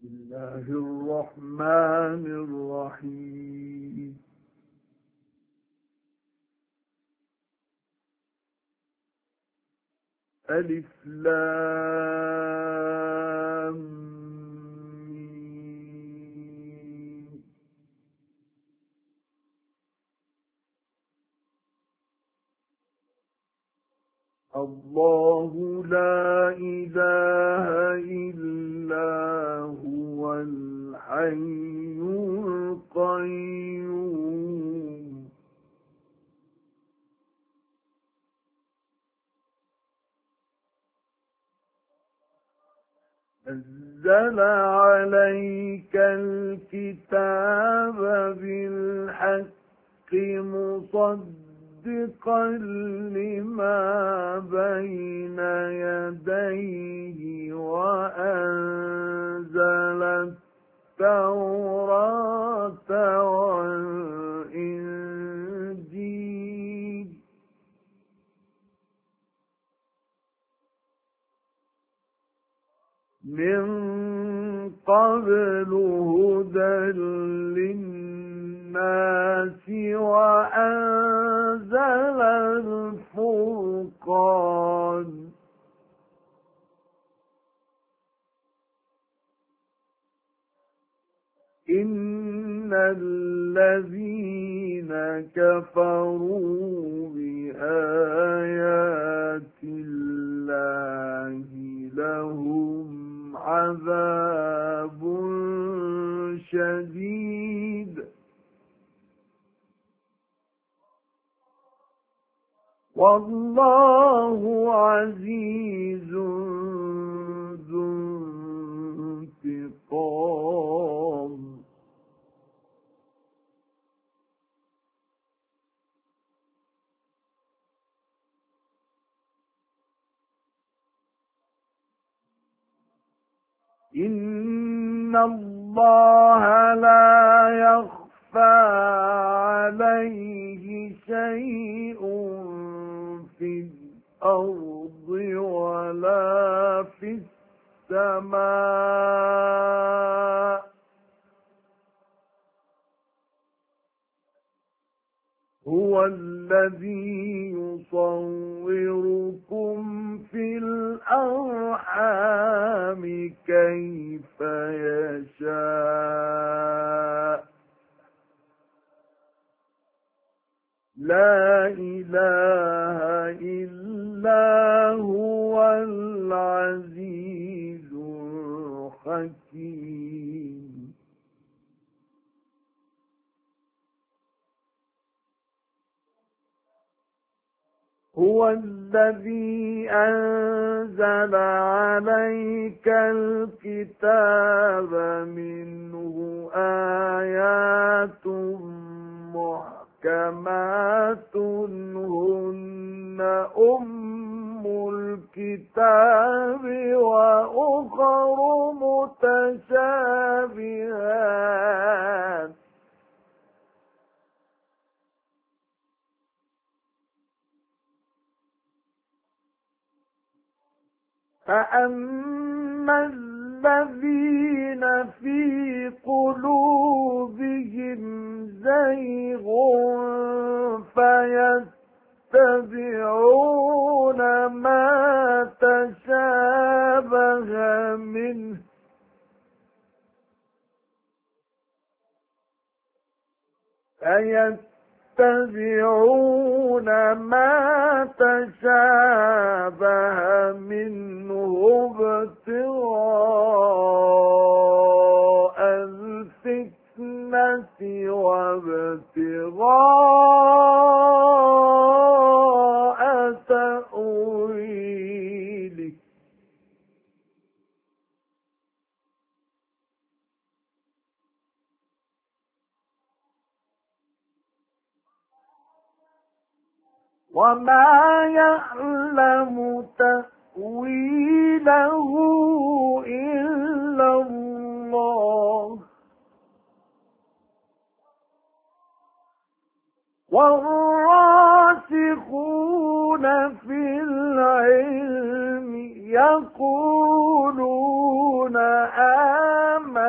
بسم الله الرحمن الرحيم. ألف لام ميم. الله لا إله إلا هو الحي القيوم. نزل عليك الكتاب بالحق مصدقا لما بين يديه وأنزل التوراة والإنجيل من قبل هدى للناس وأنزل الفرقان. إن الذين كفروا بآيات الله لهم عذاب شديد والله عزيز ذو انتقام. إن الله لا يخفى عليه شيء في الأرض ولا في السماء. هو الذي يصوركم في الأرحام كيف يشاء. لا إله إلا هو العزيز الحكيم. هو الذي أنزل عليك الكتاب منه آيات محكمات هن أم الكتاب وأخر متشابهات. فأما الذين في قلوبهم زيغ فيتبعون ما تشابه منه يتبعون ما تشابه منه ابتغاء الفتنة وابتغاء تأويله. وما يعلم تأويله إلا الله والراسخون في العلم يقولون آمنا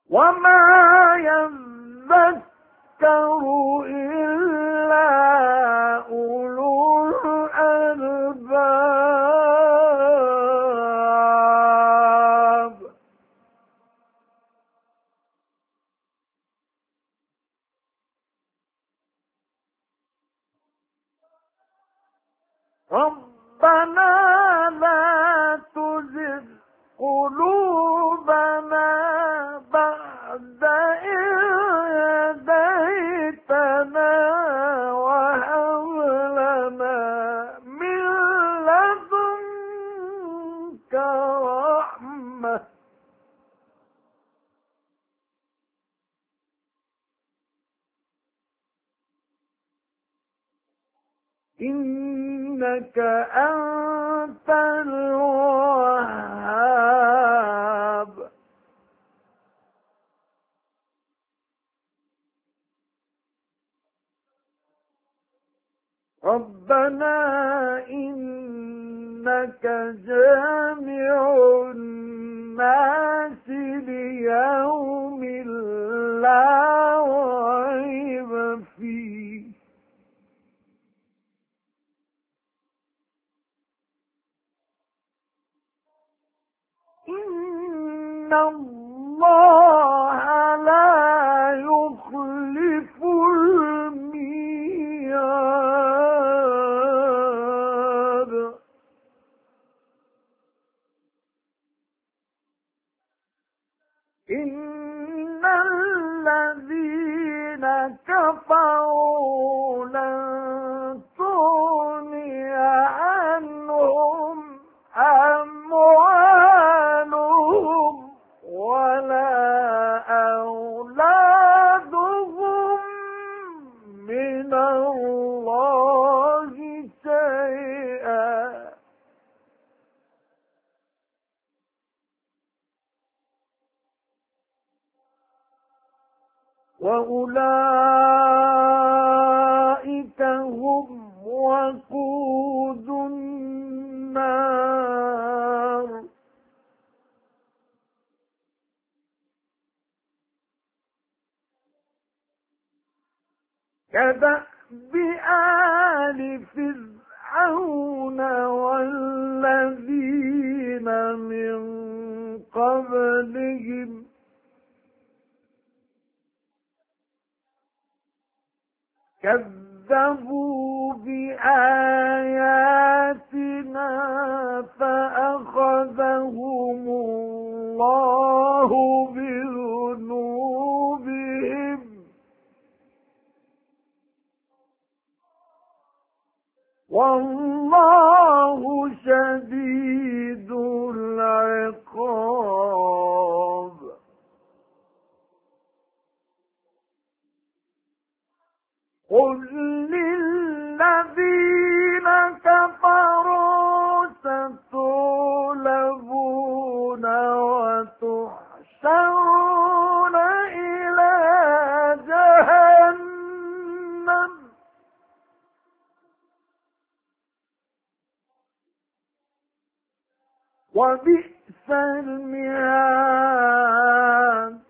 وما يذكر إلا أولو الألباب. ربنا لا تزغ قلوبنا بعد إذ هديتنا وهب لنا من لدنك رحمة إنك أنت الوهاب. ربنا إنك جامع الناس ليوم لا ريب فيه. إن الله لا يخلف الميعاد. إن الذين كفروا لن تغني عنهم أموالهم ولا أولادهم من الله شيئا وأولئك هم وقود النار. كدأب آل فرعون والذين من قبلهم كذبوا بآياتنا فأخذهم الله بذنوبهم والله شديد العقاب. قل للذين كفروا ستغلبون وتحشرون إلى جهنم وبئس المهاد.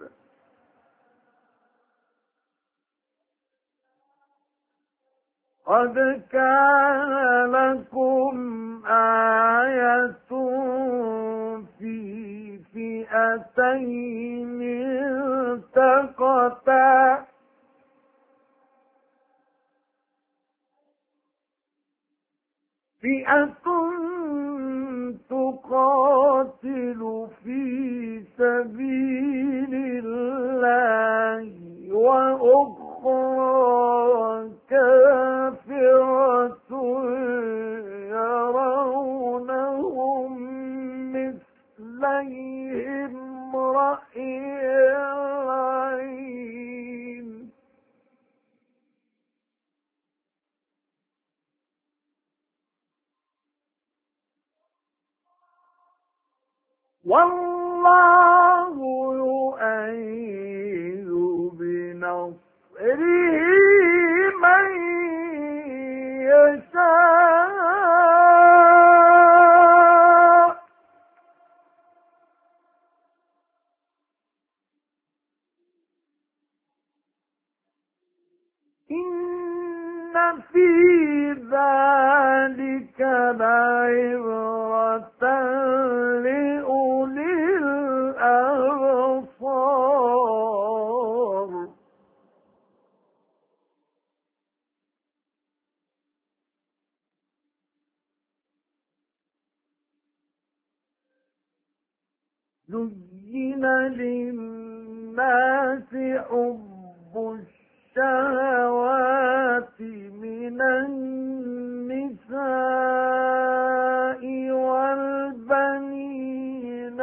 قد كان لكم آية في فئتين التقتا فئة تقاتل في سبيل الله وأخرى كافرة يرونهم مثليهم رأي العين والله يؤيد بنصره من يشاء زين للناس حب الشهوات من النساء والبنين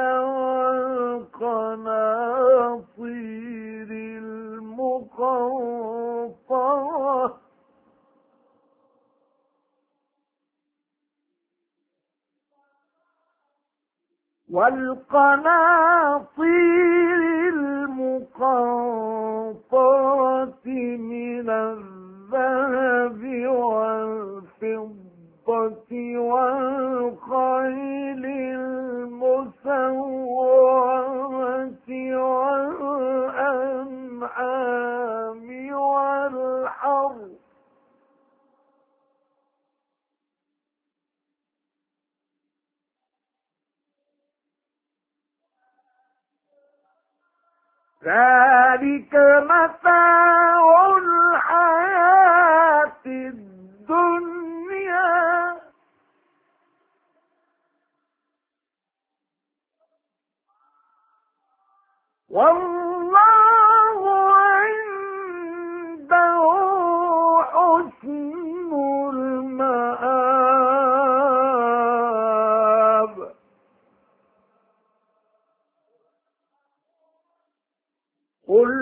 والقناطير المقنطرة المقنطرة من الذهب والفضة والخيل المسومة والأنعام والحرث ذلك متاع الحياة الدنيا والله عنده حسن المآب قل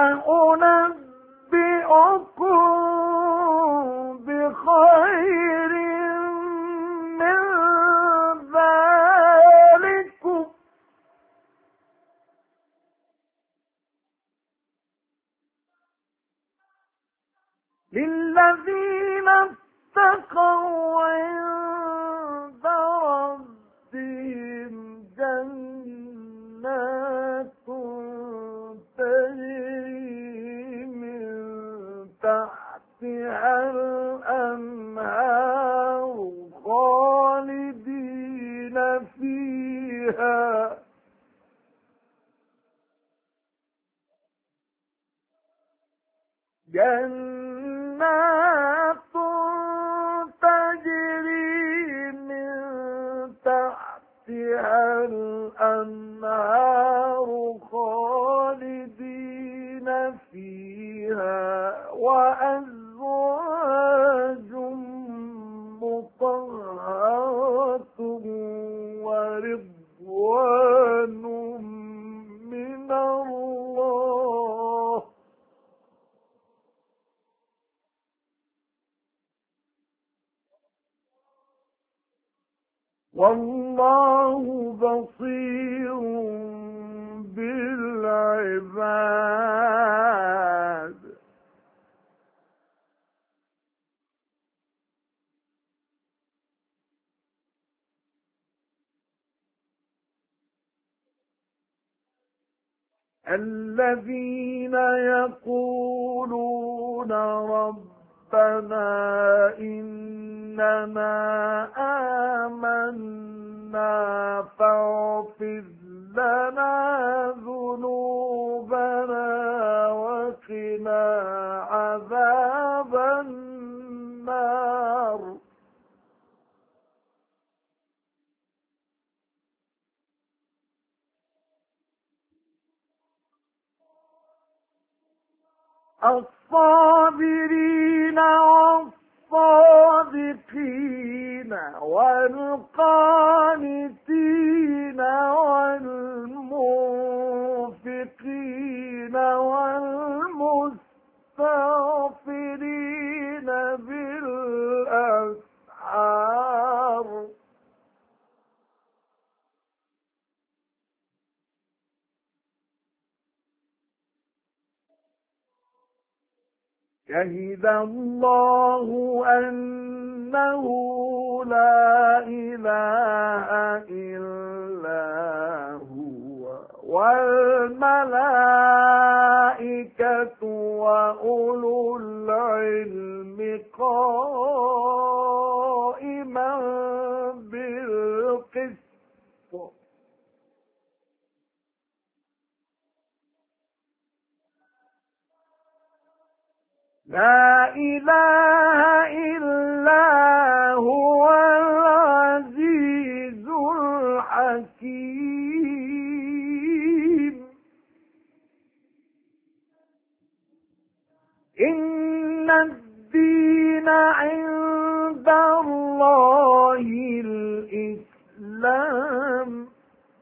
أنبئكم بخير من ذلكم للذين اتقوا عند ربهم جنات تجري من تحتها الأنهار خالدين فيها جنات تجري من تحتها الأنهار خالدين فيها وأزواج مطهرة ورضوان من الله والله بصير بالعباد الذين يقولون ربنا إننا آمنا فاغفر لنا ذنوبنا وقنا عذاب النار الصابرين والصادقين والقانتين والمنفقين والمستغفرين بالأسحار شهد الله أنه لا إله إلا هو والملائكة وأولو العلم قائما بالقسط لا إله إلا هو العزيز الحكيم الله الإسلام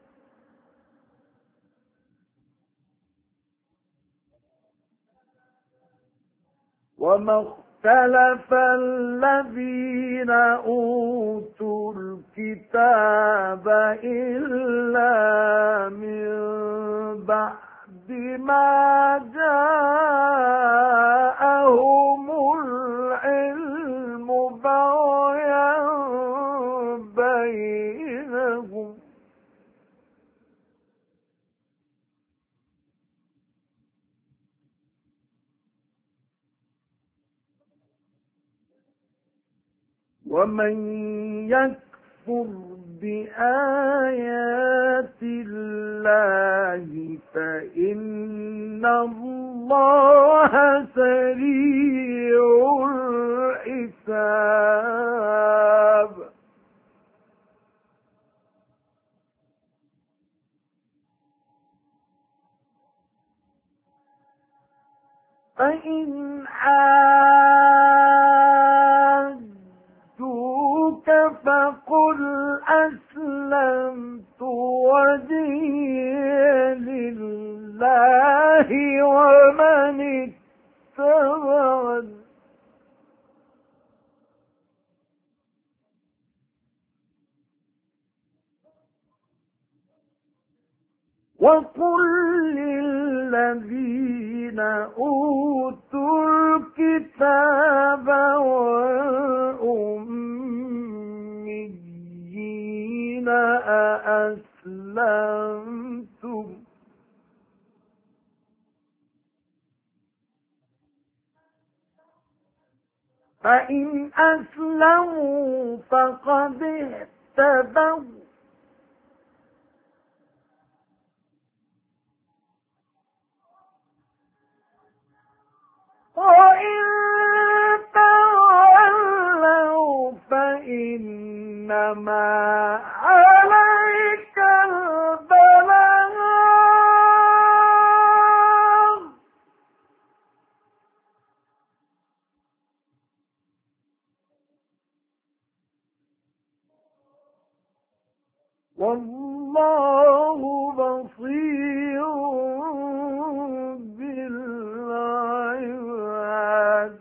وما اختلف الذين أوتوا الكتاب إلا من بعد ما جاءهم العلم بغيا بينهم ومن يكفر بآيات الله فإن الله سريع الحساب فإن حاجوك فقل أسلمت وجهي لله ومن اتبعني وقل للذين أوتوا الكتاب والأميين أأسلمتم فإن أسلموا فقد اهتدوا وإن تولوا فإنما عليك البلاغ والله بصير بالعباد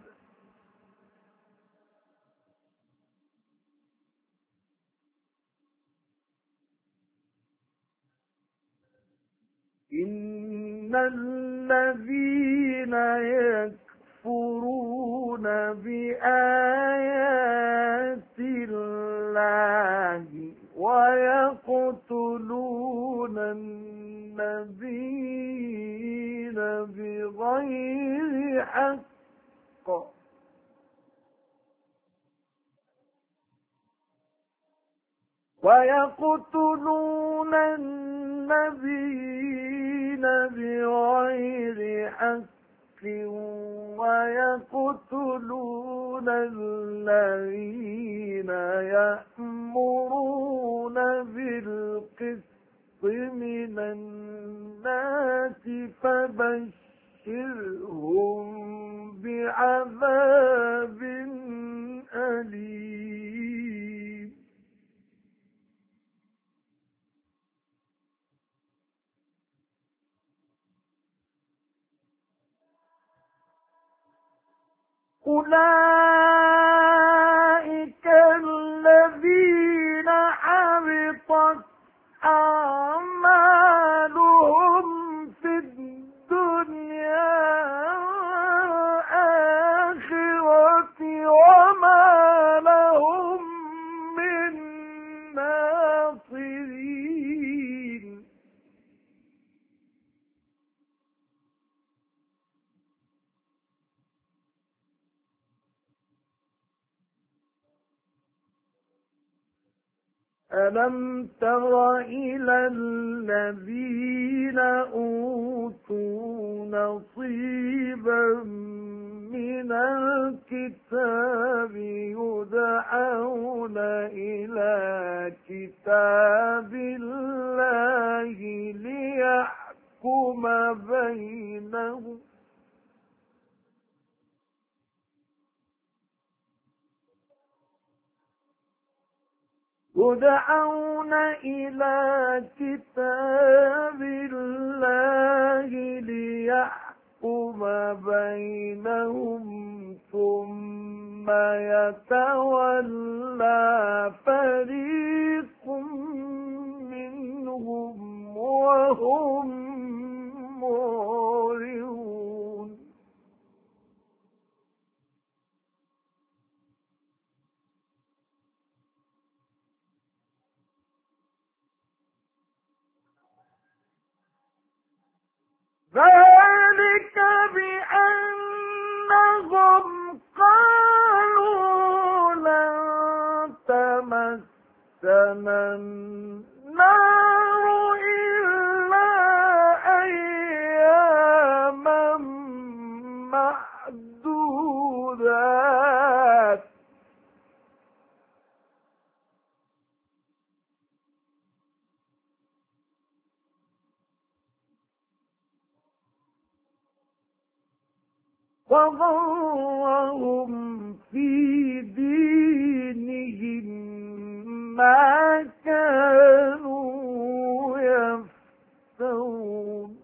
إن الذين يكفرون بآيات الله ويقتلون النبيين بغير حق ويقتلون النبيين بغير حق ويقتلون الذين يأمرون بالقسط من الناس فبشرهم بعذاب أليم أولئك الذين حبطت أعمالهم في الدنيا والآخرة وما لهم من ناصرين ألم تر إلى الذين أوتوا نصيبا من الكتاب يدعون إلى كتاب الله ليحكم بينهم يدعون إلى كتاب الله ليحكم بينهم ثم يتولى فريق منهم وهم معرضون ذلك بأنهم قالوا لن تمسنا النار إلا أياما معدودات وغرهم في دينهم ما كانوا يفترون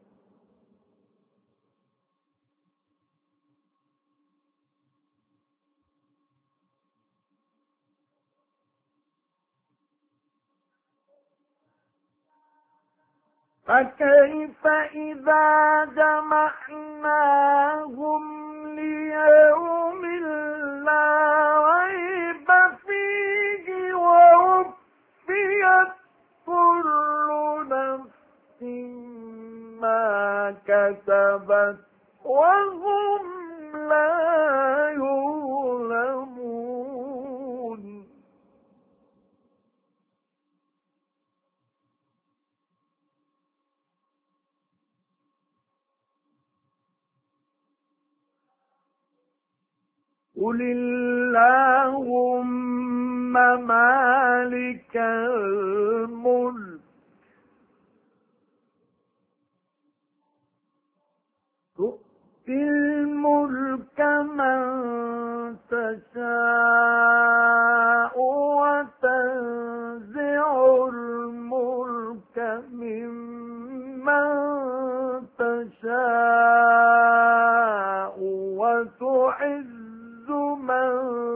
فكيف إذا جمعناهم ليوم لا ريب فيه ووفيت كل نفس ما كسبت وهم لا يظلمون قل اللهم مالك الملك تؤتي الملك من تشاء وتنزع الملك ممن تشاء وتعز من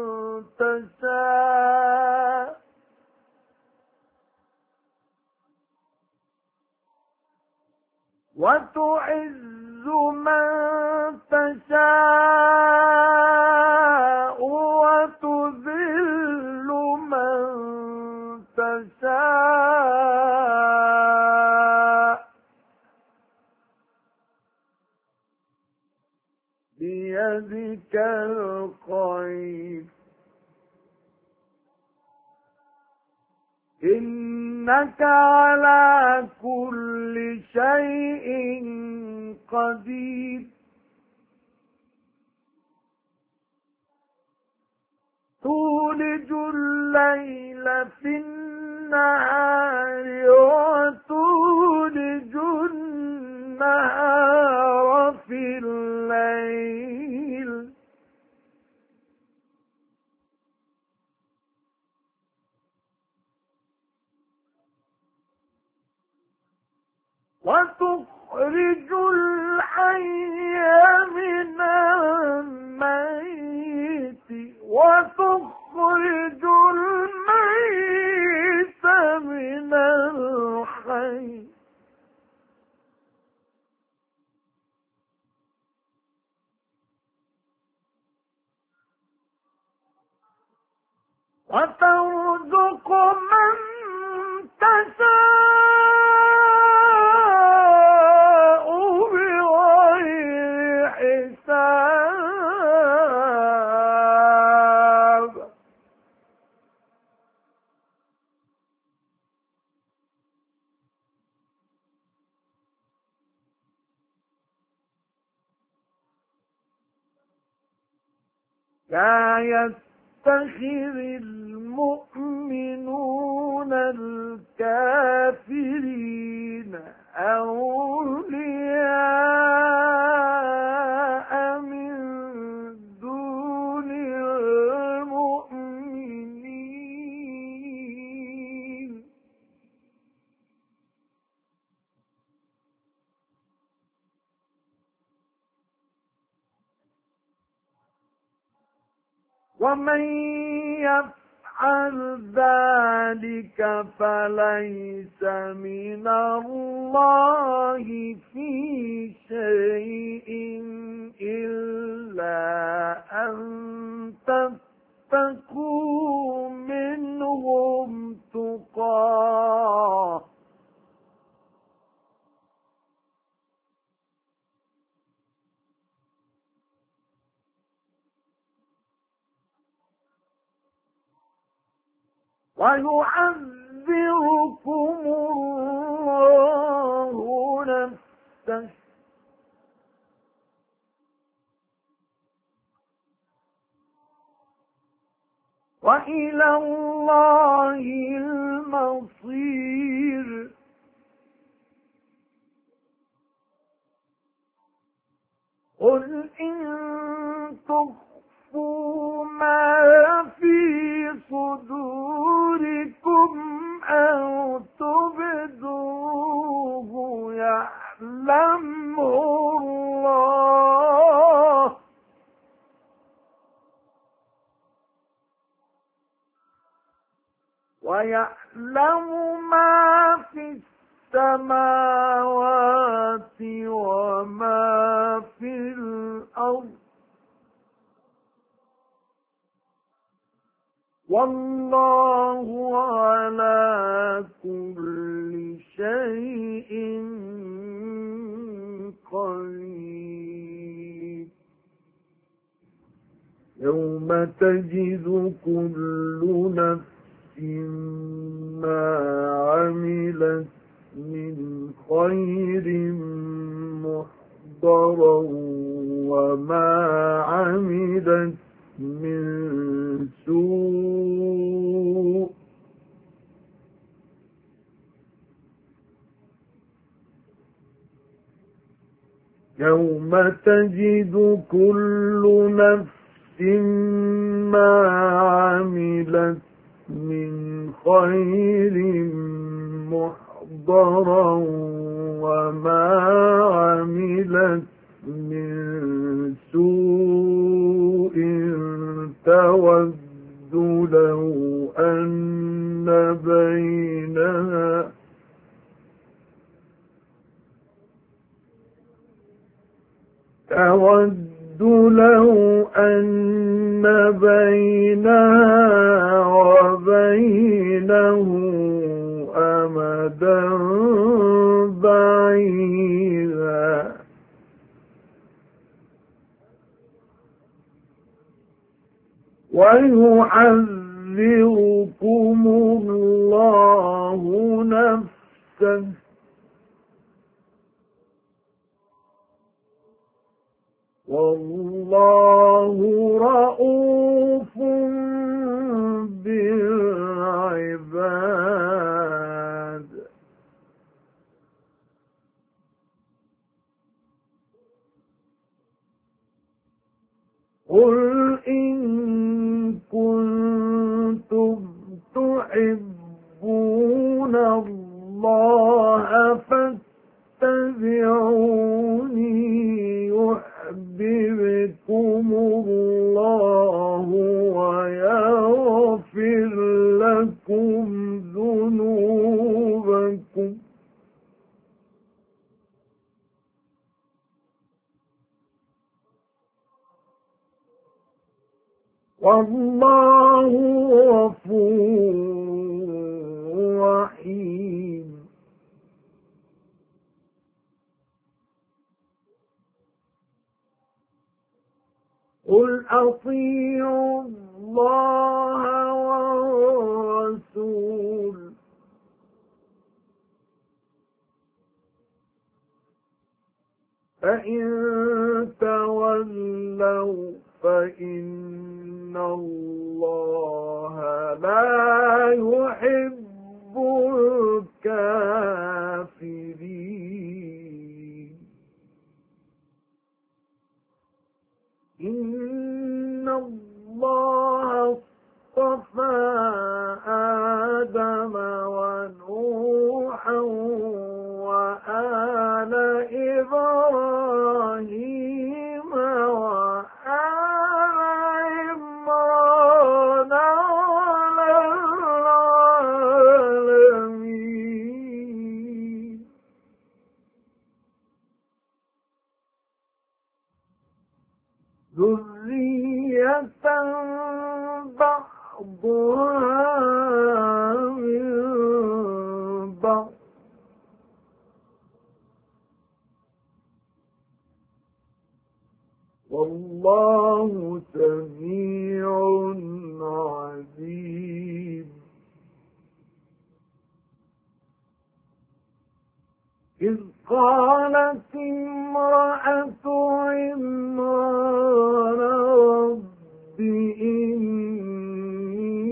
تشاء من تشاء وتذل من تشاء بيدك الخير إنك على كل شيء قدير تولج الليل في النهار وتولج النهار في الليل وتخرج الحي من الميت وتخرج الميت من الحي وترزق من تشاء بغير حساب لا يتخذ المؤمنون الكافرين أولياء من دون المؤمنين ومن يفعل ذلك فليس من الله في شيء إلا أن تتقوا منهم تقاه ويعذركم الله نفسه وإلى الله المصير قل إن تخفوا ما في صدوركم أو تبدوه يعلمه الله ويعلم ما في السماوات وما في الأرض والله على كل شيء قدير يوم تجد كل نفس ما عملت من خير محضرا وما عملت من سوء يوم تجد كل نفس ما عملت من خير محضرا وما عملت من سوء تود لو أن بينها وبينه أمدا بعيدا ويحذركم الله نفسه والله رؤوف بالعباد قل إن كنتم تحبون الله فاتبعوني يحببكم الله ويغفر لكم ذنوبكم والله غفور رحيم قل أطيعوا الله والرسول فإن تولوا فإن الله لا يحب الكافرين إن الله اصطفى آدم ونوحا وآل إبراهيم وآل عمران والله سميع عليم. إذ قالت امرأة عمران رب إني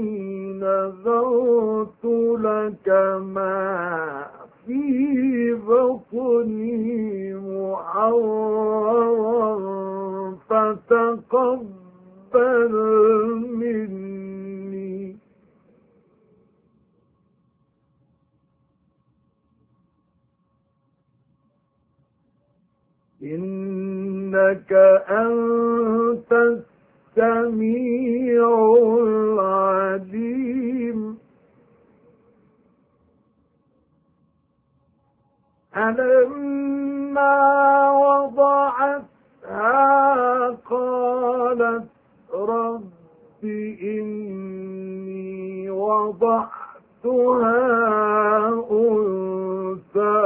نذرت لك ما في بطني محررا فتقبل مني إنك أنت السميع العليم. فلما وضعتها قالت رب إني وضعتها أنثى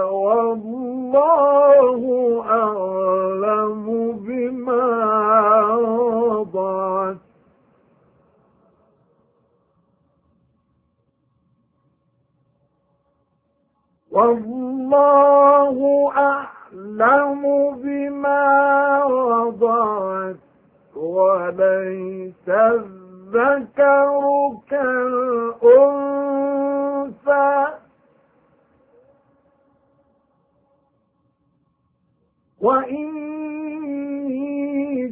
والله أعلم بما وضعت والله أعلم بما وضعت وليس الذكر كالأنثى وإني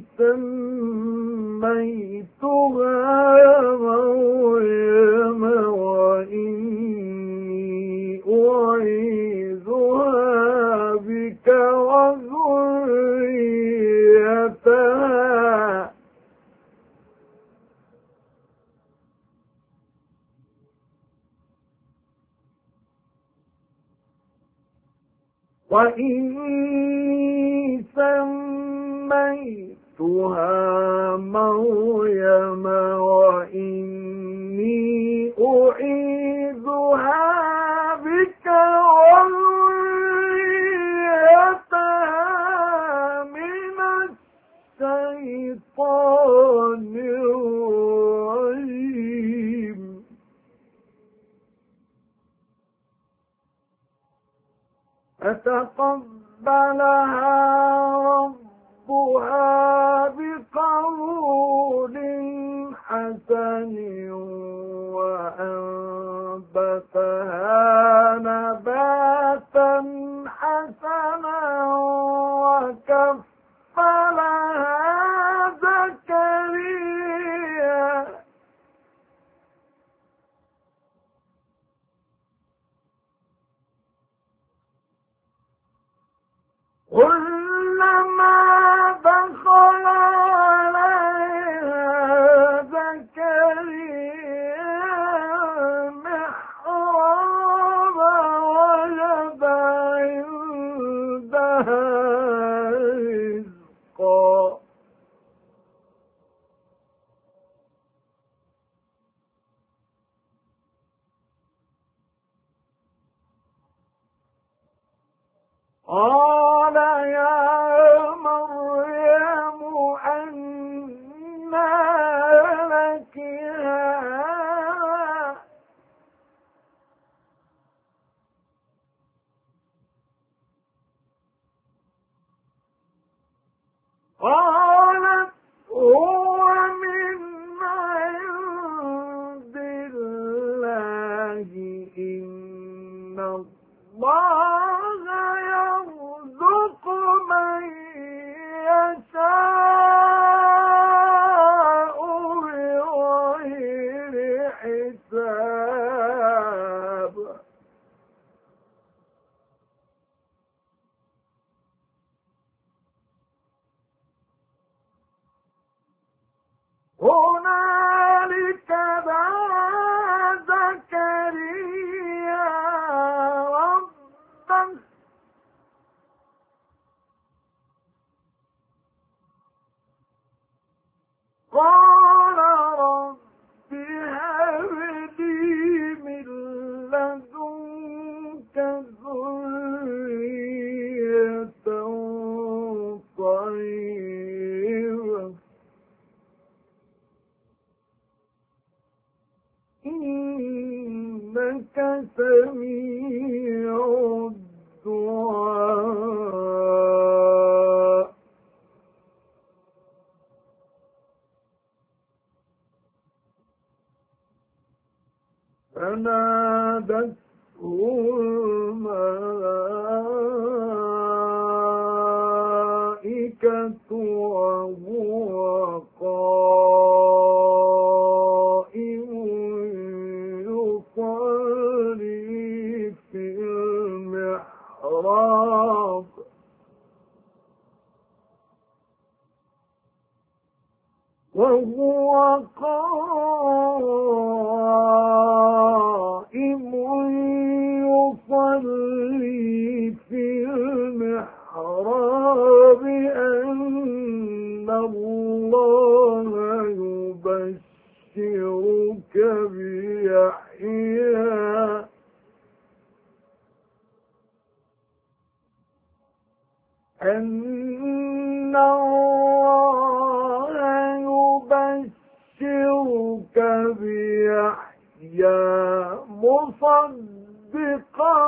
سميتها مريم وإني أعيذها بك وذريتها مريم وإني أعيذها بك وذريتها من الشيطان الرجيم. فتقبلها ربها بقبول حسن وأنبتها نباتا حسنا وكفلها زكريا كلما دخل عليها زكريا المحراب وجد عندها رزقا قال يا مريم أنى لك هذا قالت هو من عند الله إن الله يرزق من يشاء بغير حساب هنالك دعا زكريا ربه قال رب هب لي من لدنك ذرية طيبة فصلي في المحراب أن الله يبشرك بيحيى أن الله يبشرك بيحيى مصدقا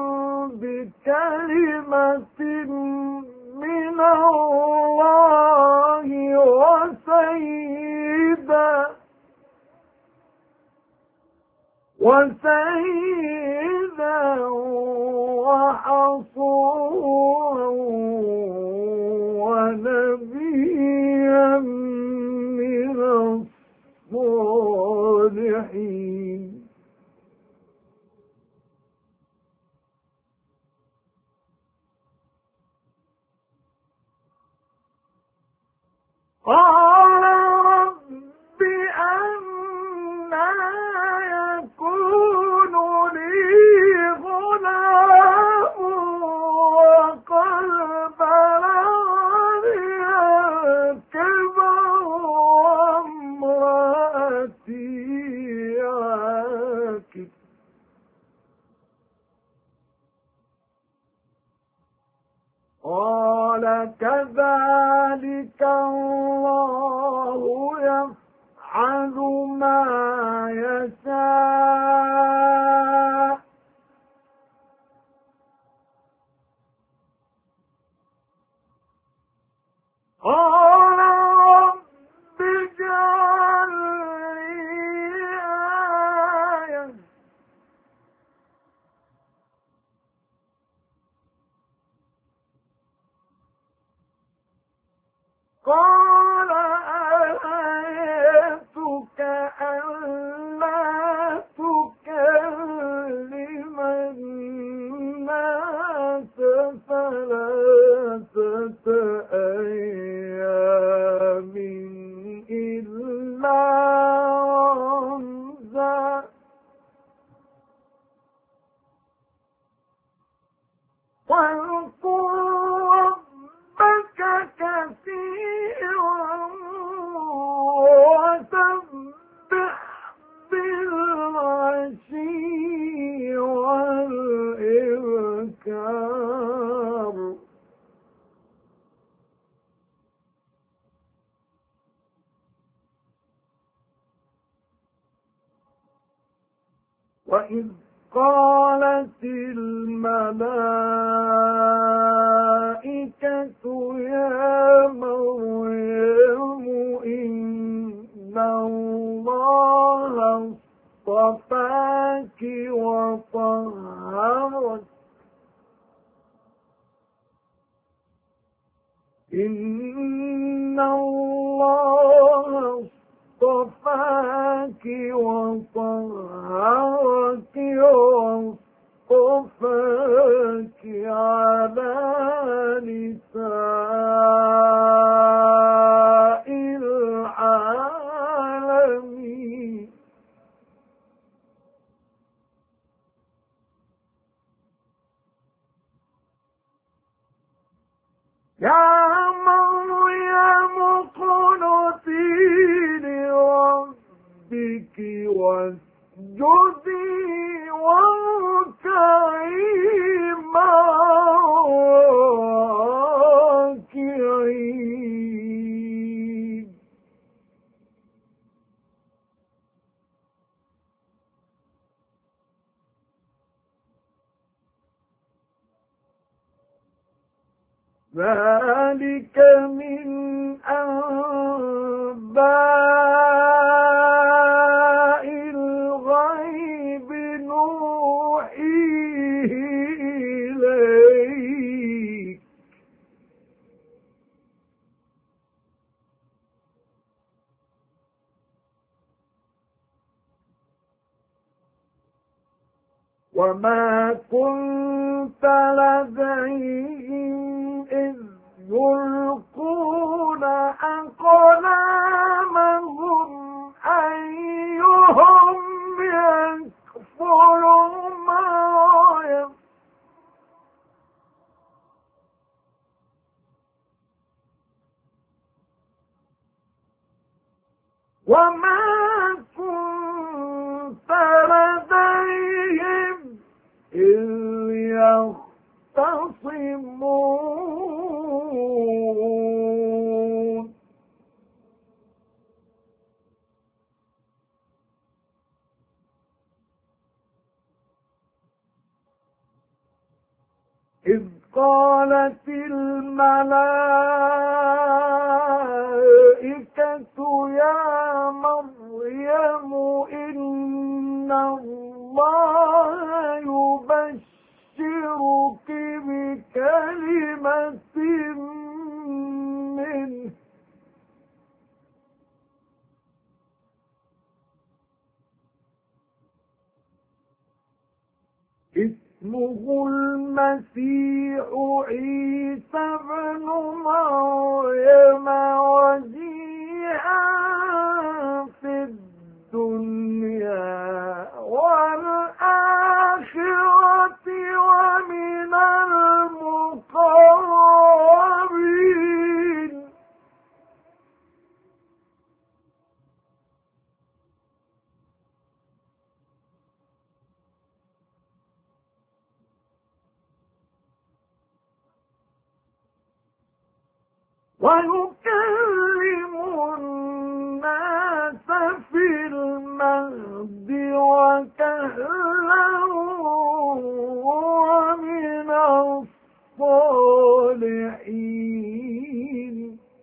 بكلمة من الله وسيدا وحصورا ونبيا من الصالحين. قال رب أنى يكون لي غلام وقد بلغني الكبر وامرأتي عاقر. قال كذلك الله يفعل ما يشاء. قال رب اجعل لي آية قال آيتك ألا تكلم الناس ثلاثة أيام إلا رمزا. واذكر ربك كثيرا وسبح بالعشي والإبكار. وإذ قالت الملائكة يا مريم إن الله اصطفاك وطهرك إن الله اصطفاك وطهرك واصطفاك على نساء العالمين. يا مريم اقنتي لربك واسجدي واركعي مع الراكعين. ذلك من أنباء الغيب نوحيه إليك وما كنت لديهم إذ يلقون أقلامهم أيهم يكفر مريم وما كنت لديهم إذ يختصمون إذ قالت الملائكة يا مريم إن الله يبشرك بكلمة منه اسمه المسيح عيسى ابن مريم وجيها في الدنيا والآخرة ومن المقربين ويكلم الناس في المهد وكهلا ومن الصالحين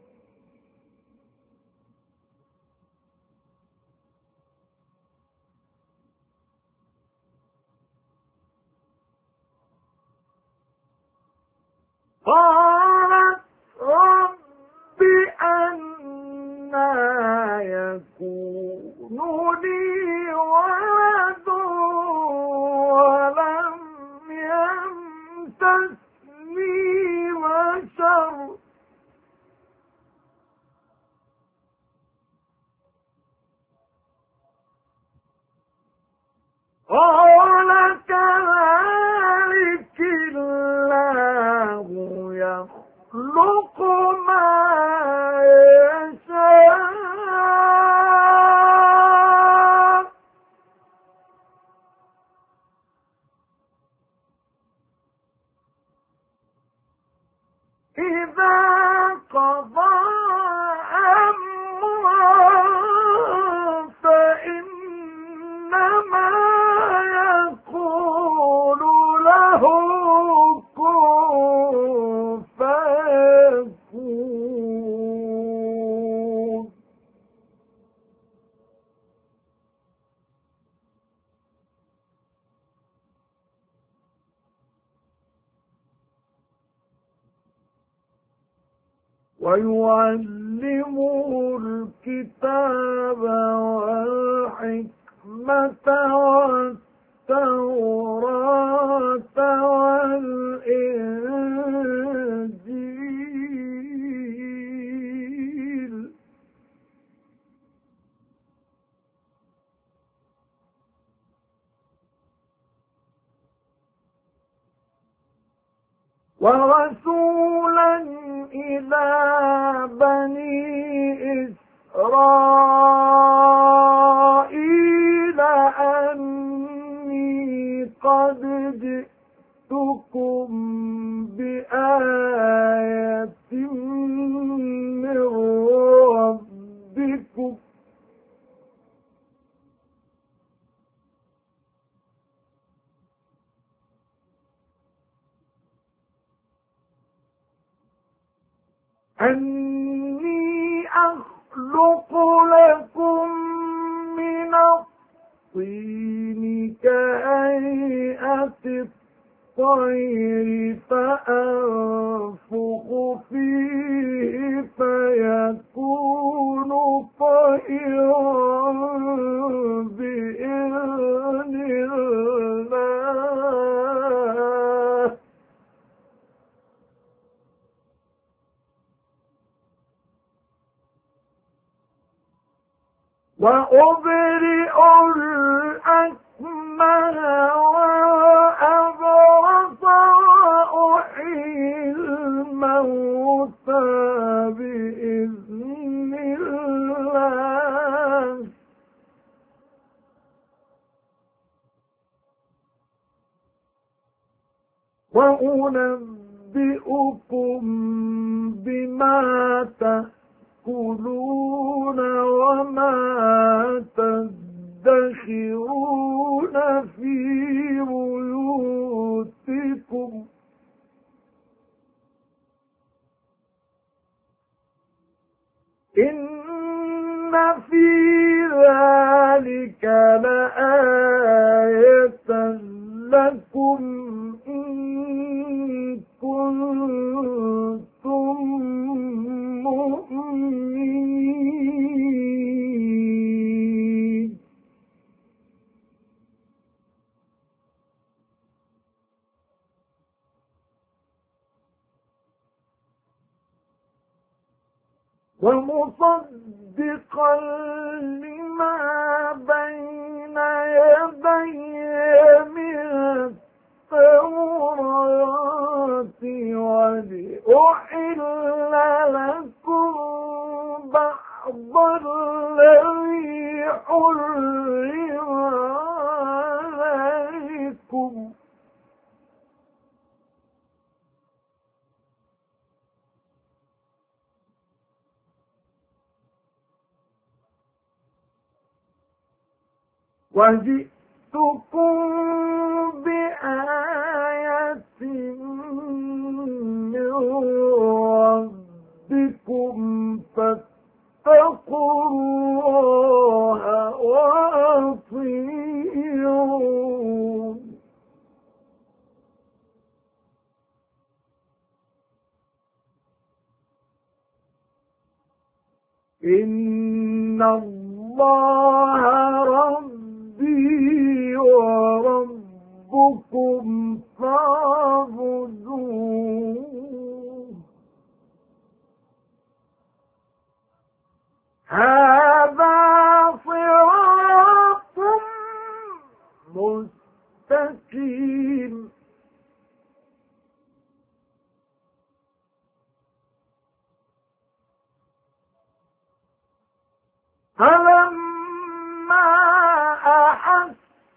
قالت رب أنى يكون لي ولد ولم يمسسني بشر قال كذلك الله يخلق ما يشاء إذا قضى أمرا فإنما يقول له كن فيكون ويعلمه الكتاب والحكمة والتوراة والإنجيل ورسولا إلى بني إسرائيل أني قد جئتكم بآية من ربكم أني أخلق لكم من الطين كهيئة الطير فأنفخ فيه فيكون طيرا بإذن الله وأبرئ الأكمه والأبرص وأحيي الموتى بإذن الله وأنبئكم بما تأكلون وما تدخرون في بيوتكم إن في ذلك لآية لكم إن كنتم مؤمنين ومصدقا لما بين يدي من التوراة ولأحل لكم بعض الذي حرم عليكم وجئتكم بآية من ربكم فاتقوا الله وأطيعون إن الله ربي وربكم فاعبدوه هذا صراط مستقيم فلما أحس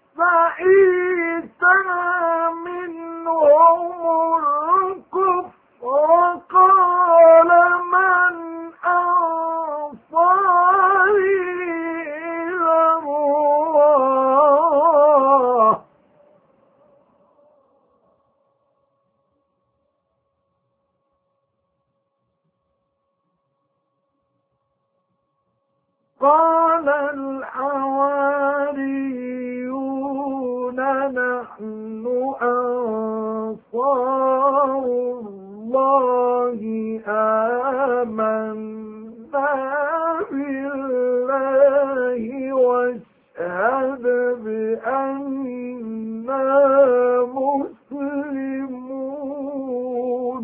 عيسى منهم الكفر قال من أنصاري إلى الله قال الحواريون نحن أنصار الله آمنا بالله واشهد بأننا مسلمون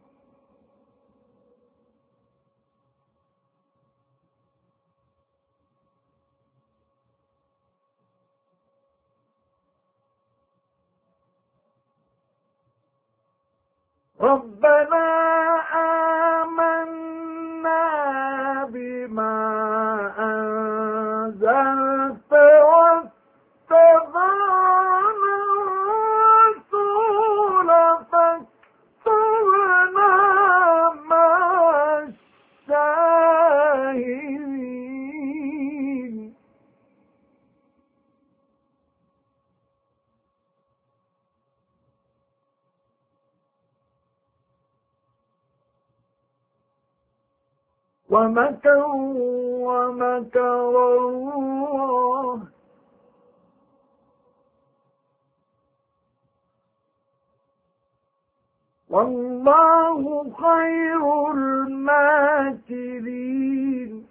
ربنا آمنا بما أنزلت واتبعنا الرسول فاكتبنا مع الشاهدين ومكروا ومكر الله والله خير الماكرين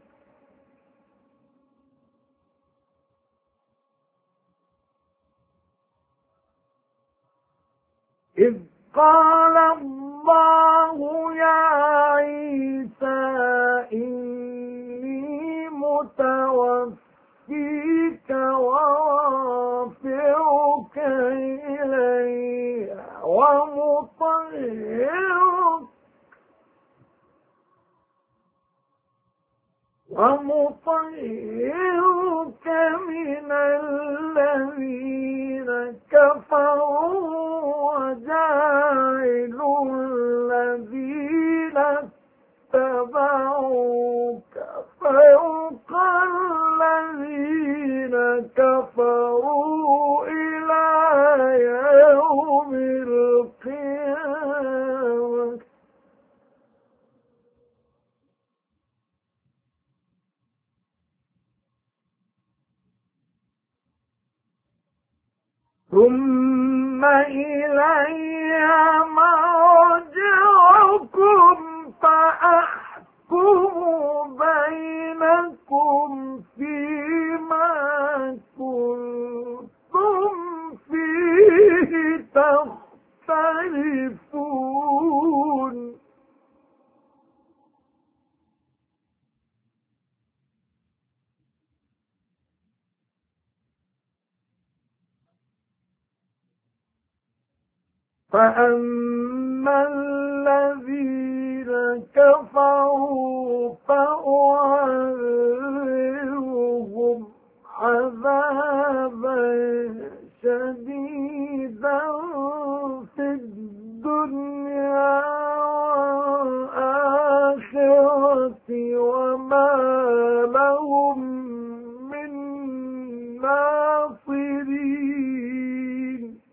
إذ قال الله يا عيسى إني متوفيك ورافعك إلي ومطهرك من الذين كفروا وجاهدوا يختلفون فأما الذين كفروا فأعذبهم عذابا شديدا في الدنيا والآخرة وما لهم من ناصرين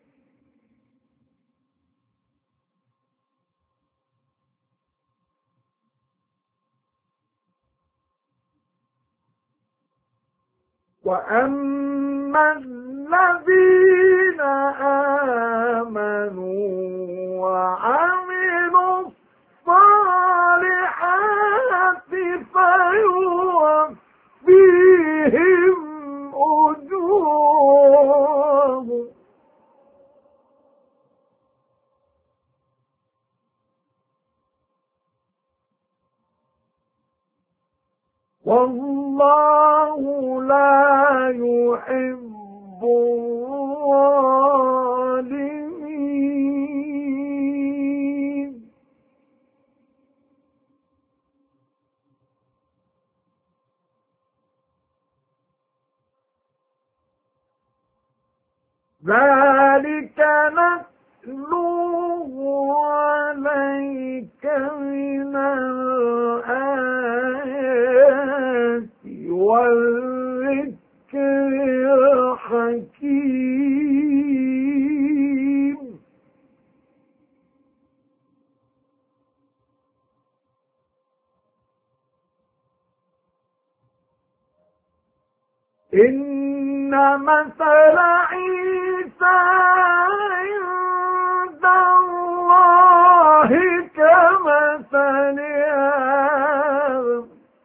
وأما الذين آمنوا وعملوا الصالحات فيوفيهم أجورهم والله لا يحب الظالمين ذلك نتلوه عليك من الآيات والذكر الحكيم إن مثل عيسى عند الله كمثل آدم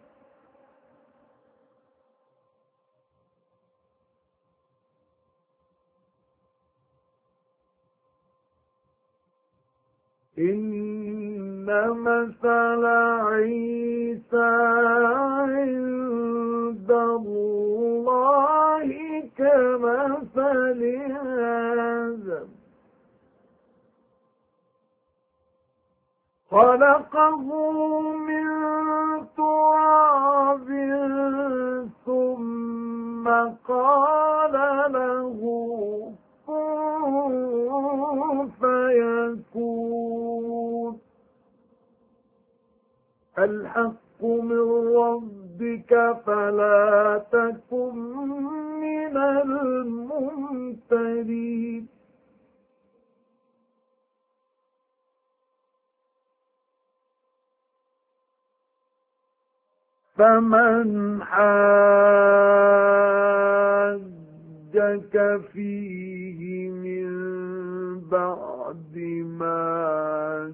إن مثل عيسى عند الله كمثل آدم خلقه من تراب ثم قال له كن فيكون الحق من ربك فلا تكن من الممترين فمن حاجك فيه من بعد ما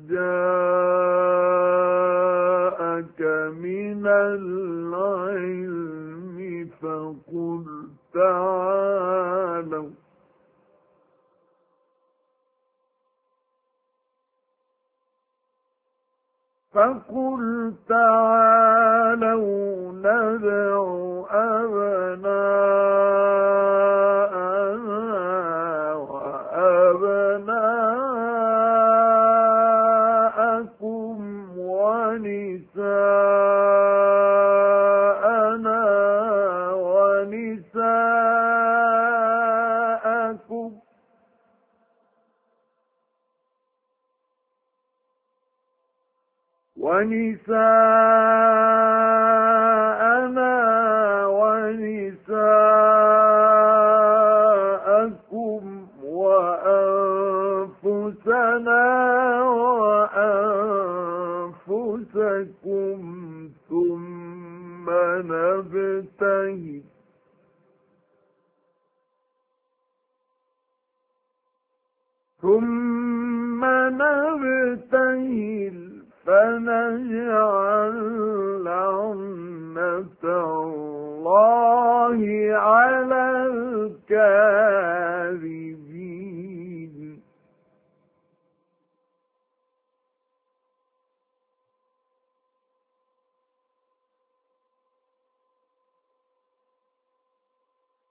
جاءك من العلم فقل تعالوا ندع أبناءنا وأبناءكم ونساءنا ونساءكم وأنفسنا وأنفسكم ثم نبتهل فنجعل لعنة الله على الكاذبين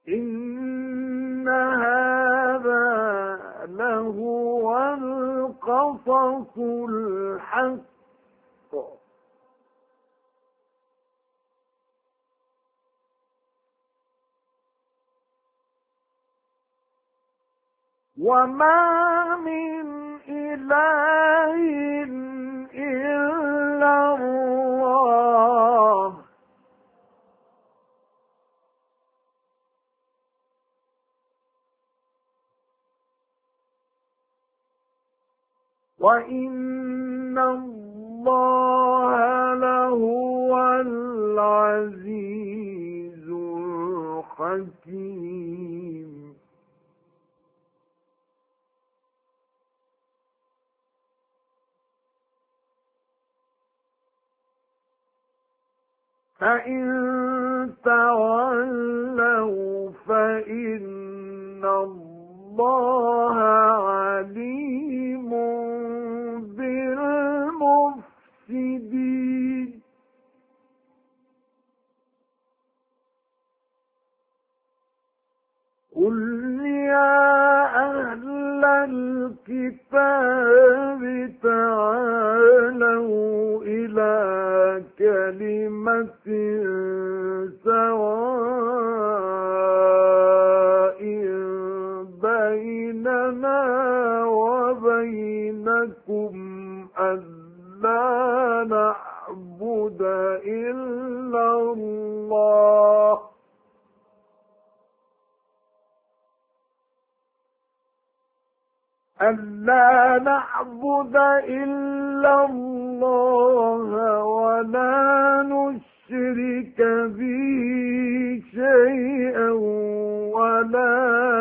إن هذا لهو القصص الحق وما من إله إلا الله وإن الله لهو العزيز الحكيم فإن تولوا فإن الله عليم بالمفسدين قل يا أهل الكتاب تعالوا إلى كلمة سواء بيننا وبينكم ألا نعبد إلا الله ولا نشرك به شيئا ولا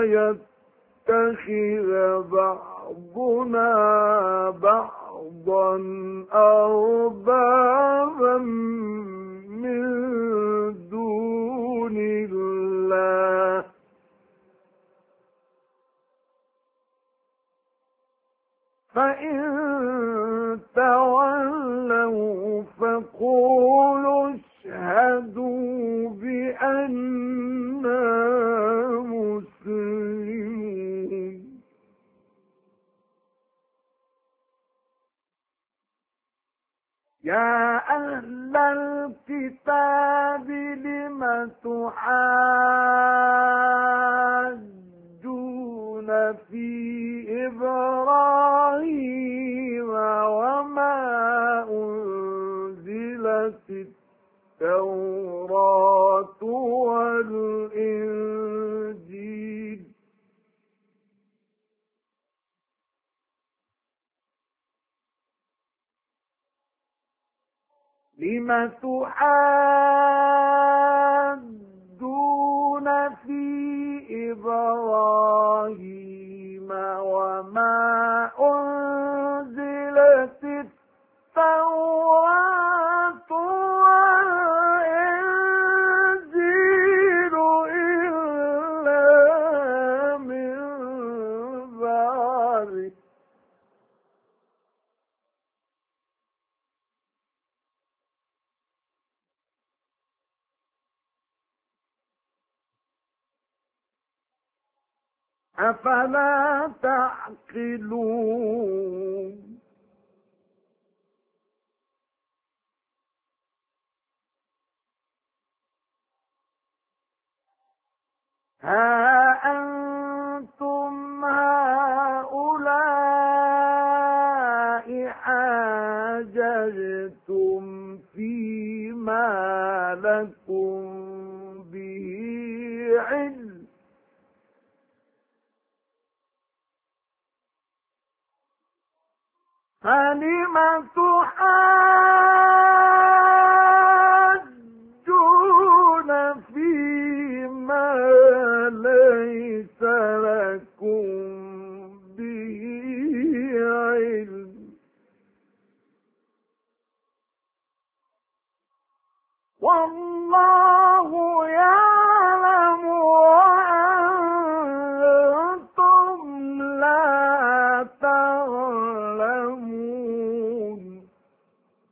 يتخذ بعضنا بعضا أربابا من دون الله فإن تولوا فقولوا اشهدوا بأننا مسلمون يا أهل الكتاب لم تحاجون في إبراهيم وما أنزلت التوراة والإنجيل لم تحاجون في إبراهيم وما أنزلت التوراة والإنجيل إلا من بعده أفلا تعقلون ها أنتم هؤلاء حاججتم فيما لكم به علم فلم تحاجون فيما ليس لكم به علم والله يعلم وأنتم لا تعلمون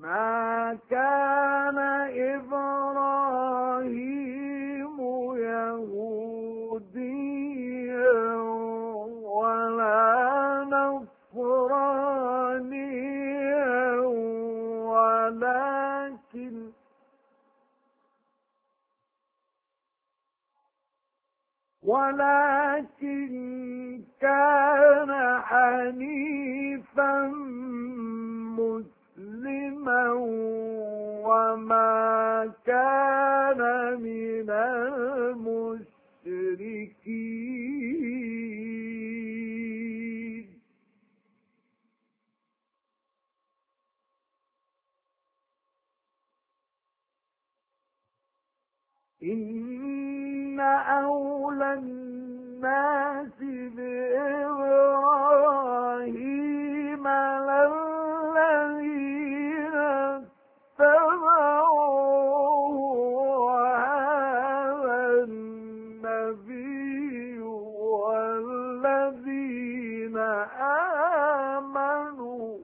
ما كان إبراهيم يهوديا ولا نصرانيا ولكن كان حنيفا مسلما وما كان من المشركين. إن أولى الناس بإبراهيم للذين اتبعوه وهذا النبي والذين آمنوا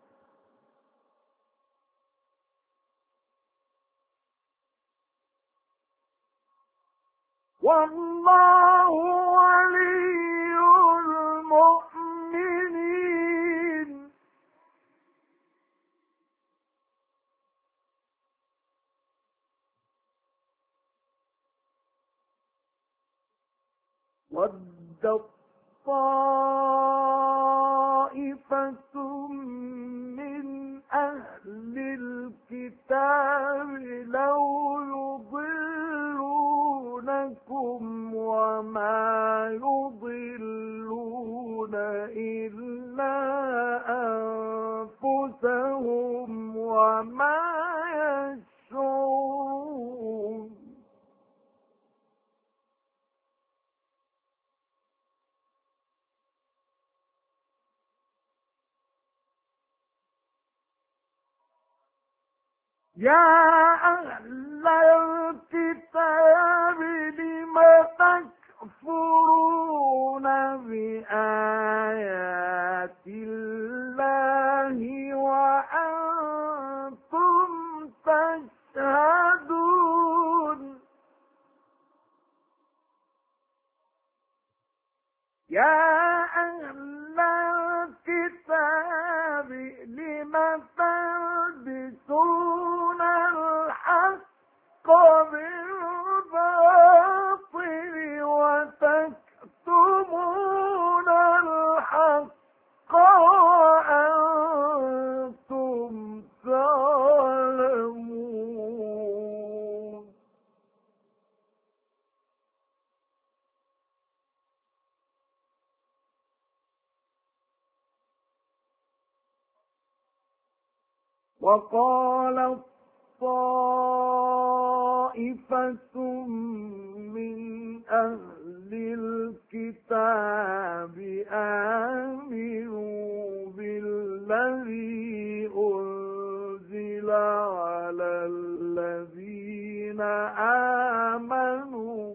والله ولي المؤمنين. ودت طائفة من أهل الكتاب لو يضلونكم وما يضلون إلا أنفسهم وما يشعرون. يا أهل الكتاب لم تكفرون بآيات الله وأنتم تشهدون. يا أهل الكتاب لم تلبسون الحق بالباطل وتكتمون الحق وأنتم تعلمون. وقالت طائفة من أهل الكتاب آمنوا بالذي أنزل على الذين آمنوا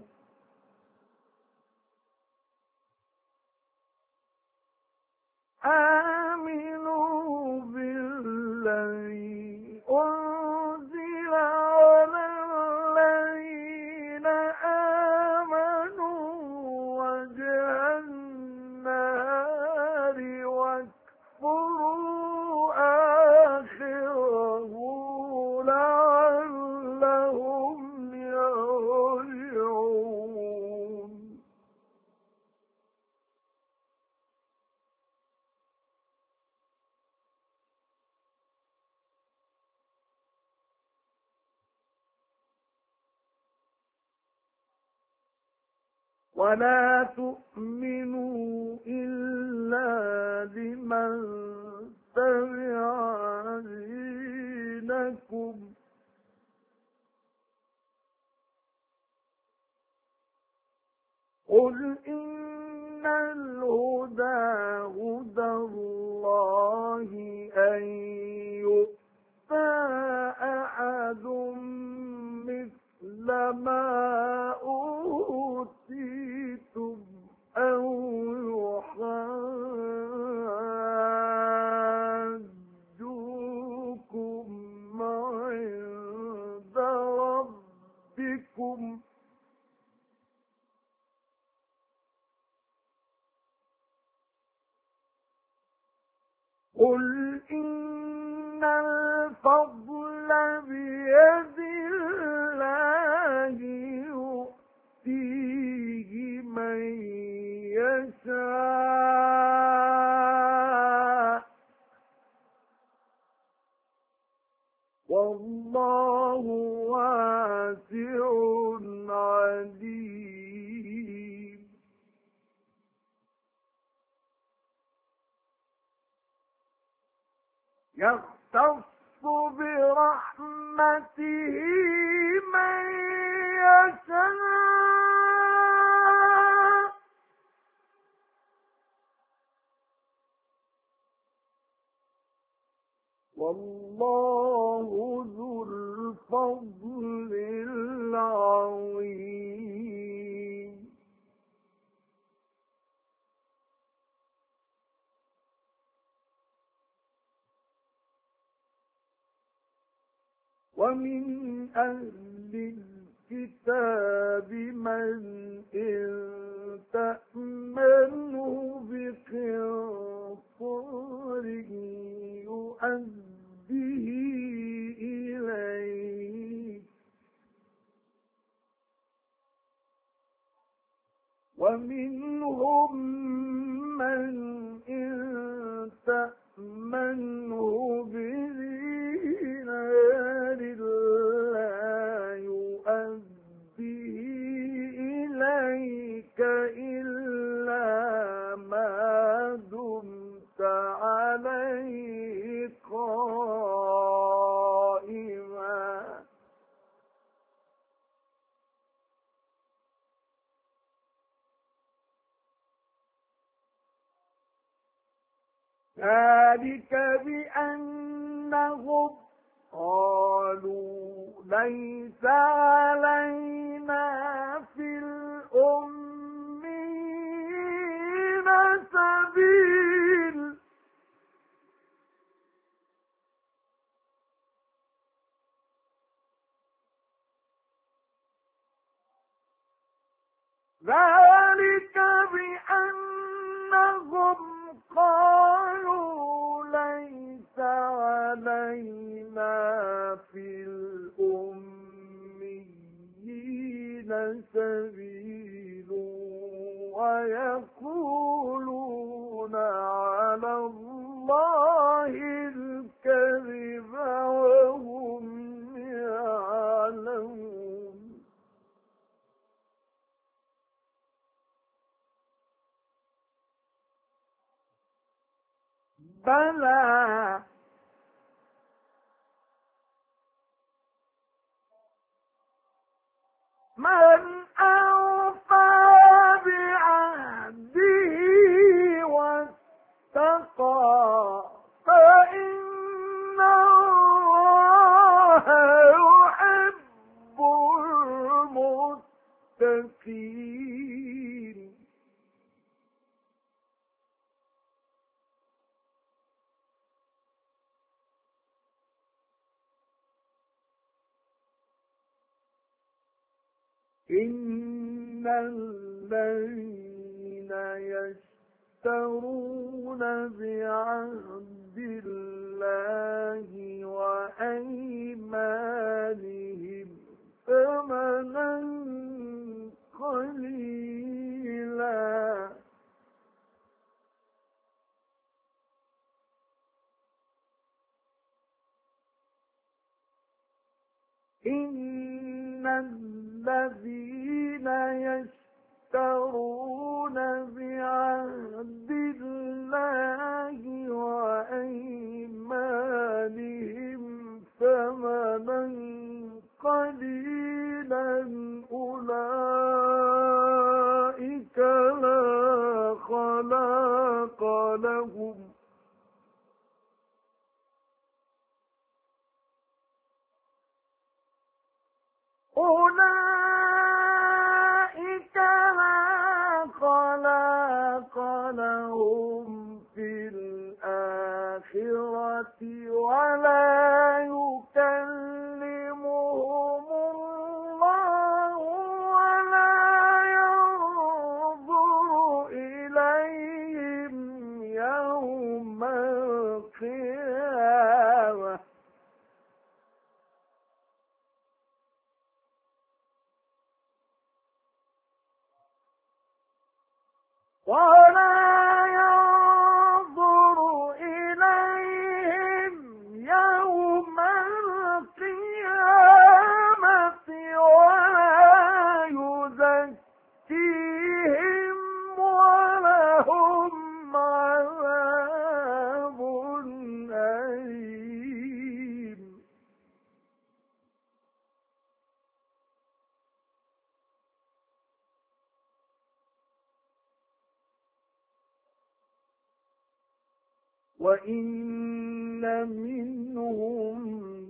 بالذي أنزل على الذين آمنوا وجه النهار واكفروا آخره لعلهم يرجعون. ولا تؤمنوا إلا لمن تبع دينكم قل إن الهدى هدى الله أن يؤتى أحد مثل ما أوتيتم أو يحاجوكم من يشاء والله ذو الفضل العظيم ومن أهل الكتاب من إن تأمنه بقنطار يؤديه إليك ومنهم من إن تأمنه بدينار لا يؤديه إليك إلا ما دمت عليه قائما ذلك بأنهم قالوا ليس علينا في الأميين سبيل ذلك بأنهم قالوا ليس علينا في الأميين سبيل ويقولون على الله الكذب وهم يعلمون بلى من أوفى بعهده واتقى فإن الله يحب المتقين إن الذين يشترون بعهد الله وأيمانهم ثمنا قليلا إن الذين يشترون بعهد الله وأيمانهم ثمنا قليلا أولئك لا خلاق لهم أولئك لا خلاق لهم في الآخرة ولا يكلمهم الله ولا ينظر إليهم يوم القيامة ولا ينظر إليهم يوم القيامة ولا يزكيهم ولهم عذاب أليم وَإِنَّ مِنْهُمْ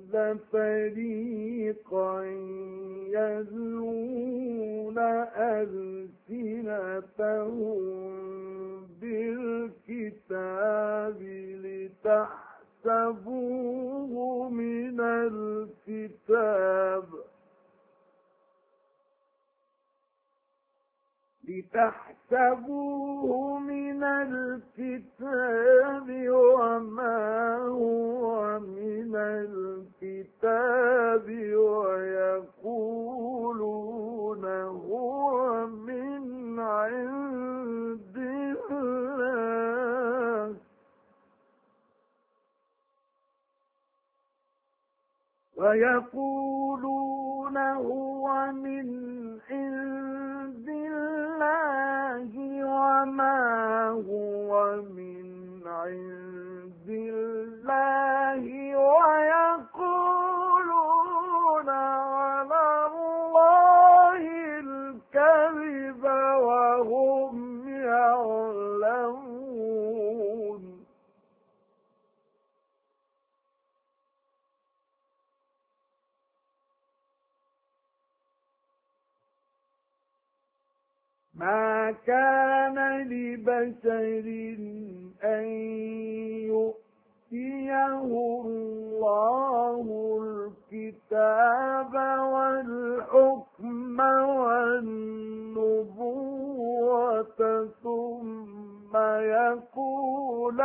لَفَرِيقًا يَلْوُونَ أَلْسِنَتَهُم بِالْكِتَابِ لِتَحْسَبُوهُ مِنَ الْكِتَابِ وَمَا هُوَ مِنَ الْكِتَابِ وَيَقُولُونَ هُوَ مِنْ عِندِ اللَّهِ وَمَا هُوَ مِنْ عِندِ اللَّهِ وَيَقُولُونَ عَلَى اللَّهِ الْكَذِبَ وَهُمْ يَعْلَمُونَ. مَا كَانَ لِبَشَرٍ أَن يُؤْتِيَهُ اللَّهُ الْكِتَابَ وَالْحُكْمَ وَالنُّبُوَّةَ ثُمَّ يَقُولَ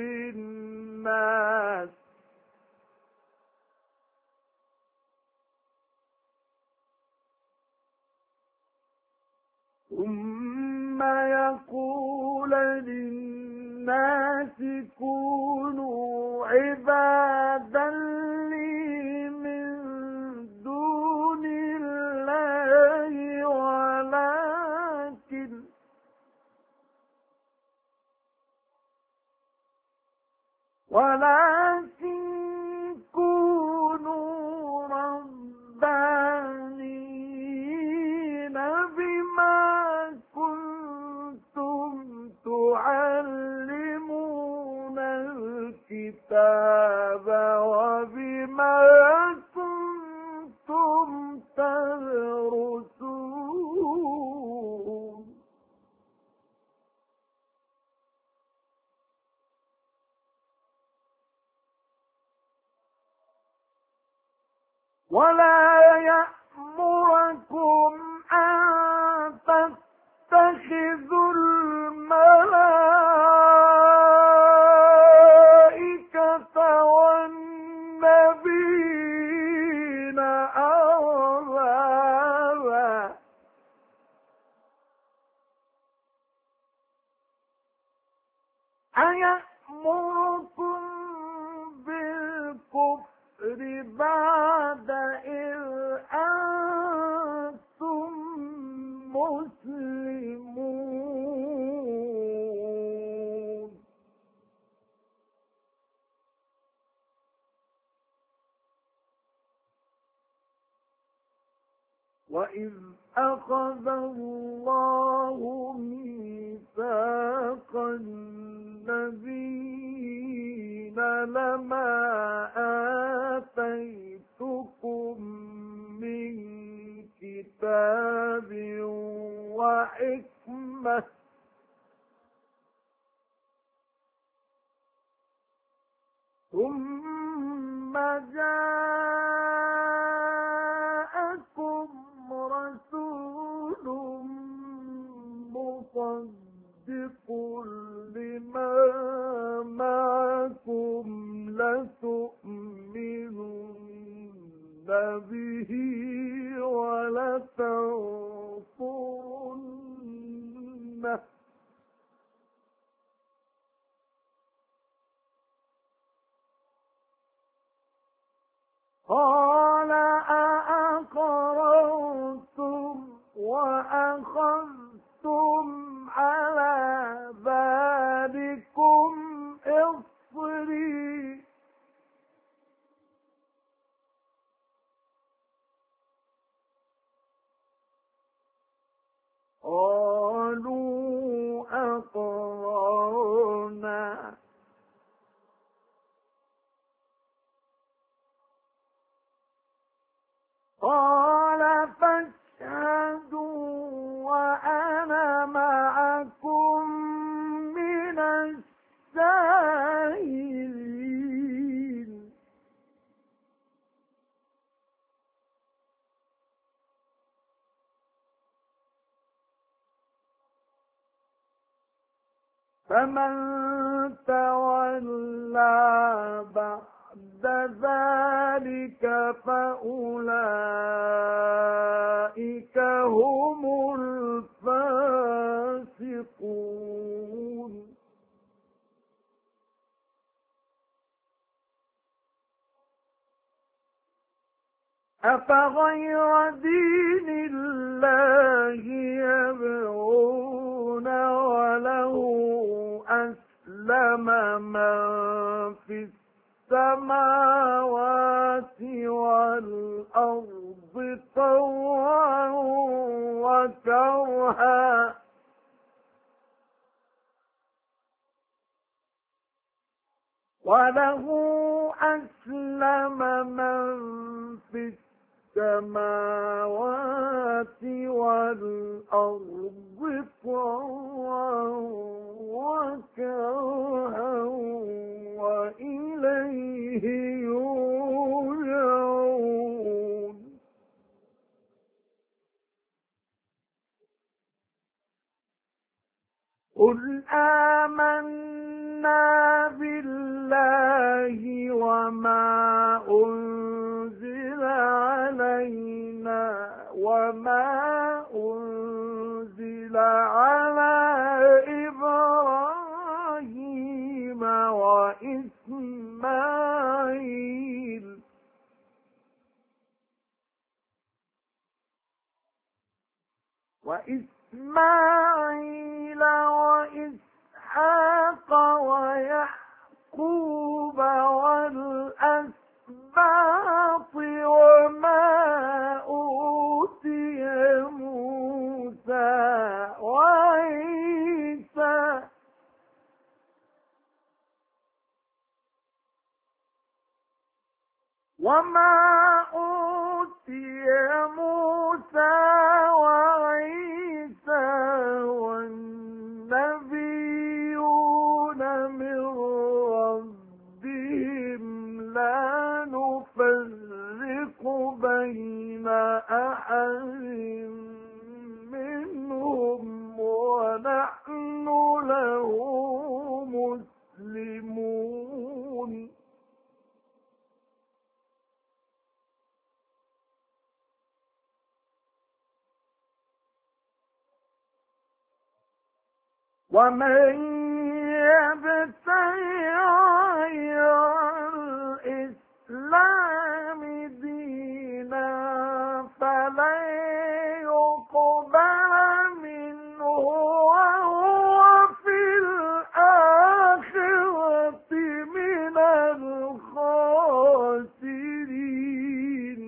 لِلنَّاسِ كُونُوا عِبَادًا لِّي مِن دُونِ اللَّهِ ولكن كونوا ربانيين بما كنتم تعلمون الكتاب وبما كنتم تدرسون. ولا يأمركم أن تتخذوا الملائكة والنبيين أربابا أيأمركم بالكفر بعد إذ أنتم مسلمون. وإذ أخذ الله ميثاق النبيين لما آتيتكم من كتاب وحكمة ثم جاءكم رسول مصدق لما معكم لتؤمنن به ولتنصرنه قال أأقررتم وأخذتم على ذلكم إصري قالوا أقررنا فمن تولى بعد ذلك فأولئك هم الفاسقون. أفغير دين الله يبغون وله أسلم من في السماوات والأرض طوعا وكرها وله أسلم من في السماوات والأرض طوعا وكرها وإليه يرجعون. قل آمنا بالله وما أنزل علينا وما أنزل على إبراهيم وإسماعيل وإسحاق ويعقوب والأسباط وما أوتي موسى وعيسى والنبيون من ربهم لا نفرق بين أحد منهم ونحن له مسلمون. ومن يبتغي غير الإسلام دينا فلن يقبل منه وهو في الآخرة من الخاسرين.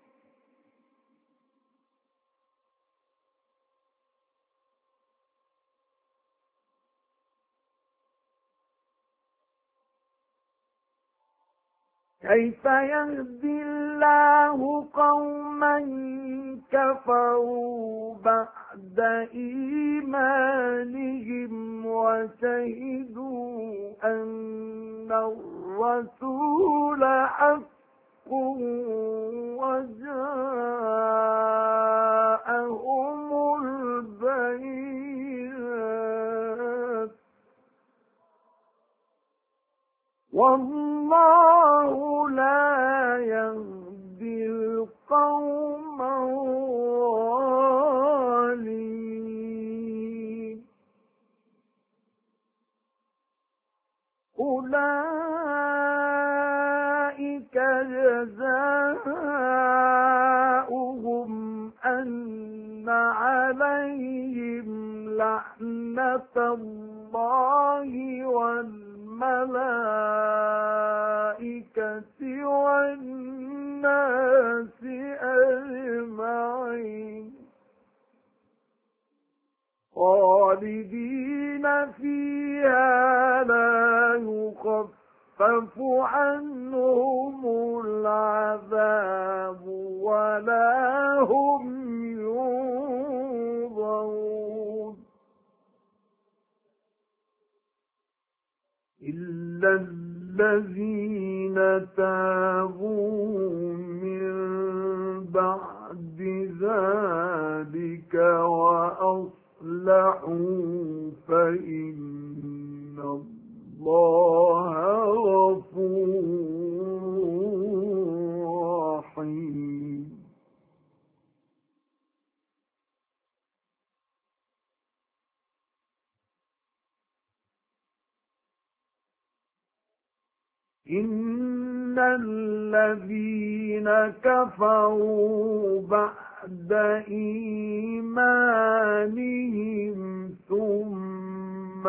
كيف يهدي الله قوما كفروا بعد إيمانهم وشهدوا أن الرسول حق وجاءهم البينات والله لا يهدي القوم الظالمين. أولئك جزاؤهم أن عليهم لعنة الله والملائكة والناس أجمعين خالدين فيها لا يخفف عنهم العذاب ولا هم ينظرون إلا الذين تابوا من بعد ذلك وأصلحوا فإن اللَّهَ غَفُورٌ رَّحِيمٌ. إِنَّ الَّذِينَ كَفَرُوا بَعْدَ إِيمَانِهِمْ ثُمَّ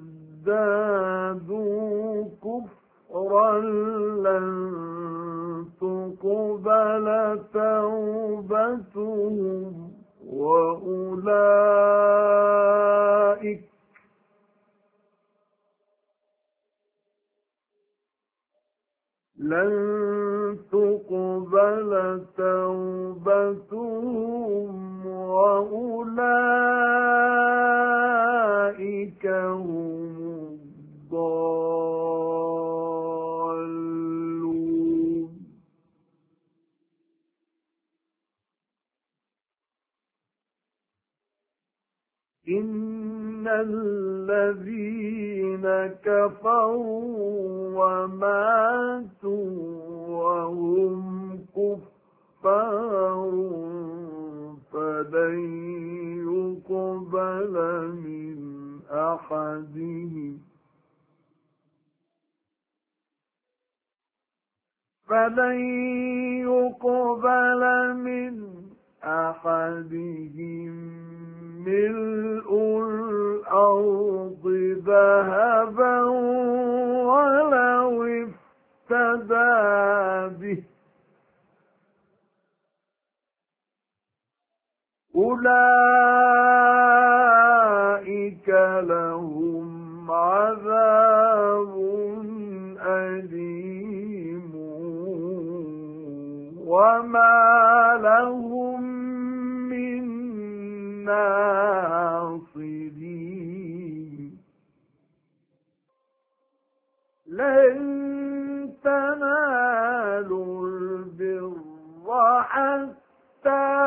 ازْدَادُوا كُفْرًا لَّن تُقْبَلَ تَوْبَتُهُمْ وَأُولَٰئِكَ هُمُ الضَّالُّونَ. إِنَّ الَّذِينَ كَفَرُوا وَمَاتُوا وَهُمْ كُفَّارٌ فَلَن يُقْبَلَ مِنْ أَحَدِهِم مِّلْءُ الْأَرْضِ ذَهَبًا وَلَوِ افْتَدَىٰ بِهِ أُولَٰئِكَ لَهُمْ عَذَابٌ أَلِيمٌ وَمَا لَهُم مِّن نَّاصِرِينَ. لَن تَنَالُوا الْبِرَّ حَتَّىٰ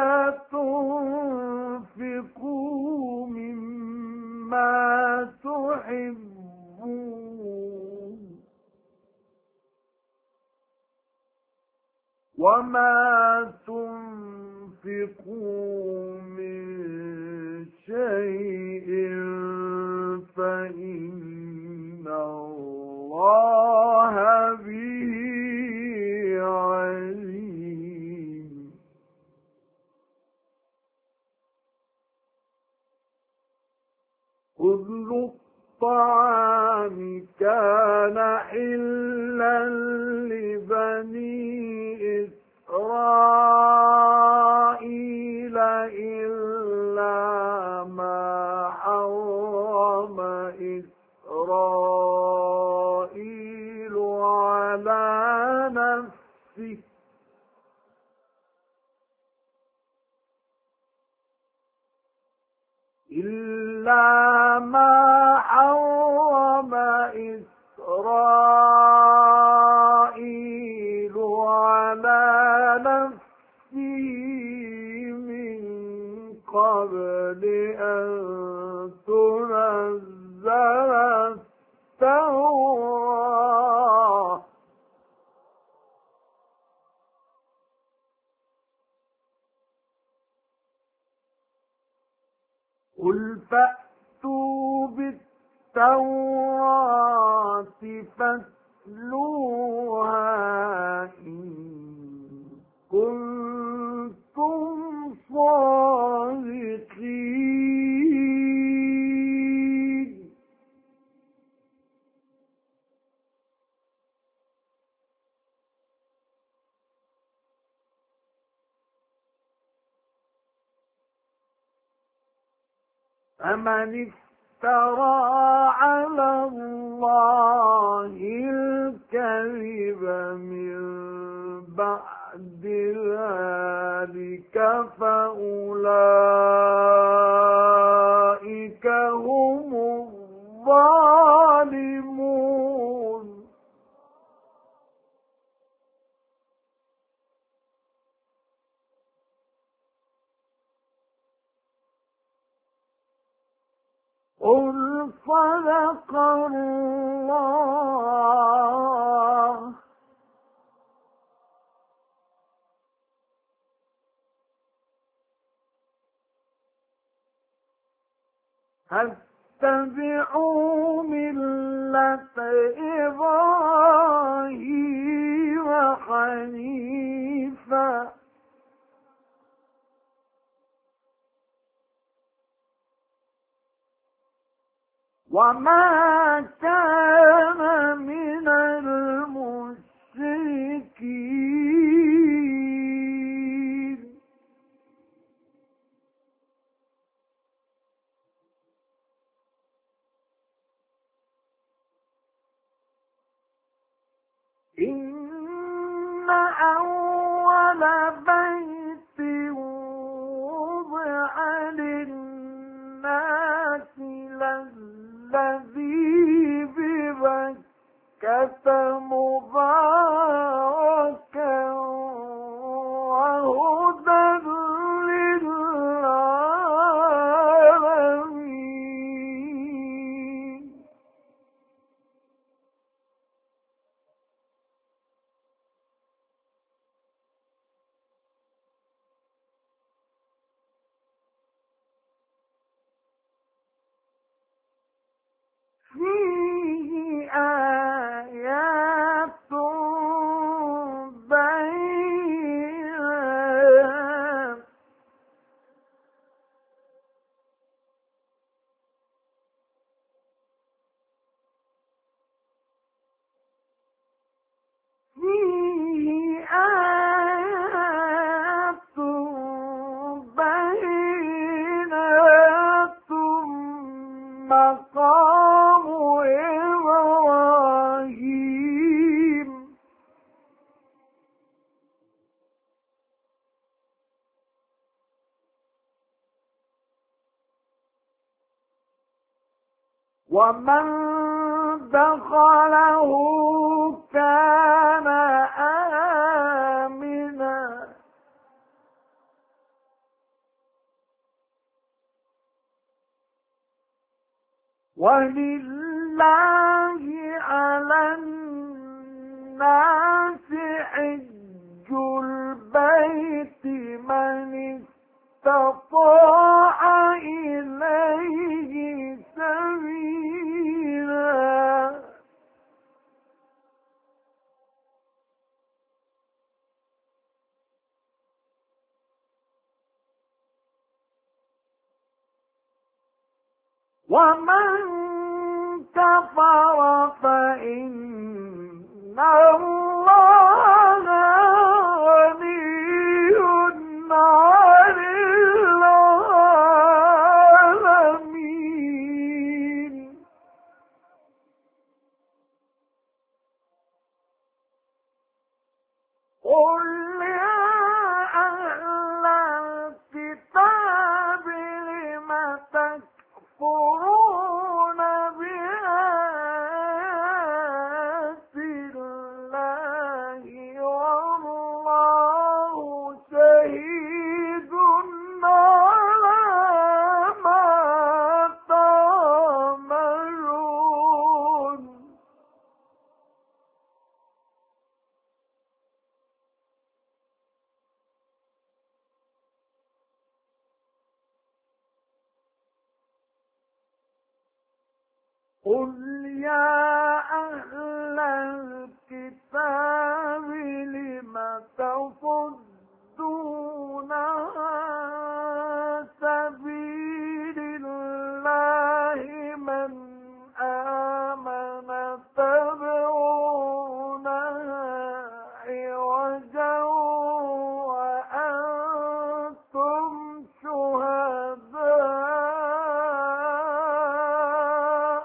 تُنفِقُوا مِمَّا تُحِبُّونَ وَمَا تُنفِقُوا مِن شَيْءٍ فَإِنَّ اللَّهَ بِهِ عَلِيمٌ. كُلُّ الطَّعَامِ كَانَ حِلًّا لِّبَنِي إِسْرَائِيلَ إِلَّا مَا حَرَّمَ إِسْرَائِيلُ عَلَىٰ نَفْسِهِ مِن قَبْلِ أَن تُنَزَّلَ التَّوْرَاةُ قُلْ فَأْتُوا بِالتَّوْرَاةِ فَاتْلُوهَا إِن كُنتُمْ صَادِقِينَ. فَمَنِ افْتَرَىٰ عَلَى اللَّهِ الْكَذِبَ مِن بَعْدِ ذَٰلِكَ فَأُولَٰئِكَ هُمُ الظَّالِمُونَ. قُلْ صدق الله. اتبعوا ملة إبراهيم حنيفا وما كان من المشركين. إن أول بيت وضع للناس الذي ببكة مباركا وهدى للعالمين. فيه آيات بينات مقام إبراهيم. ومن دخله كان آمنا ولله على الناس حج البيت من استطاع إليه سبيلا. ومن كفر فإن الله غني عن العالمين. قل يا أهل الكتاب لم تكفرون بآيات الله والله شهيد على ما تعملون. قل يا أهل الكتاب لم تصدون عن سبيل الله من آمن تبغونها عوجا وأنتم شهداء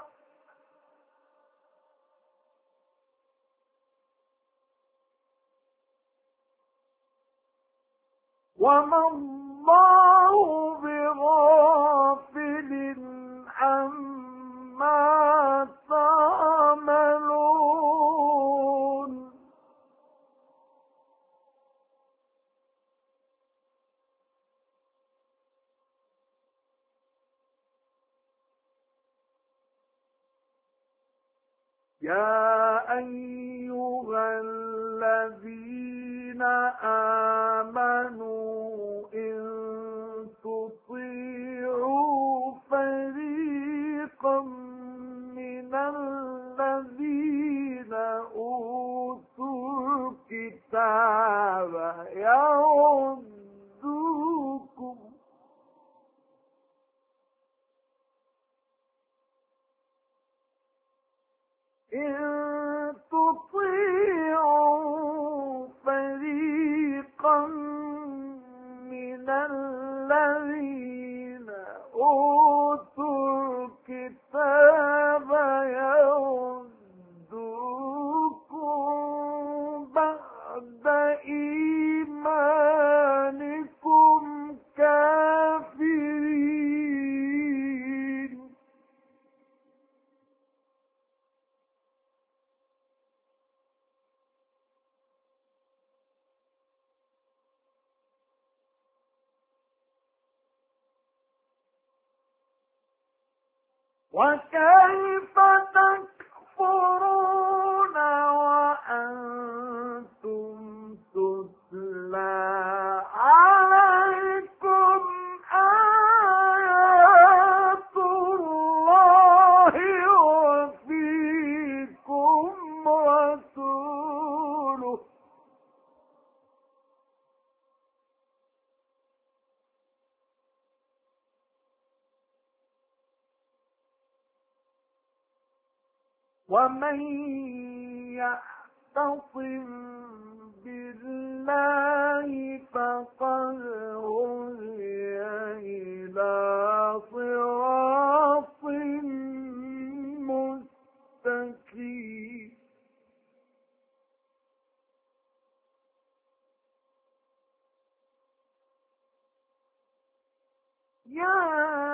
وما الله بغافل عما تعملون. يا أيها الذين آمنوا إن تطيعوا فريقا من الذين أوتوا الكتاب يردوكم إن تطيعوا فريقا من الذين أوتوا الكتاب يردوكم بعد إيمانكم كافرين وكيف تكفرون وأنتم تتلى عليكم آيات الله وفيكم رسوله ومن يعتصم بالله فقد هدي إلى صراط مستقيم يا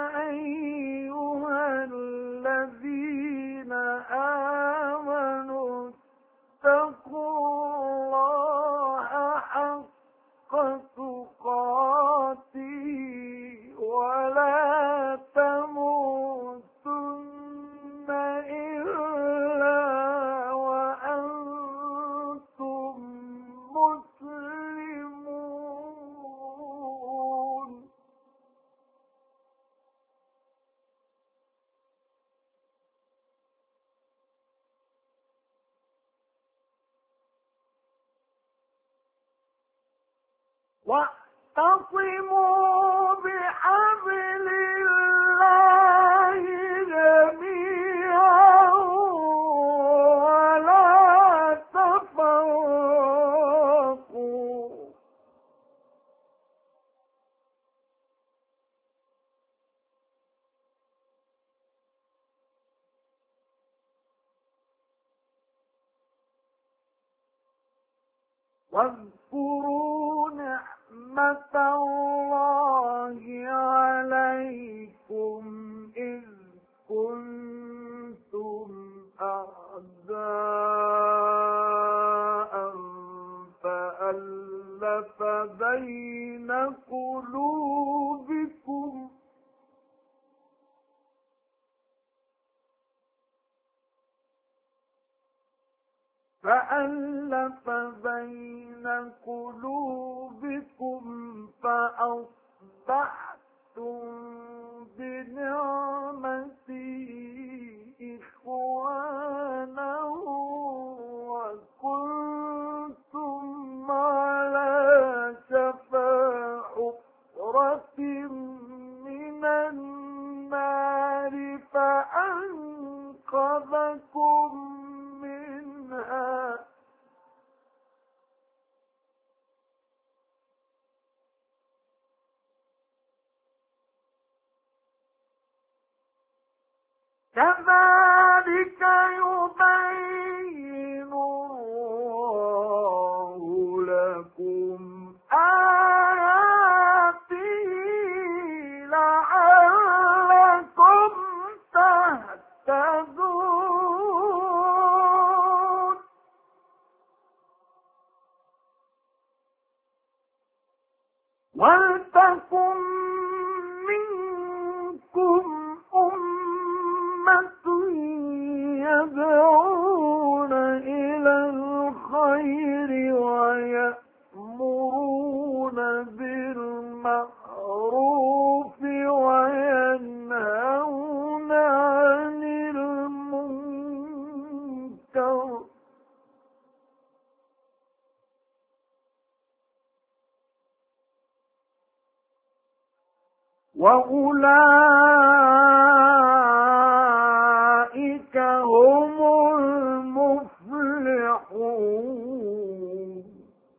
أيها الذين آمنوا اتقوا الله حق تقاته ولا تموتن إلا وأنتم مسلمون واعتصموا بحبل الله جميعا ولا تفرقوا واذكروا نعمة الله عليكم إذ كنتم أعداء فألف بين قلوبكم فأصبحتم بنعمته إخوانا وكنتم على شفا حفرة من النار فأنقذكم منها كذلك يبين الله لكم آياته لعلكم تهتدون ولتكن منكم أمة وأولئك هم المفلحون.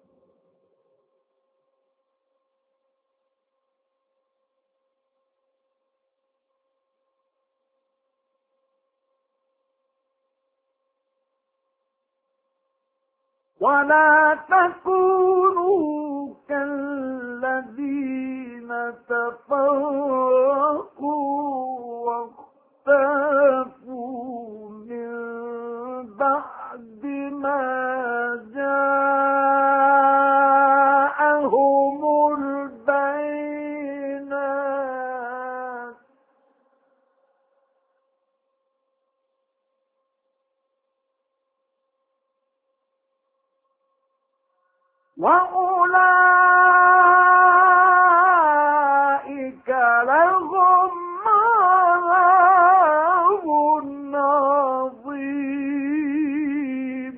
ولا تكونوا كالذين تفرقوا واختلفوا من بعد ما جاءهم البينات وأولئك لهم عذاب عظيم.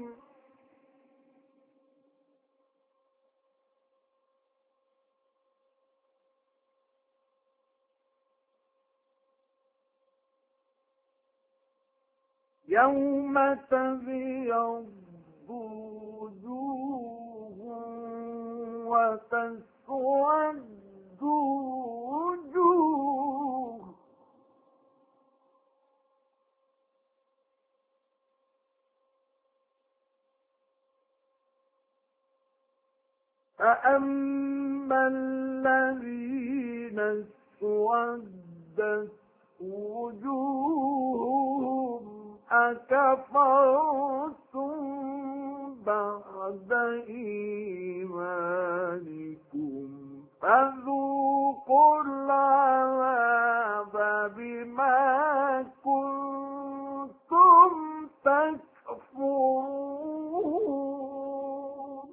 يوم تبيض وجوه وتسود وجوه فأما الذين اسودت وجوههم أكفرتم بعد إيمانكم فذوقوا العذاب بما كنتم تكفرون.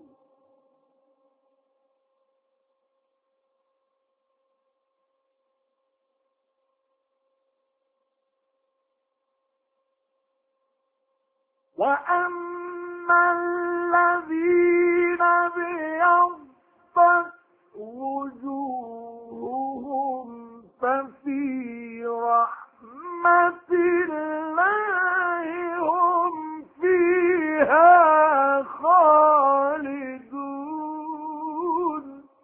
وأما الذين ابيضت وجوههم ففي رحمة الله هم فيها خالدون.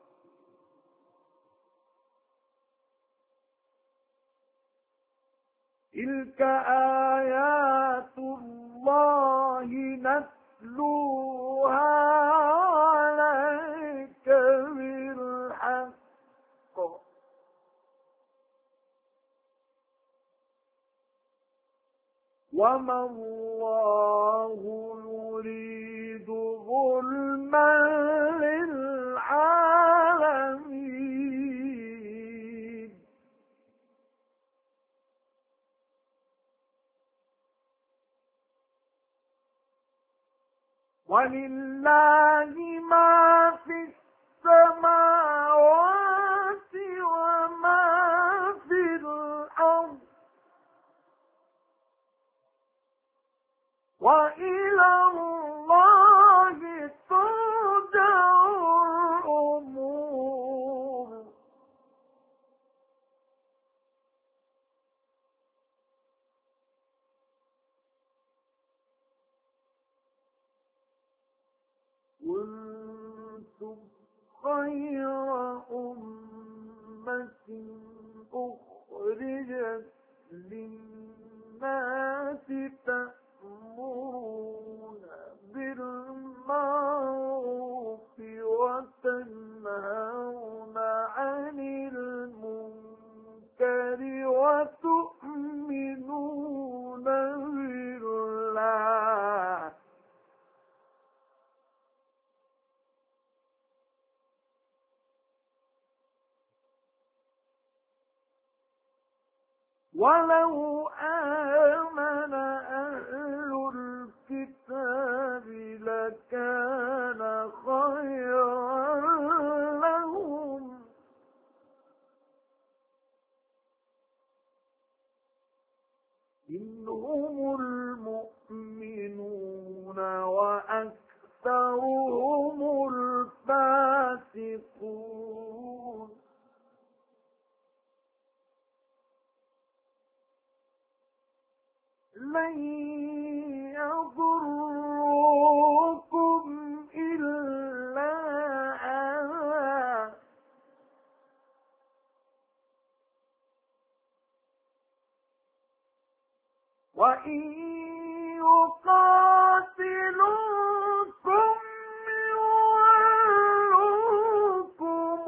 تلك آيات الله نتلوها عليك بالحق وما الله يريد ظلما للعالمين. ولله ما في السماوات وما في الأرض وإلى الله ترجع الأمور. كنتم خير أمة أخرجت للناس تأمرون بالمعروف وتنهون عن المنكر وتؤمنون بالله. ولو آمن أهل الكتاب لكان خيرا لهم منهم المؤمنون وأكثرهم الفاسقون. لن يضروكم إلا أذى وإن يقاتلوكم يولوكم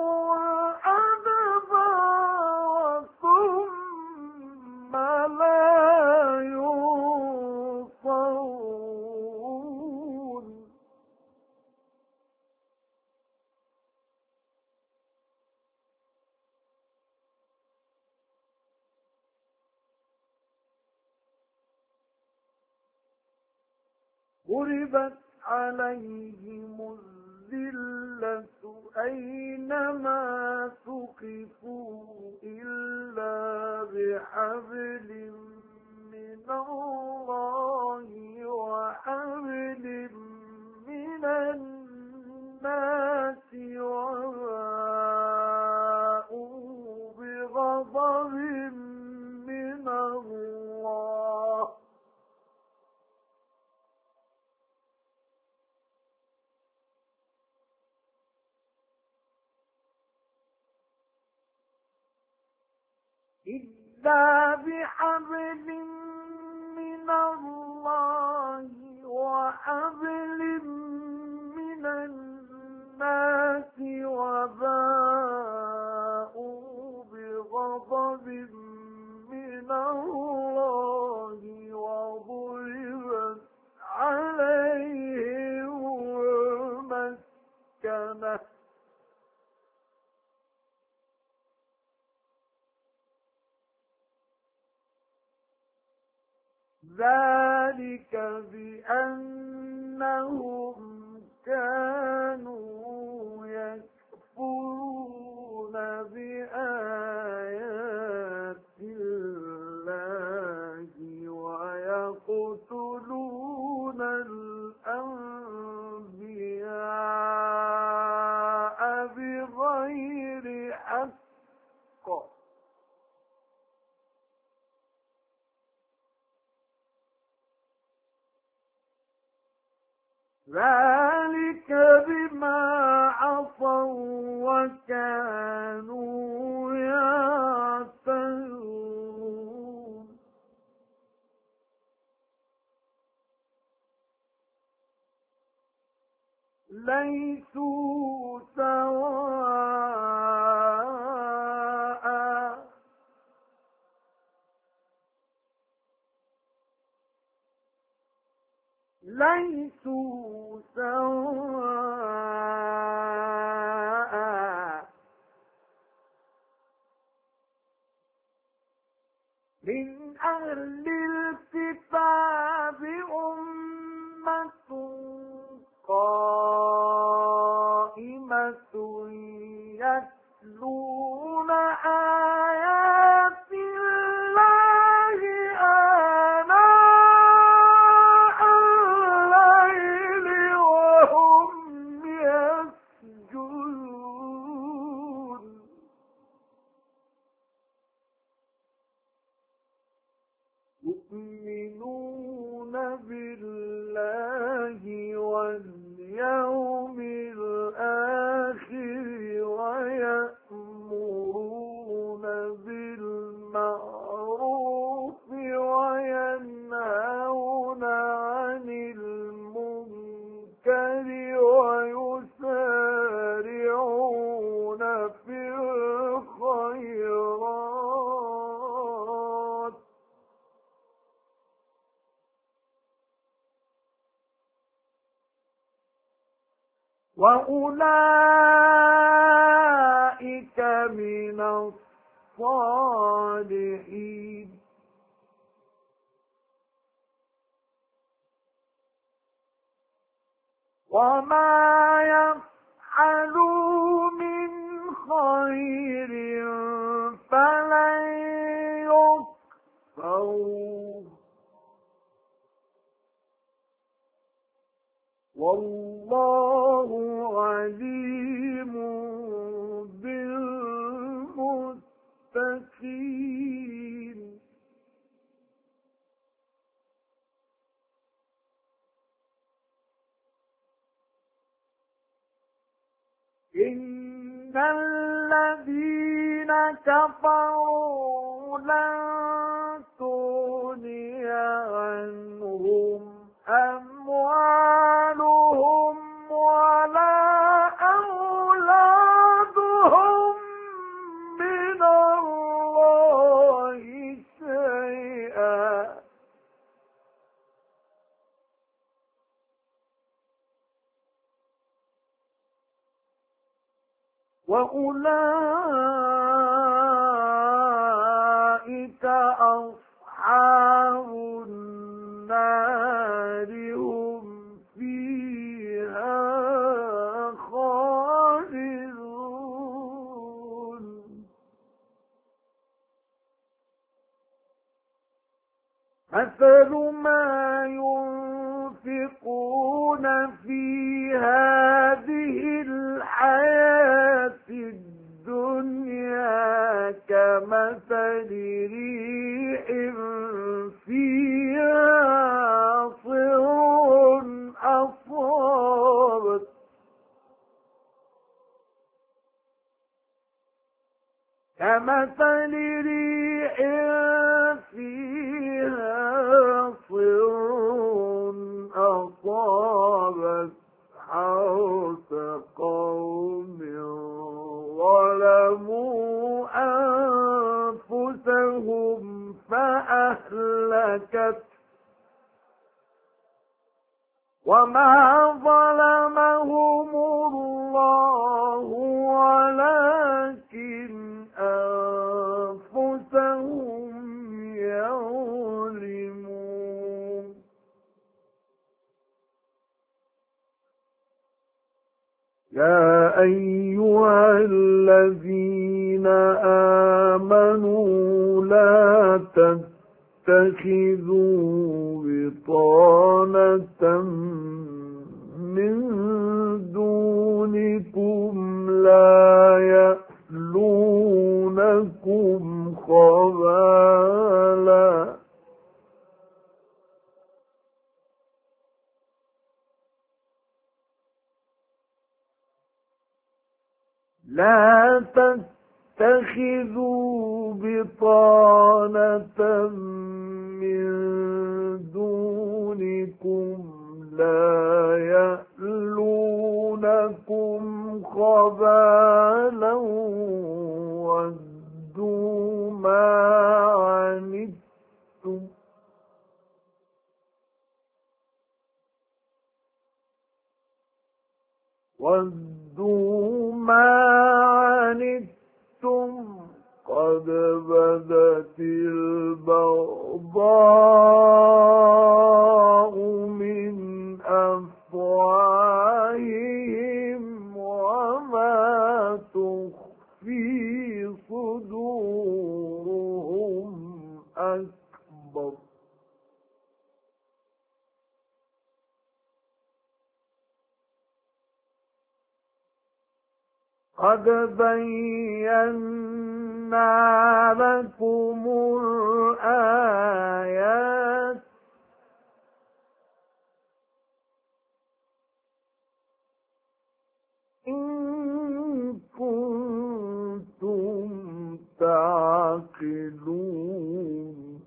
الأدبار ثم لا ينصرون ضربت عليهم الذلة أينما ثقفوا إلا بحبل من الله وحبل من الناس وباءوا بغضب من الله إلا بحبل من الله وحبل من الناس وباءوا بغضب من الله وضربت عليهم المسكنة ذلك بأنهم كانوا يكفرون بآيات الله ويقتلون الأنبياء بغير حق ذلك بما عصوا وكانوا يعتدون ليسوا سواء ليسوا سواء من أهل الكتاب أمة قائمة يتلون آيات الله آناء الليل وهم يسجدون يؤمنون بالله واليوم الآخر ويأمرون بالمعروف وينهون عن المنكر ويسارعون في الخيرات وأولئك من الصالحين وما يفعلوا من خير فلن يكفروه والله عليم بالمتقين الذين كفروا لن تغني عنهم أموالهم ولا أولادهم من الله شيئا وأولئك أصحاب النار هم فيها خالدون مثل ما ينفقون في هذه الحياة الدنيا كمثل ريح فيها صر أصابت كمثل ريح فيها صر أصابت حرث قوم ظلموا أنفسهم فأهلكت وما ظلمهم الله ولكن أنفسهم يظلمون يا أيها الذين آمنوا لا تتخذوا بطانة من دونكم لا يألونكم خبالا لا تتخذوا بطانة من دونكم لا يألونكم خبالا ودوا ما عنتم قد بدت البغضاء من أفواههم وما تخفي صدورهم أكبر قد بينا لكم الآيات إن كنتم تعقلون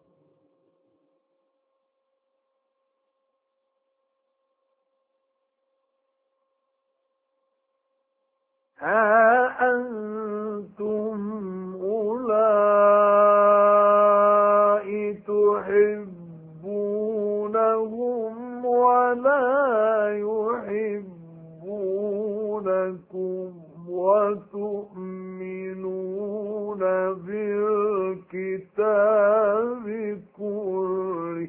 ها أنتم أولئك تحبونهم ولا يحبونكم وتؤمنون بالكتاب كله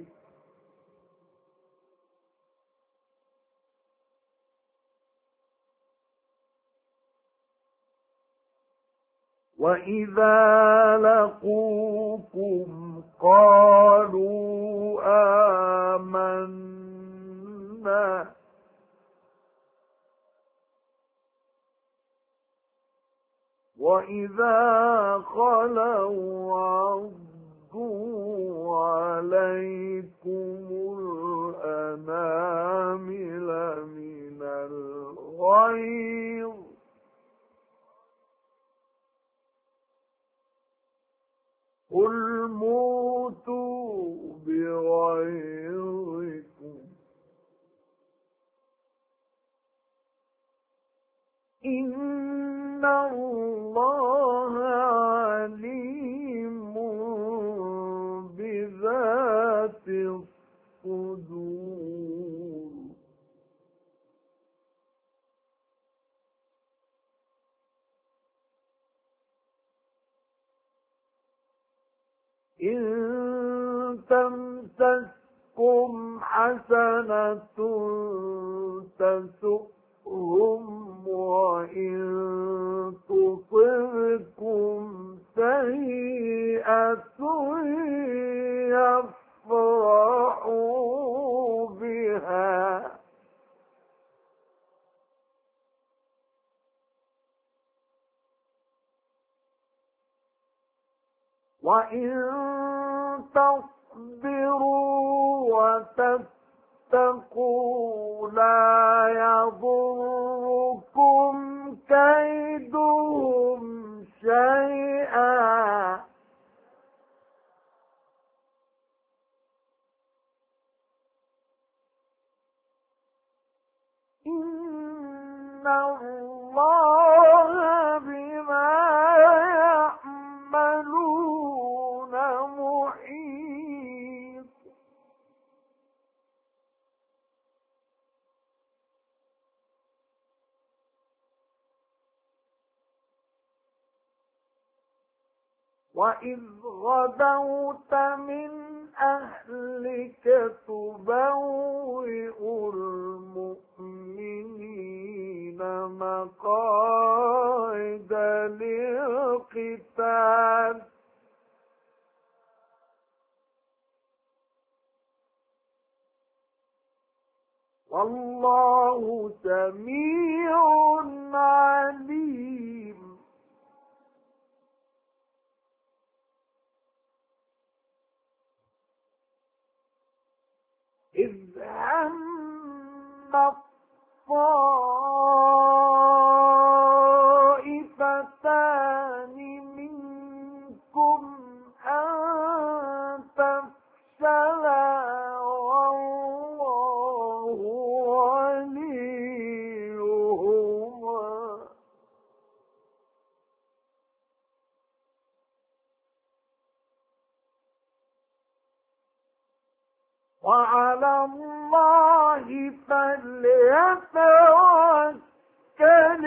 وَإِذَا لَقُوكُمْ قَالُوا آمَنَّا وَإِذَا خَلَوْا عَضُّوا عَلَيْكُمُ الْأَنَامِلَ مِنَ الْغَيْظِ قل موتوا بغيظكم إن الله عليم بذات الصدور إن تمسسكم حسنة تسؤهم وإن تصبكم سيئة يفرحوا بها وإن تصبروا وتتقوا لا يضركم كيدهم شيئا إن الله بما يعملون محيط وإذ غدوت من أهلك تبوئ المؤمنين مقاعد للقتال والله سميع عليم إذ هم الطائفتان منكم أن تفشلا والله وليهما وعلى الله فليتوكل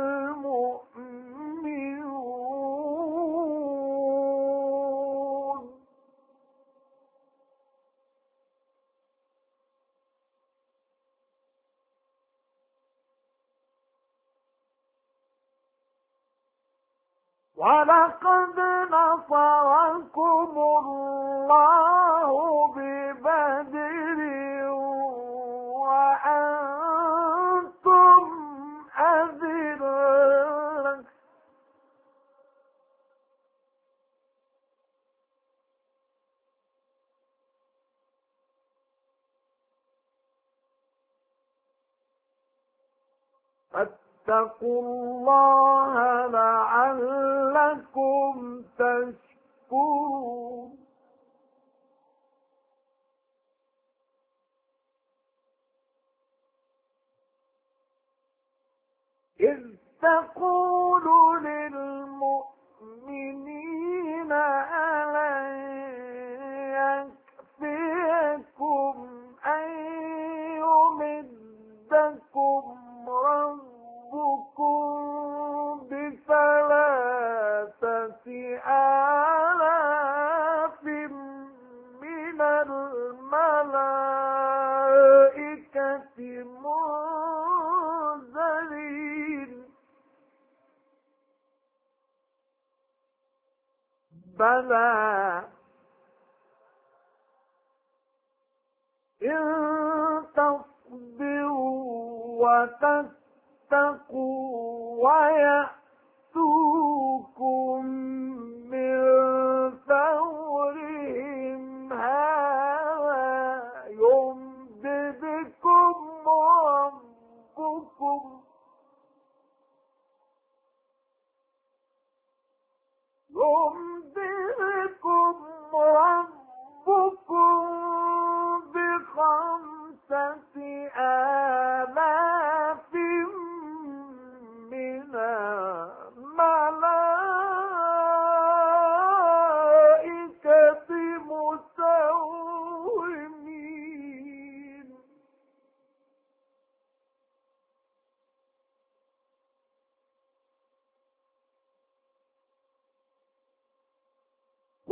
المؤمنون ولقد نصركم الله ببدر وأنتم أذلة فاتقوا الله لعلكم تشكرون إذ تقول للمؤمنين ألن يكفيكم أن يمدكم ربكم بثلاثة آلاف من الملائكة منزلين بلى إن تصبروا وتتقوا ويأتوكم من فورهم هذا يمددكم ربكم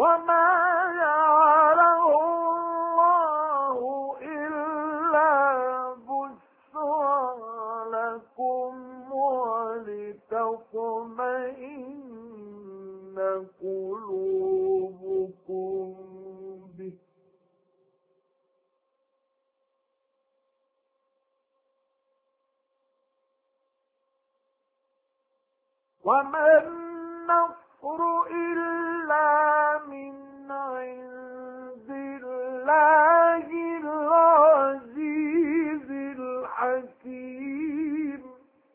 وما جعله الله إلا بشرى لكم ولتطمئن قلوبكم به وما النصر إلا من عند الله العزيز الحكيم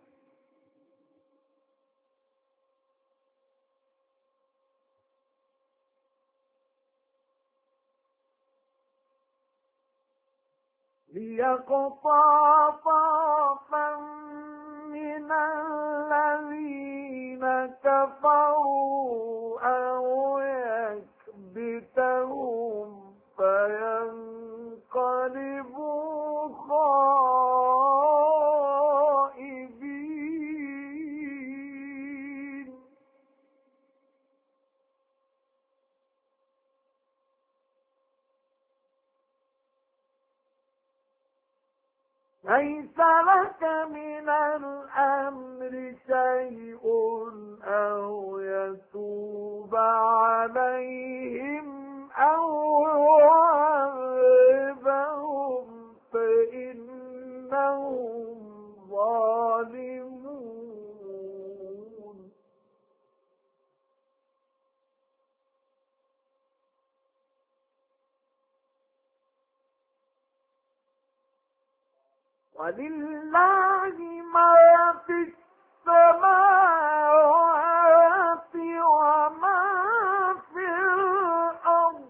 ليقطع طرفا من الذين كفروا أو يكبتهم فينقلبوا خائبين ليس لك من الأمر شيء أو يتوب عليهم أو يعذبهم فإنهم ظالمون ولله ما في السماوات وما في الأرض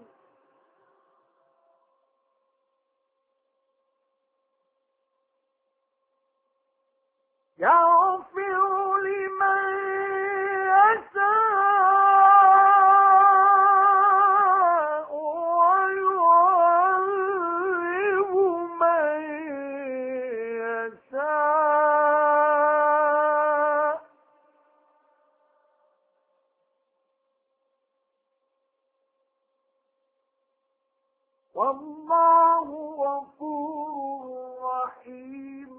يغفر لمن يشاء ويعذب من يشاء والله غفور رحيم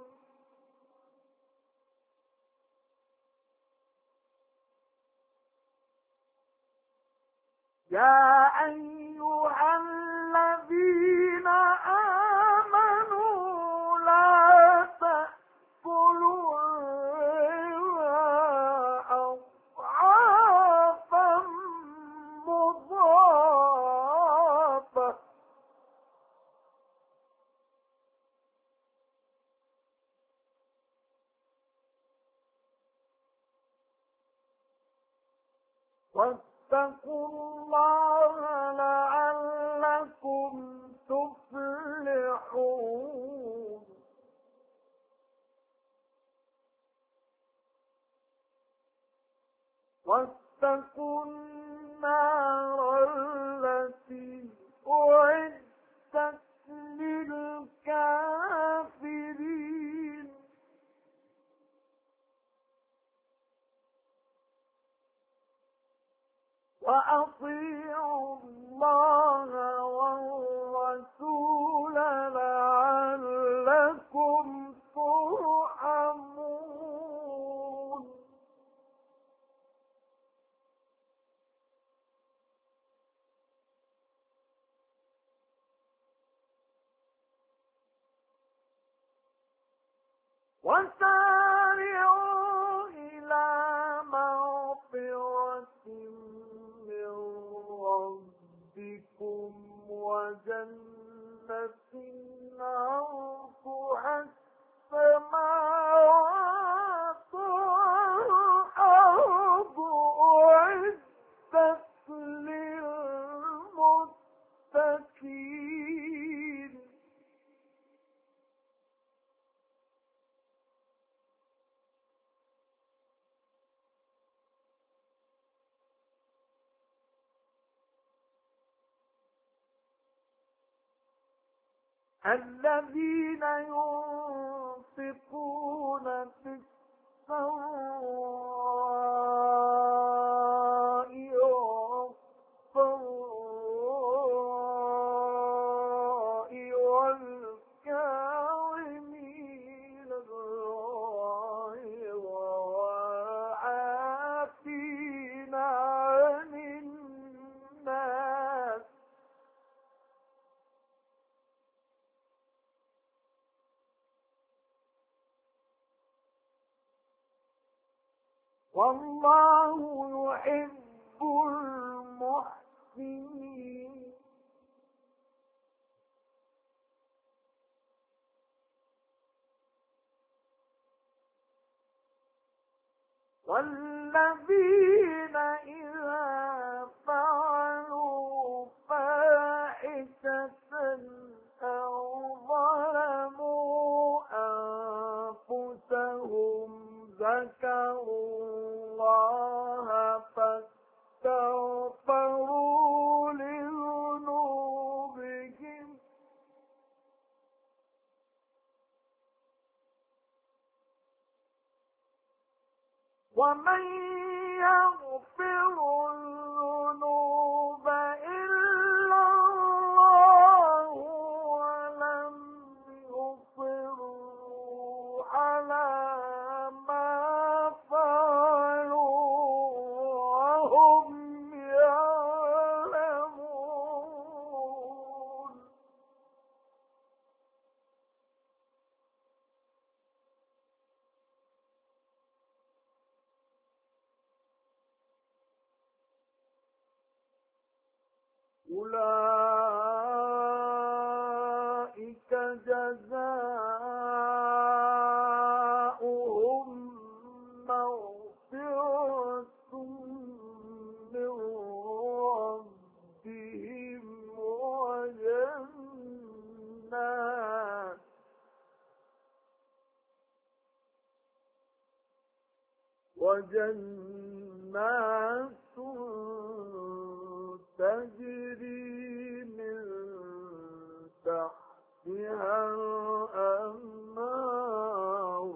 يا أيها الذين آمنوا لا تأكلوا الربا أضعافا مضاعفة واتقوا الله لعلكم تفلحون واتقوا النار التي أعدت للكافرين وأطيعوا الله والرسول لعلكم ترحمون وسارعوا إلى مغفرة من ربكم وجنة عرضها السماوات والأرض أعدت للمتقين الذين ينفقون في السراء والضراء والله يحب المحسنين. والذين إذا فعلوا فاحشة أو ظلموا أنفسهم ذكروا الله فاستغفروا لذنوبهم ومن يغفر الذنوب إلا الله ولم يصروا على ما فعلوا وهم يعلمون. أولئك جزاؤهم مغفرة من ربهم وجنات تجري من تحتها الأنهار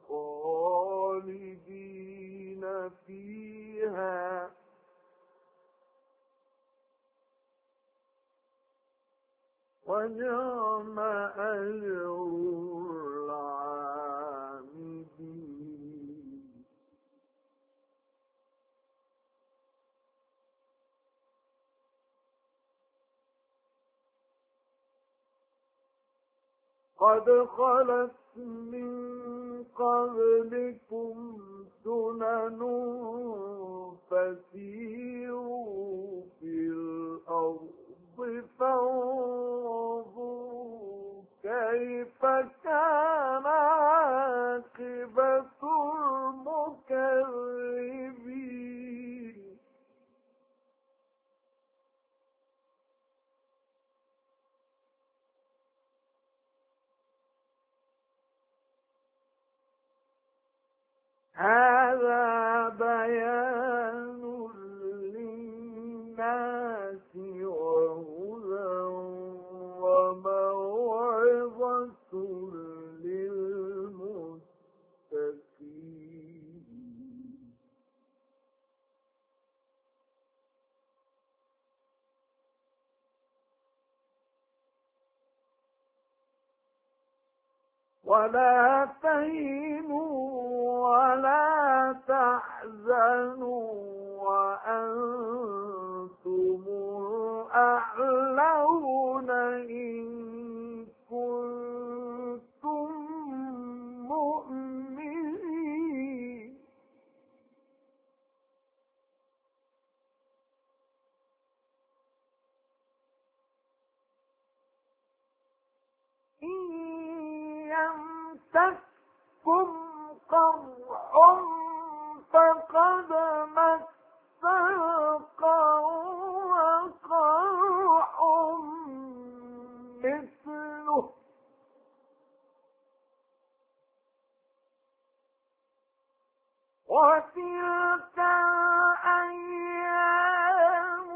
خالدين فيها ونعم أجر العاملين. قد خلت من قبلكم سنن فسيروا في الأرض فانظروا كيف كان عاقبة المكذبين. هذا بيان للناس وهدى وموعظة للمتقين. ولا تهنوا ولا تحزنوا وأنتم الأعلون إن كنتم مؤمنين. إن يمسككم قرح فقد مس القوم قرح مثله وتلك الأيام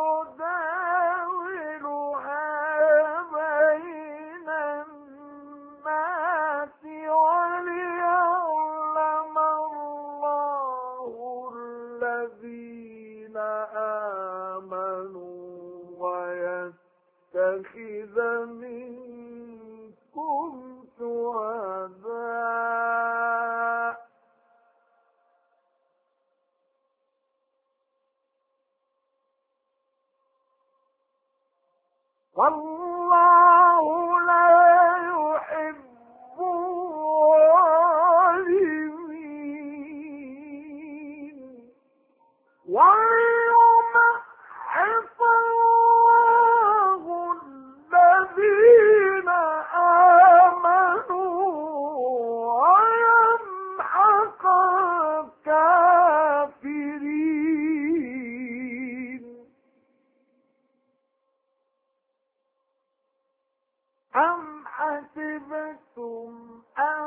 نداولها بين الناس وليعلم الله الذين آمنوا ويتخذ منكم شهداء والله لا يحب الظالمين. أحسبتم أن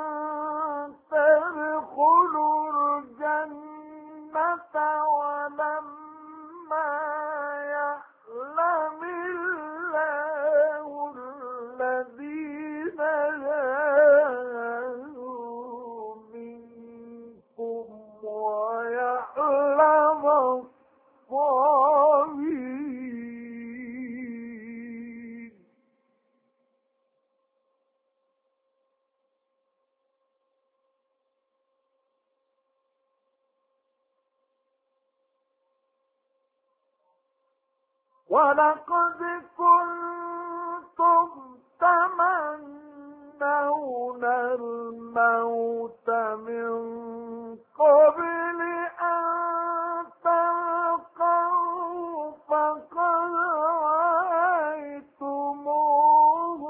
تدخلوا الجنة ولما يعلم الله الذين جاهدوا منكم ويعلم الصابرين. ولقد كنتم تمنون الموت من قبل أن تلقوه فقد رأيتموه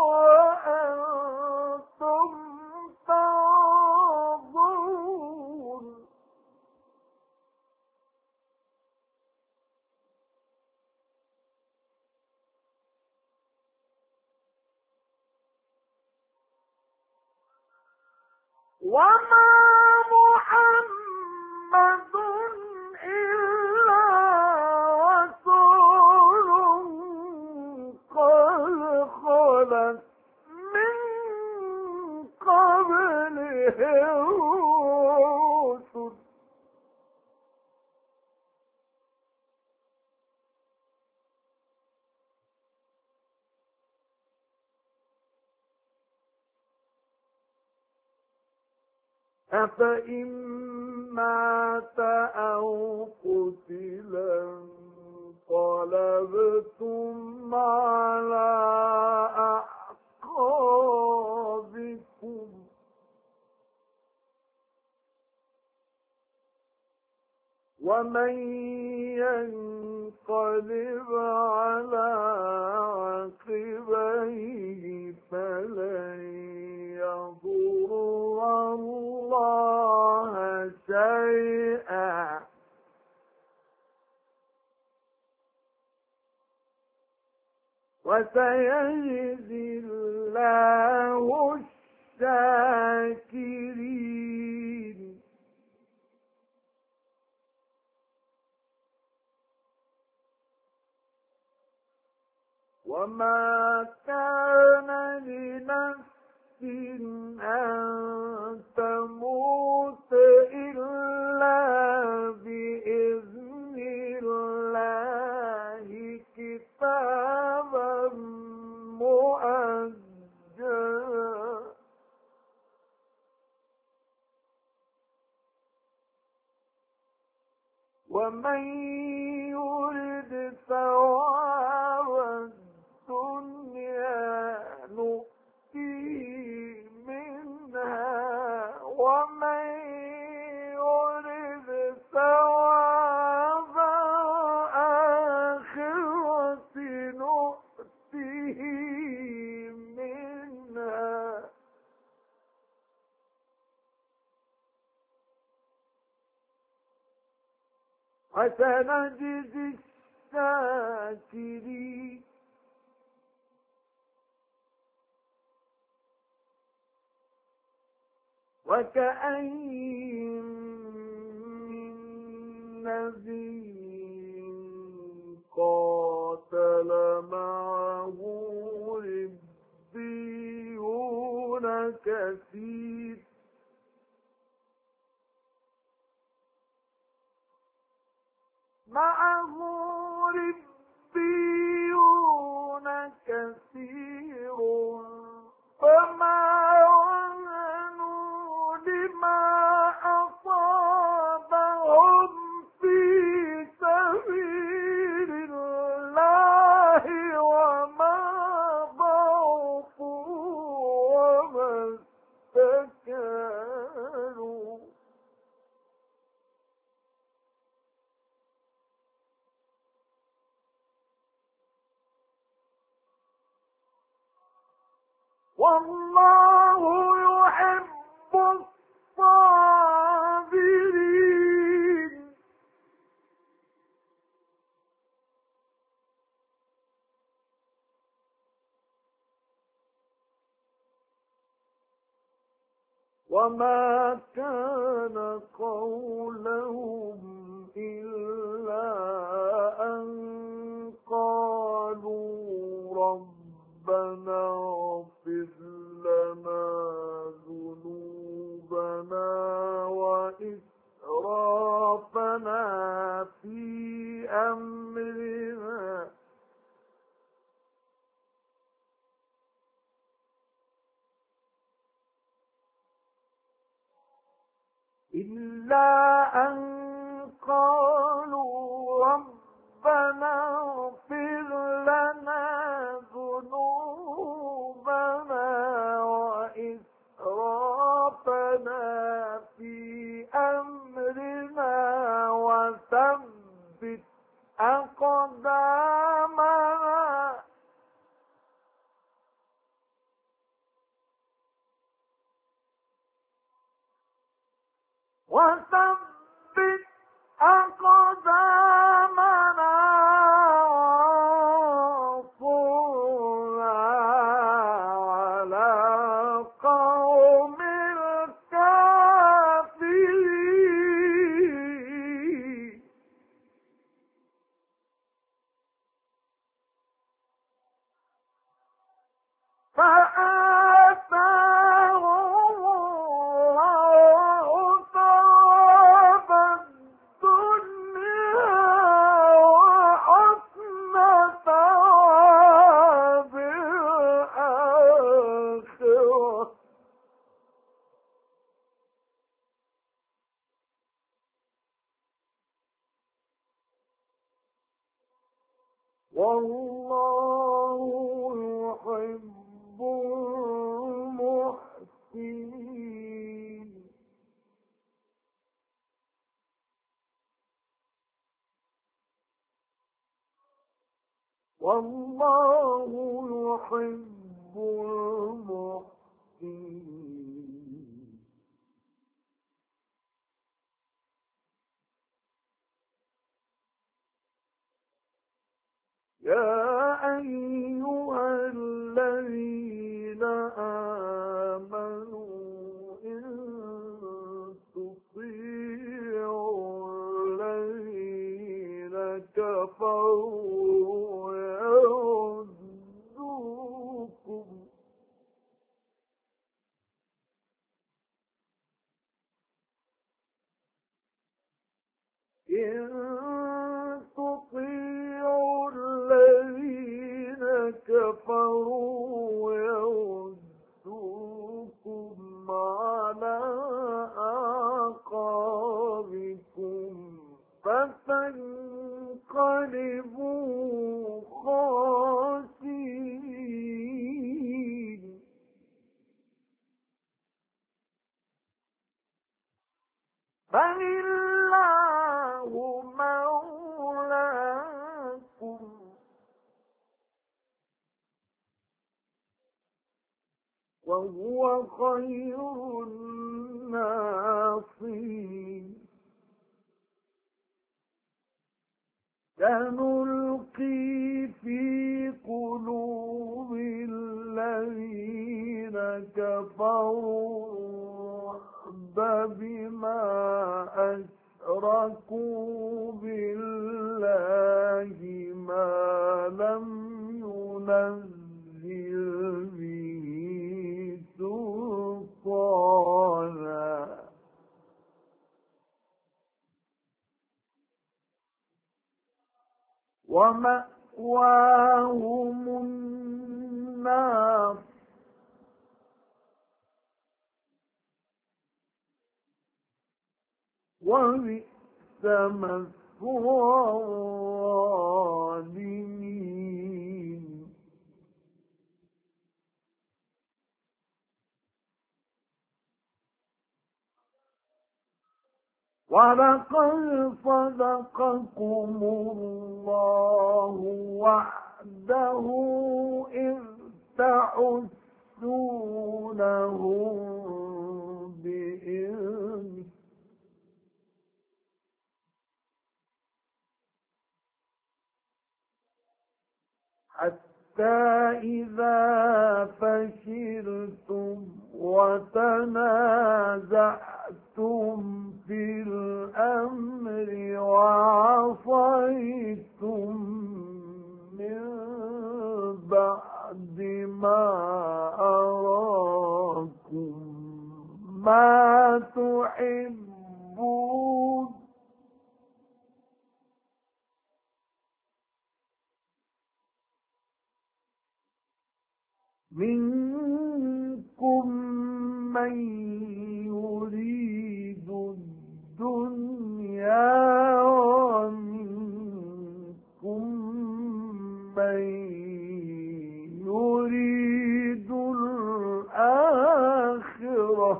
وأنتم تنظرون. وما محمد إلا رسول قد خلت من قبله الرسل أفإن مات أو قتلا انقلبتم على أعقابكم ومن ينقلب على عقبيه فلن يضر الله شيئا وسيجزي الله الشاكرين. وما كان لنفس أن تموت إلا بإذن الله كتابا مؤجلا ومن يرد ثواب الدنيا نؤتيه منها ومن يرد ثواب الآخرة نؤتيه منها وسنجزي الشاكرين. وكأين من نبي قاتل معه ربيون كثير فما وهنوا لما أصابهم في سبيل الله وما ضعفوا وما استكانوا والله يحب الصابرين. وما كان قولهم إلا أن قالوا ربنا اغفر لنا ذنوبنا وإسرافنا في أمرنا إلا أن قالوا ربنا اغفر لنا ذنوبنا وإسرافنا في أمرنا وثبت أقدامنا وثبت أقدامنا وانصرنا على القوم الكافرين فآتاهم الله ثواب الدنيا وحسن ثواب الآخرة والله يحب المحسنين والله يحب المحسنين يا أيها الذين آمنوا إن تطيعوا الذين كفروا يردوكم إن تطيعوا الذين كفروا يردوكم على أعقابكم فتنقلبوا خاسرين بل الله مولاكم وهو خير الناصرين سنلقي في قلوب الذين كفروا الرعب بما أشركوا بالله ما لم ينزل به سلطانا ومأواهم النار وبئس مثوى الظالمين ولقد صدقكم الله وعده إذ تحسونهم بإذنه حتى إذا فشلتم وتنازعتم في الأمر وعصيتم من بعد ما أراكم ما تحبون منكم من يريد الدنيا ومنكم من يريد الآخرة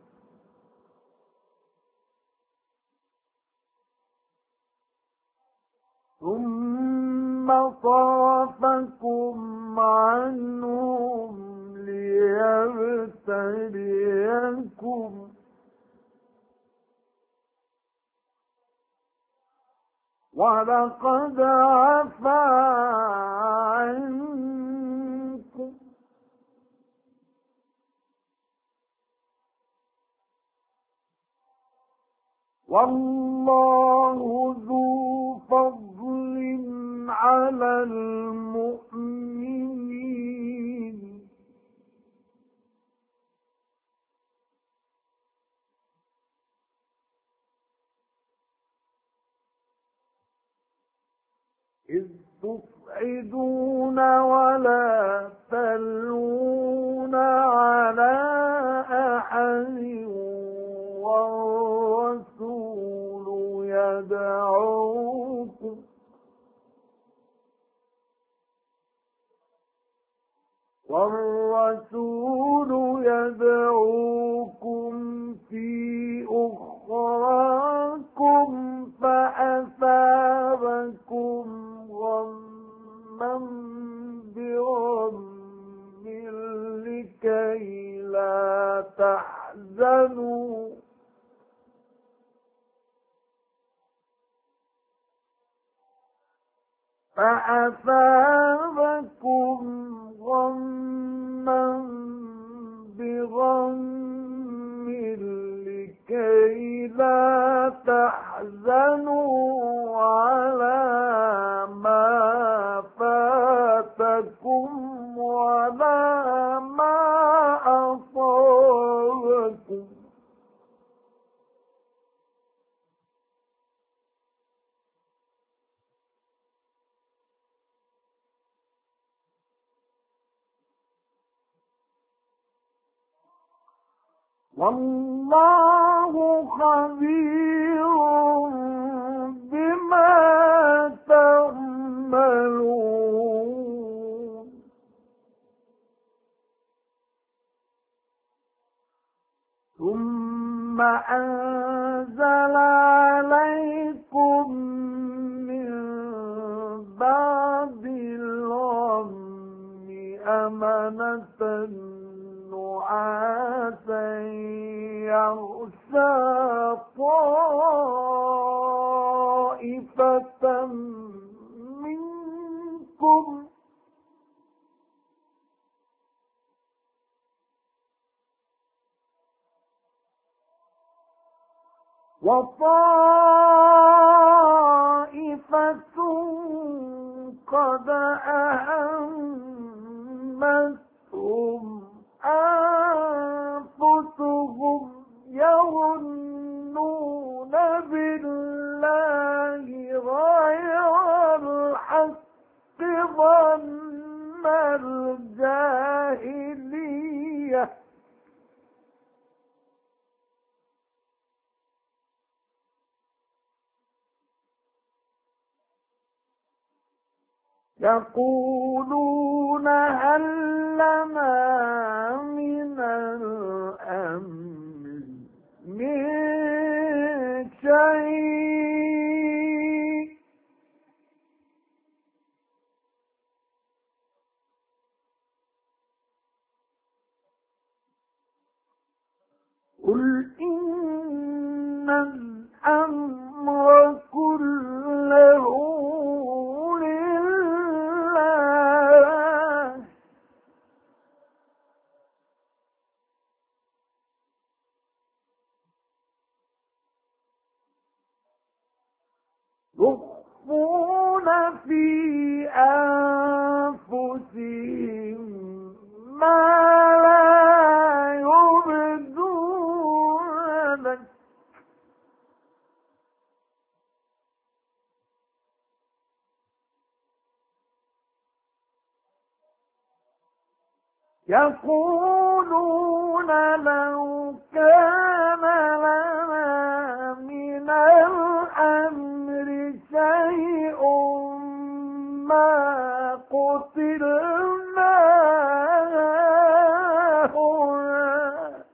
ثم صرفكم عنهم ليبتليكم ولقد عفا عنكم والله ذو فضل على المؤمنين إذ تصعدون ولا تلوون على أحد والرسول يدعوكم في أخراكم فأثابكم غما بغم لكي لا تحزنوا فأثابكم غما بغم لكي لا تحزنوا على ما فاتكم ولا ما أصابكم والله خبير بما تعملون ثم أنزل عليكم من بعد الغم أمنة نعاسا يغشى طائفة منكم وطائفة قد أهمتهم أنفسهم يظنون بالله غير الحق ظن الجاهلية يقولون هل لنا من الأمر من شيء قل إن الأمر كله لله في أنفسهم ما لا يبدون لك يقولون لو كان لنا من الأمر شيء ما قتلنا هنا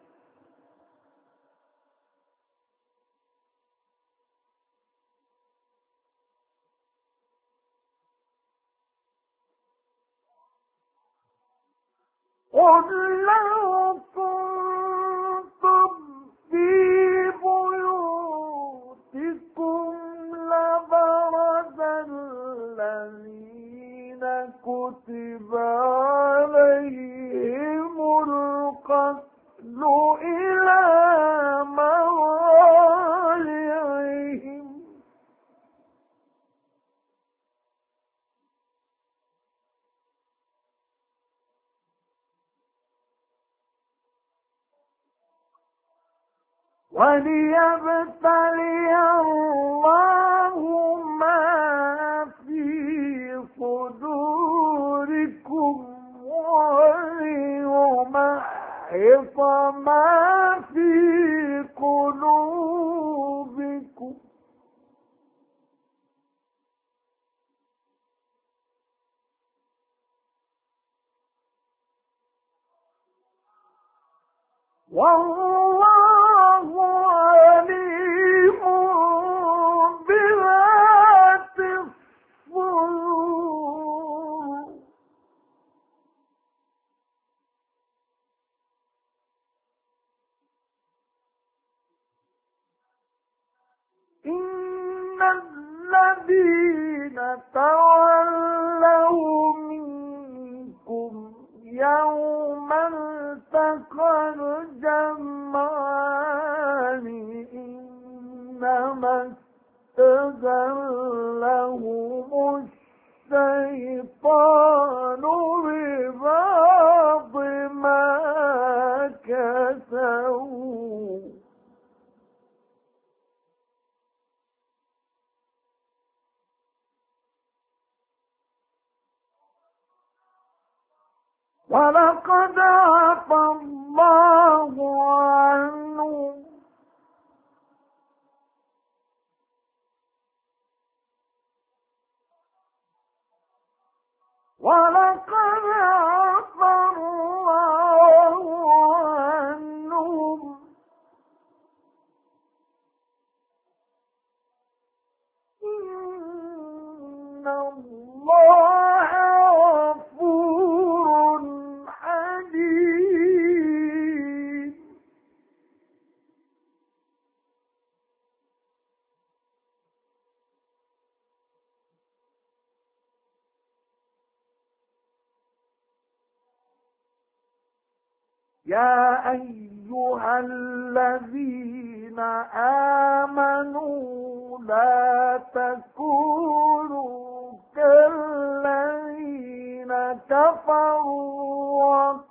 قل لو كنتم في بيوتكم لبرز الذين كتب عليهم القتل إلى مضاجعهم وليبتلي الله ما في صدوركم وليمحص ما في قلوبكم والله عليم بذات الصدور إن الذين تولوا منكم يوم التقى الجمعان إنما استزلهم الشيطان ببعض ما كسبوا ولقد عفى الله عنهم ولقد عفى الله عنهم إن الله غفور حليم يا أيها الذين آمنوا لا تكونوا كالذين كفروا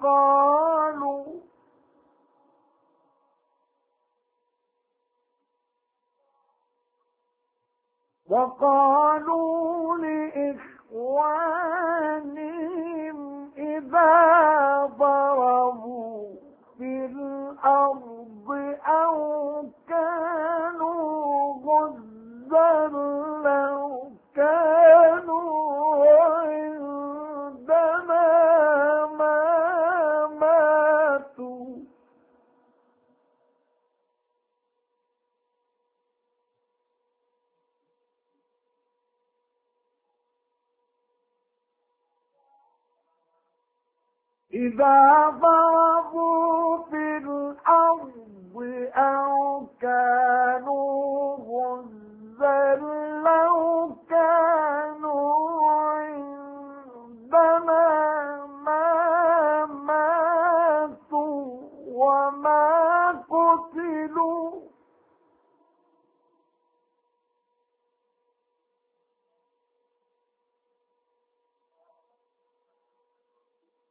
وقالوا لإخوانهم إذا ضربوا في الأرض أو كانوا غزا لو كانوا عندنا ما ماتوا إذا ضربوا في الأرض أو كانوا غزا لو كانوا عندنا ما ماتوا وما قتلوا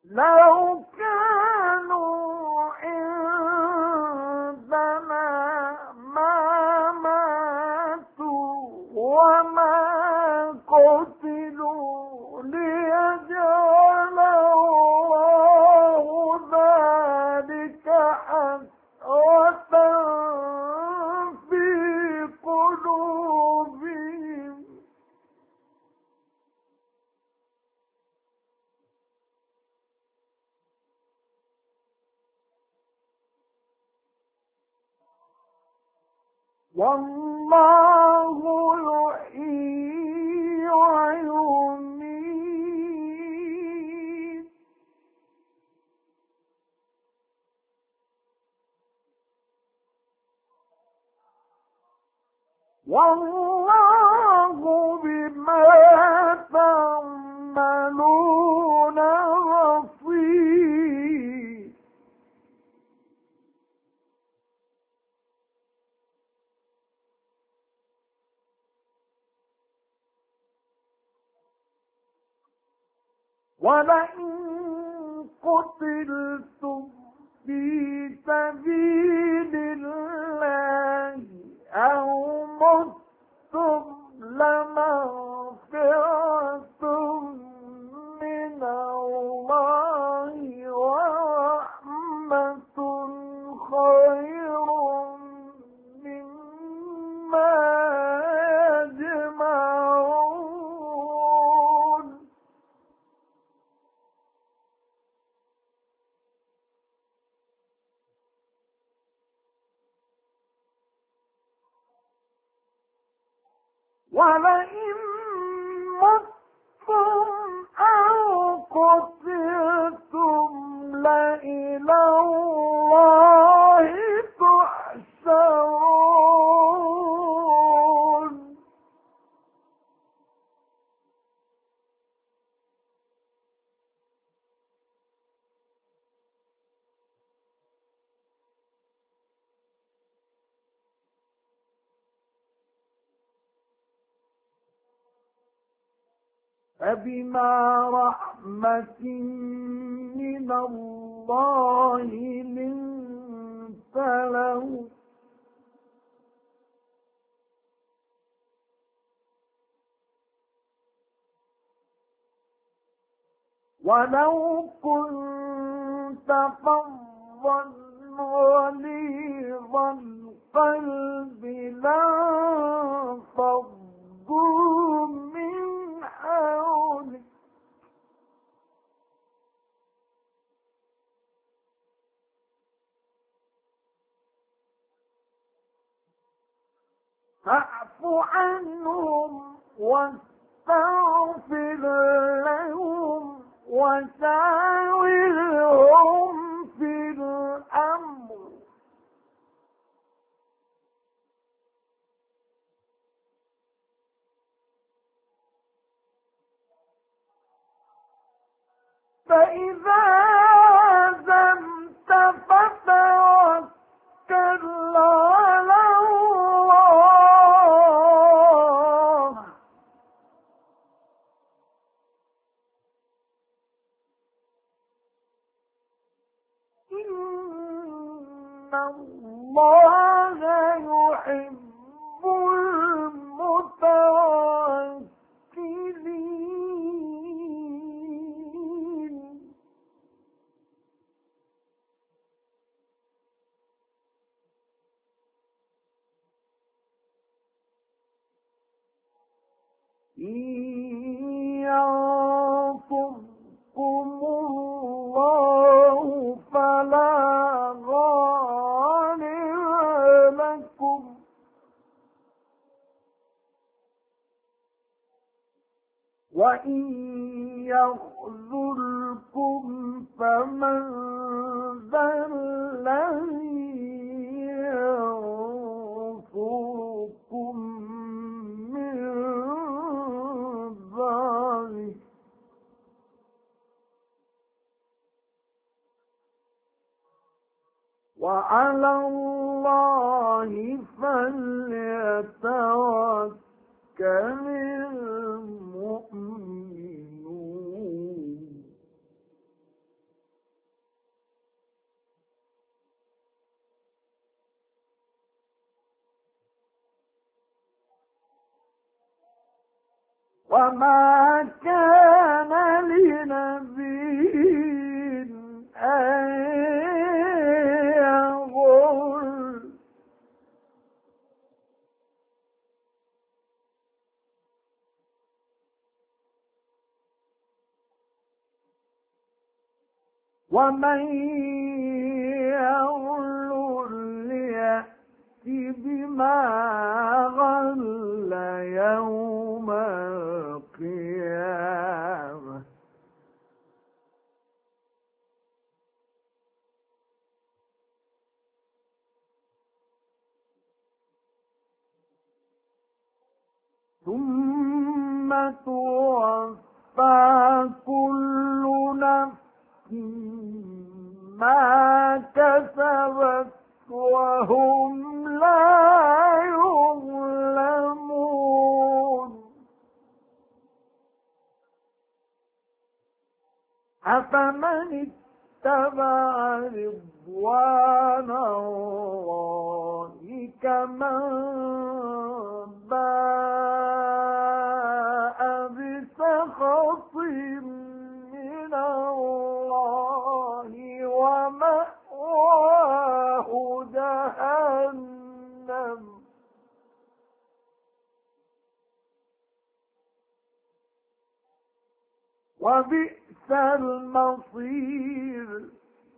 لو كانوا عندنا ما ماتوا وما قتلوا ليجعل الله ذلك حسرة في قلوبهم. والله يحيي ويميت والله بما تعملون بصير. ولئن قتلتم في سبيل الله أو متم لمغفرة من الله ورحمة خير مما يجمعون. ولئن متم أو قتلتم لإلى الله تحشرون. فبما رحمة من الله لنت لهم ولو كنت فظا غليظ القلب لانفضوا من حولك فاعف عنهم واستغفر لهم وشاورهم في الأمر فإذا عزمت فتوكل على الله إن الله يحب المتوكلين. إن ينصركم الله فلا غالب لكم وإن يخذلكم فمن ذا الذي ينصركم من بعده وعلى الله فليتوكل المؤمنون. وما كان لنبي أن يغل ومن يغل ليأتي بما غل يوم القيامة ثم توفى كل نفس ما كسبت وهم لا يظلمون أفمن اتبع رضوان الله كمن باء بسخط من الله ومأواه جهنم وبئس المصير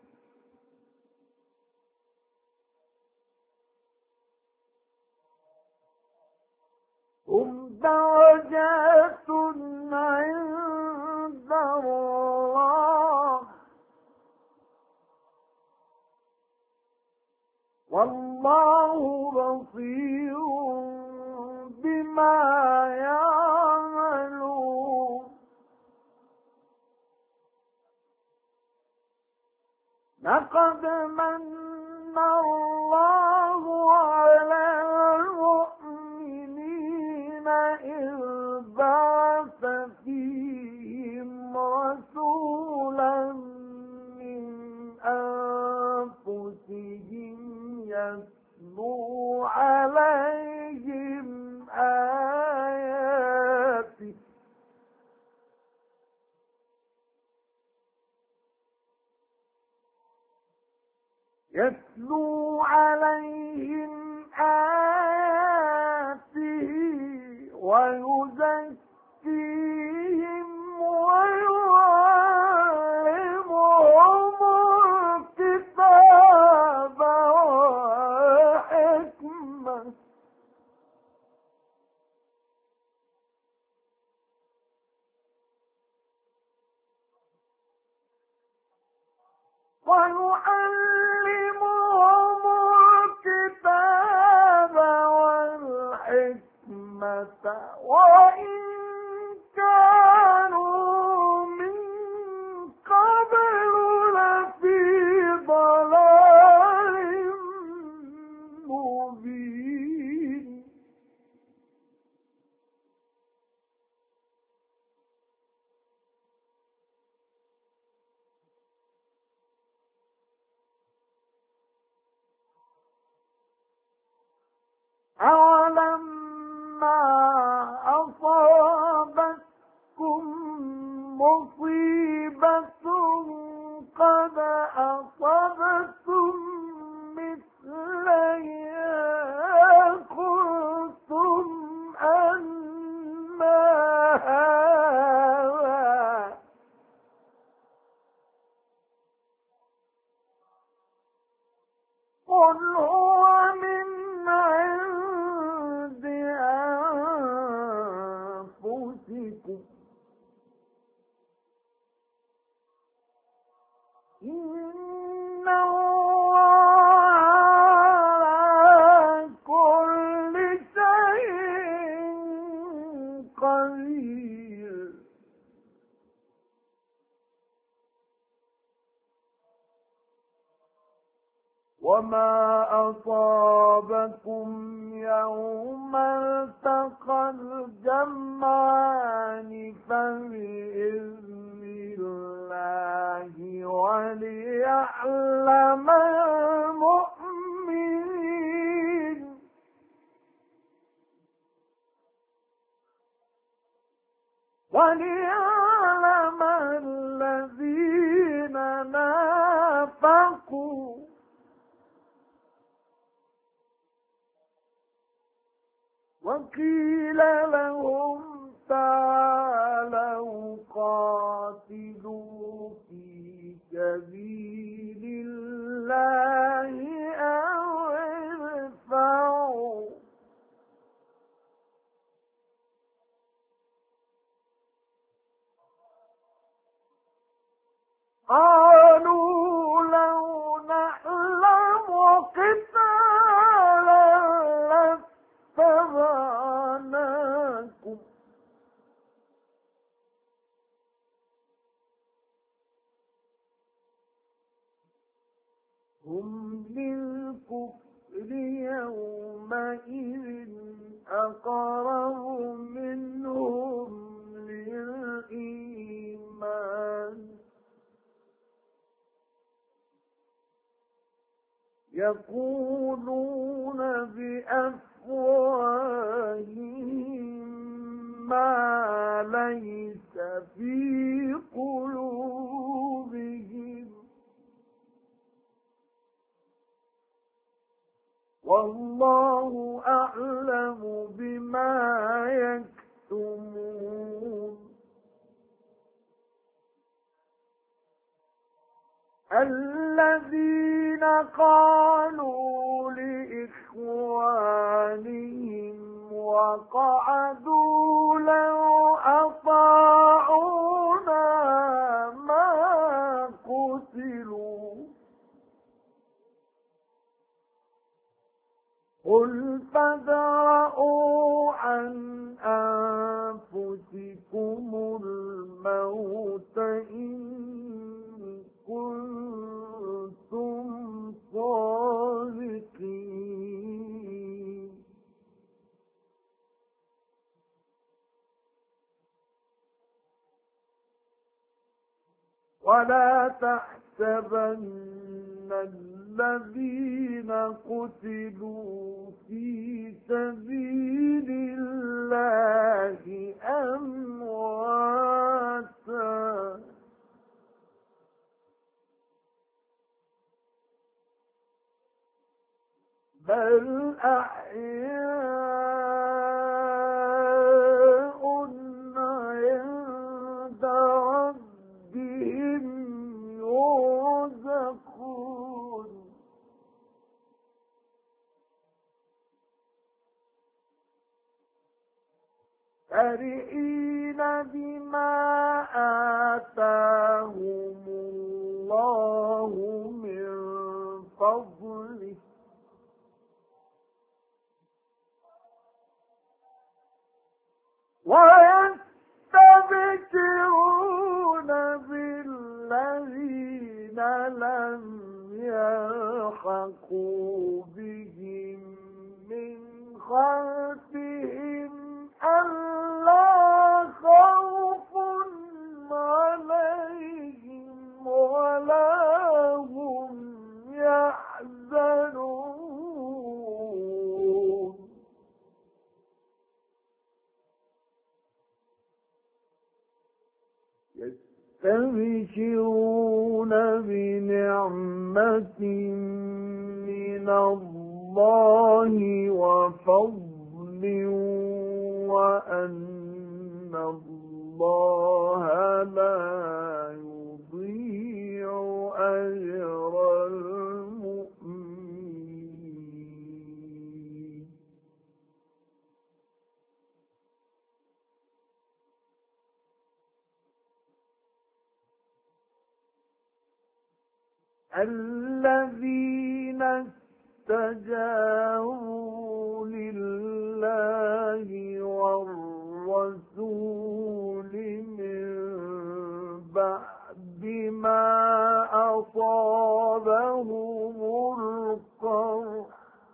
هم درجات عند الله والله بصير بما يعملون لقد من الله على المؤمنين إذ بعث فيهم رسولا من أنفسهم يتلو عليهم آياته ويزكيهم ويعلمهم الكتاب والحكمة وإن كانوا من قبل لفي ضلال مبين أولما أصابتكم مصيبة قد أصبتم مثليها قلتم أنى هذا قل هو من عند أنفسكم إن الله على كل شيء قدير وما أصابكم يوم التقى الجمعان فبإذن الله وليعلم المؤمنين وليعلم الذين نافقوا وقيل لهم تعالوا قاتلوا في سبيل الله أو ادفعوا قالوا لو نعلم قتالا لاتبعناكم هم للكفر يومئذ أقرب منهم للإيمان يقولون بأفواههم ما ليس في قلوبهم والله أعلم بما يكتمون الذين قالوا لإخوانهم وقعدوا لو أطاعونا ما قتلوا قل فادرءوا عن أنفسكم الموت إن كنتم صادقين ولا تحسبن الذين قتلوا في سبيل الله أمواتا بل أحياء عند ربهم يرزقون فرحين بما آتاهم الله من فضله ويستبشرون بالذين لم يلحقوا بهم من خلفهم ألا خوف عليهم ولا هم يحزنون يستبشرون بنعمة من الله وفضل وأن الله لا يضيع أجر المؤمنين الذين استجابوا لله والرسول من بعد ما أصابهم القرح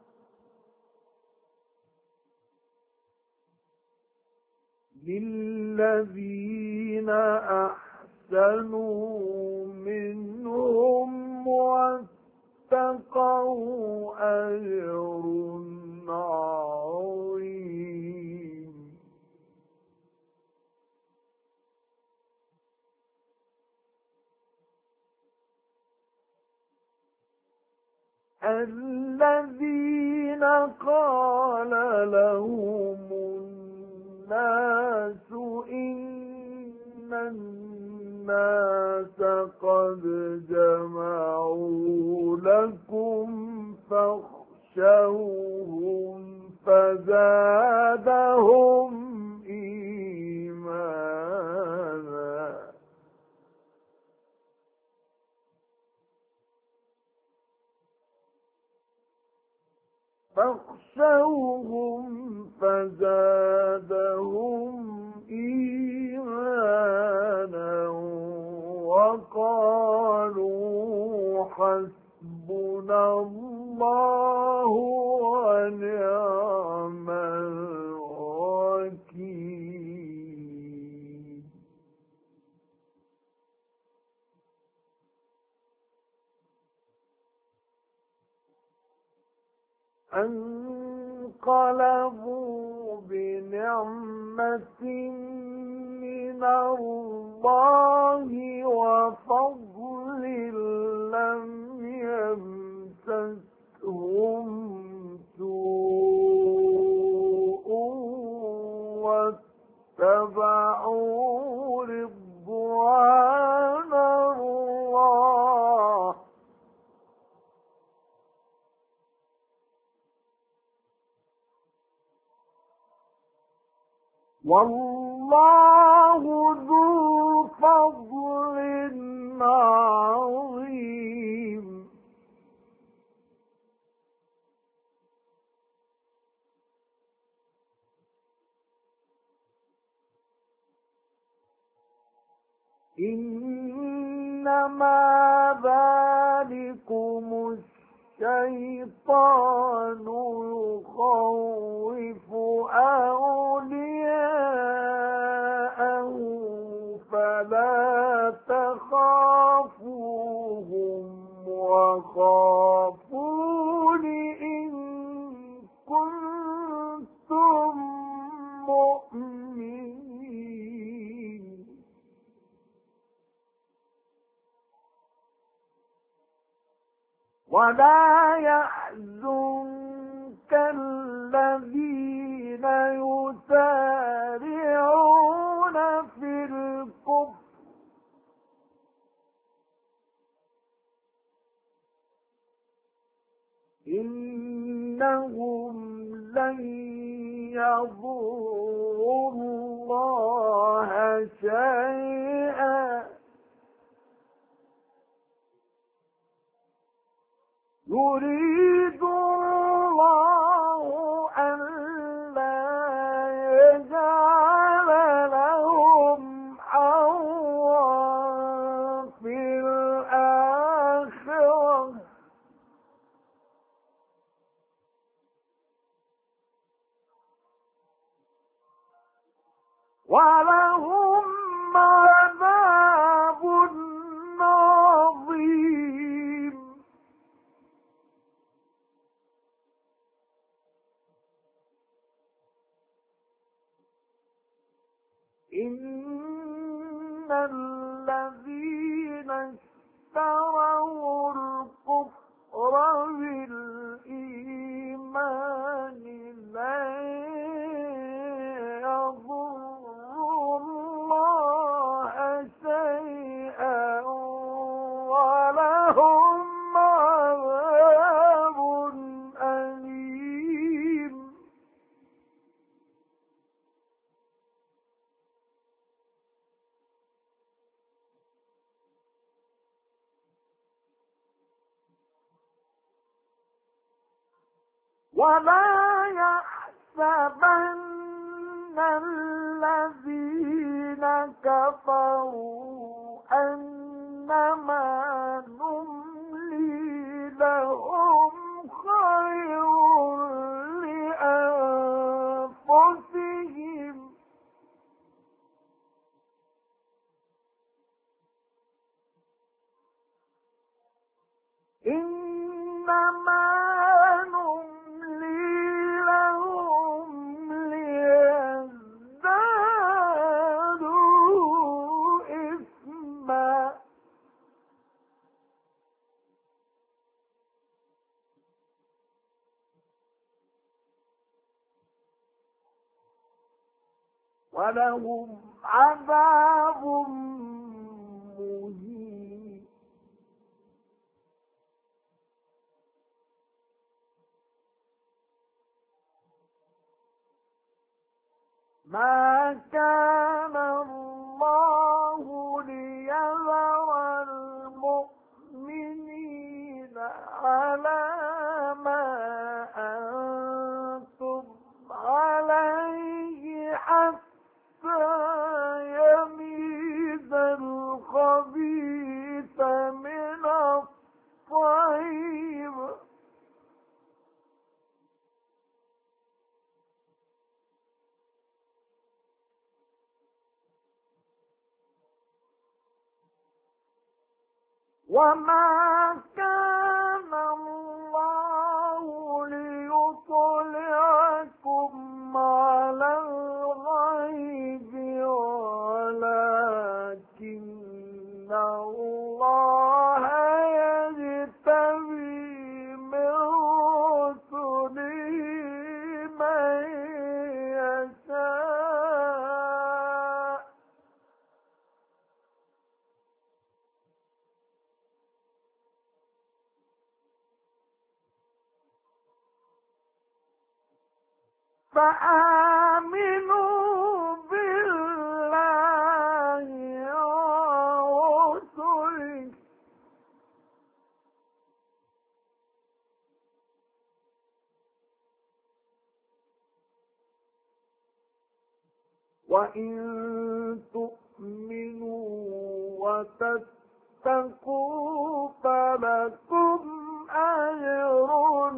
للذين أحسنوا منهم واتقوا أجر عظيم الذين قال لهم الناس إن الناس قد جمعوا لكم فاخشوهم فزادهم إيمانا وقالوا حسبنا الله ونعم الوكيل. انقلبوا بنعمة من الله وفضل لم يمسسهم سوء واتبعوا رضوان الله والله ذو فضل عظيم. إنما ذلكم الشيطان يخوف أولياءه فلا تخافوهم وخافون إن كنتم مؤمنين. ولا يحزنك الذين يسارعون في الكفر إنهم لن يضروا الله شيئا يريد الله ألا يجعل لهم حظا في الآخرة ولهم عذاب عظيم. إن الذين اشتروا الكفر بالإيمان لن يضروا الله شيئا ولهم عذاب أليم. ولا يحسبن الذين كفروا أنما نملي لهم خير لأنفسهم إنما نملي لهم ليزدادوا إثما ولهم عذاب مهين. ما كان الله ليذر المؤمنين على ما أنتم عليه حتى يميز الخبيث من الطيب، وما كان الله ليطلعكم على الغيب ولكن الله يجتبي من رسله من يشاء، فآمنوا بالله ورسله وإن تؤمنوا وتتقوا فلكم أجر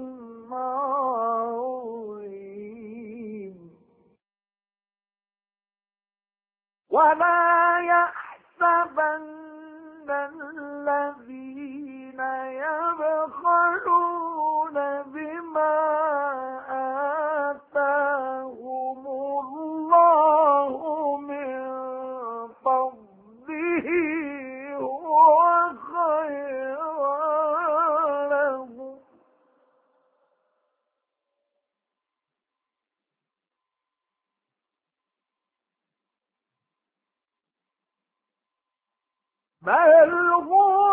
عظيم. ولا يحسبن الذين يبخلون بما آتاهم الله من فضله هو خيرا لهم، بل هو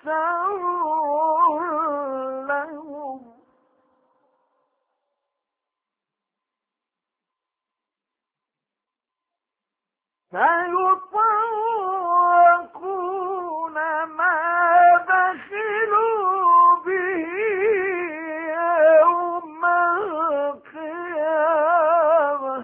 شر لهم، سيطوقون ما بخلوا به يوم القيامة،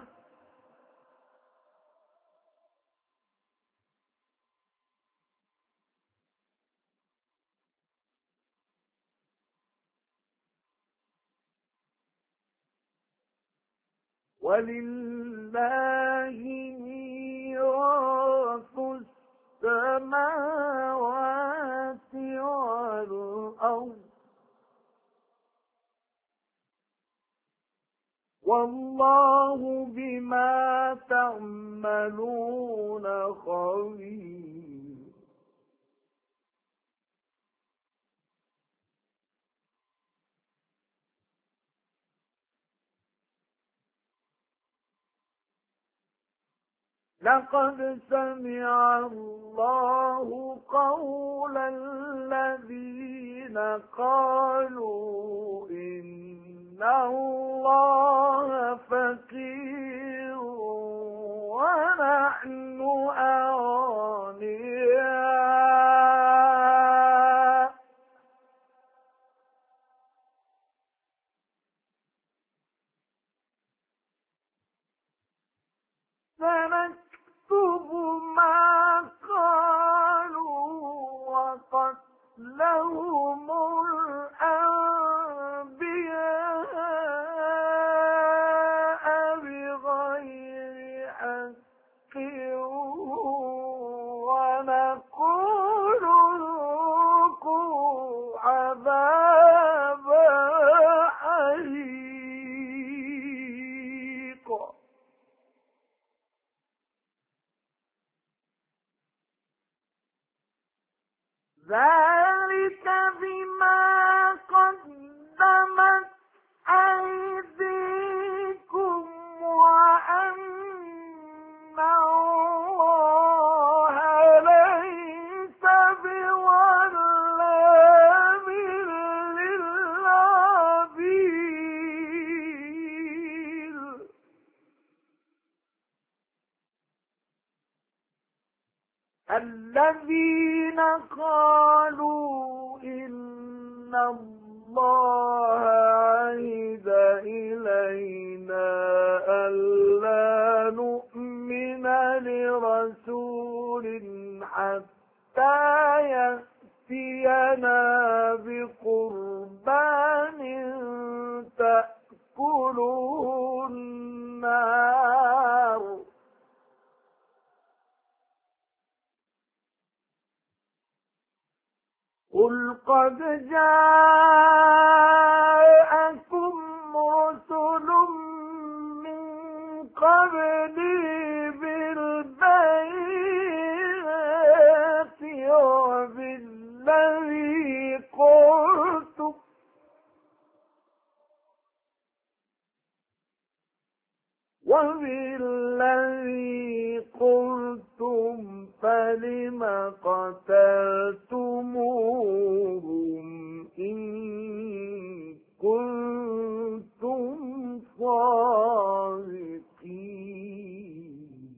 ولله ميراث السماوات والأرض والله بما تعملون خبير. لقد سمع الله قول الذين قالوا إن الله فقير ونحن أغنياء، سنكتب ما قالوا وقتلهم الأنبياء بغير حق ونقول ذوقوا عذاب الحريق. ذلك بما قدمت أيديكم وأن الذين قالوا إن الله عهد إلينا ألا نؤمن لرسول حتى يأتينا بقربان تأكله النار قل قد جاءكم رسل من قبلي بالبينات وبالذي قلتم فلم قتلتموهم إن كنتم صادقين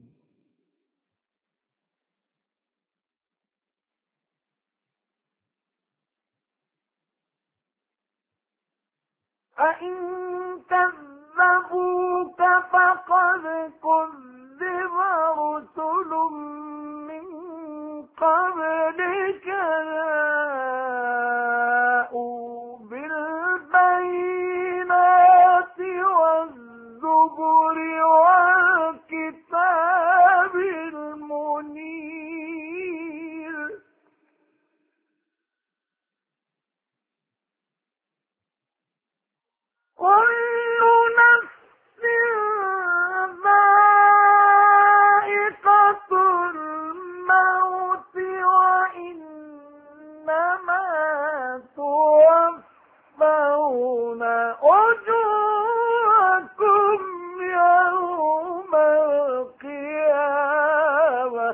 فإن كذبوك فقد كذب رسل من قبلك جاءوا بالبينات والزبر والكتاب المنير كل نفس ذائقة الموت وإنما توفون أجوركم يوم القيامة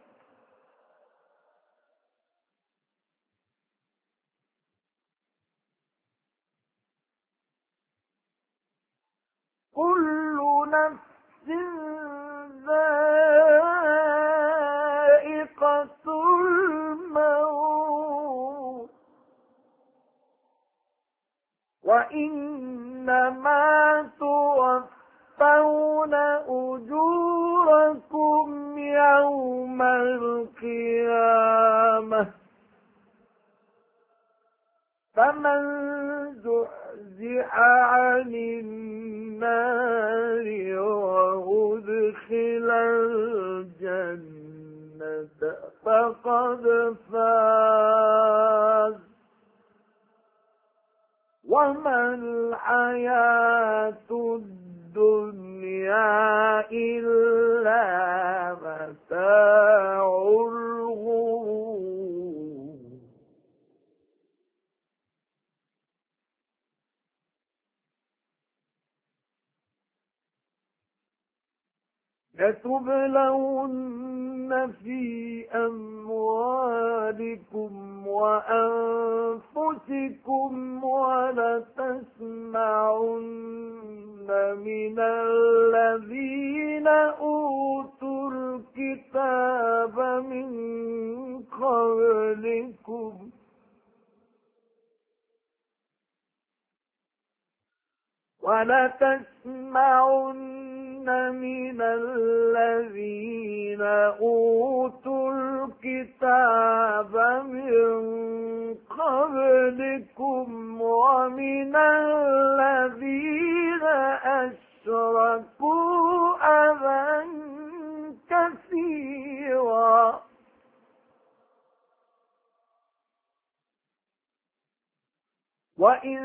كل نفس ذائقة الموت وإنما توفون أجوركم يوم القيامة فمن زحزح عن النار وأدخل الجنة فقد فاز وما الحياة الدنيا إلا متاع الغرور لتبلون في أموالكم وأنفسكم ولتسمعن من الذين أوتوا الكتاب من قبلكم من الذين أوتوا الكتاب من قبلكم ومن الذين أشركوا أذى كثيرا وإن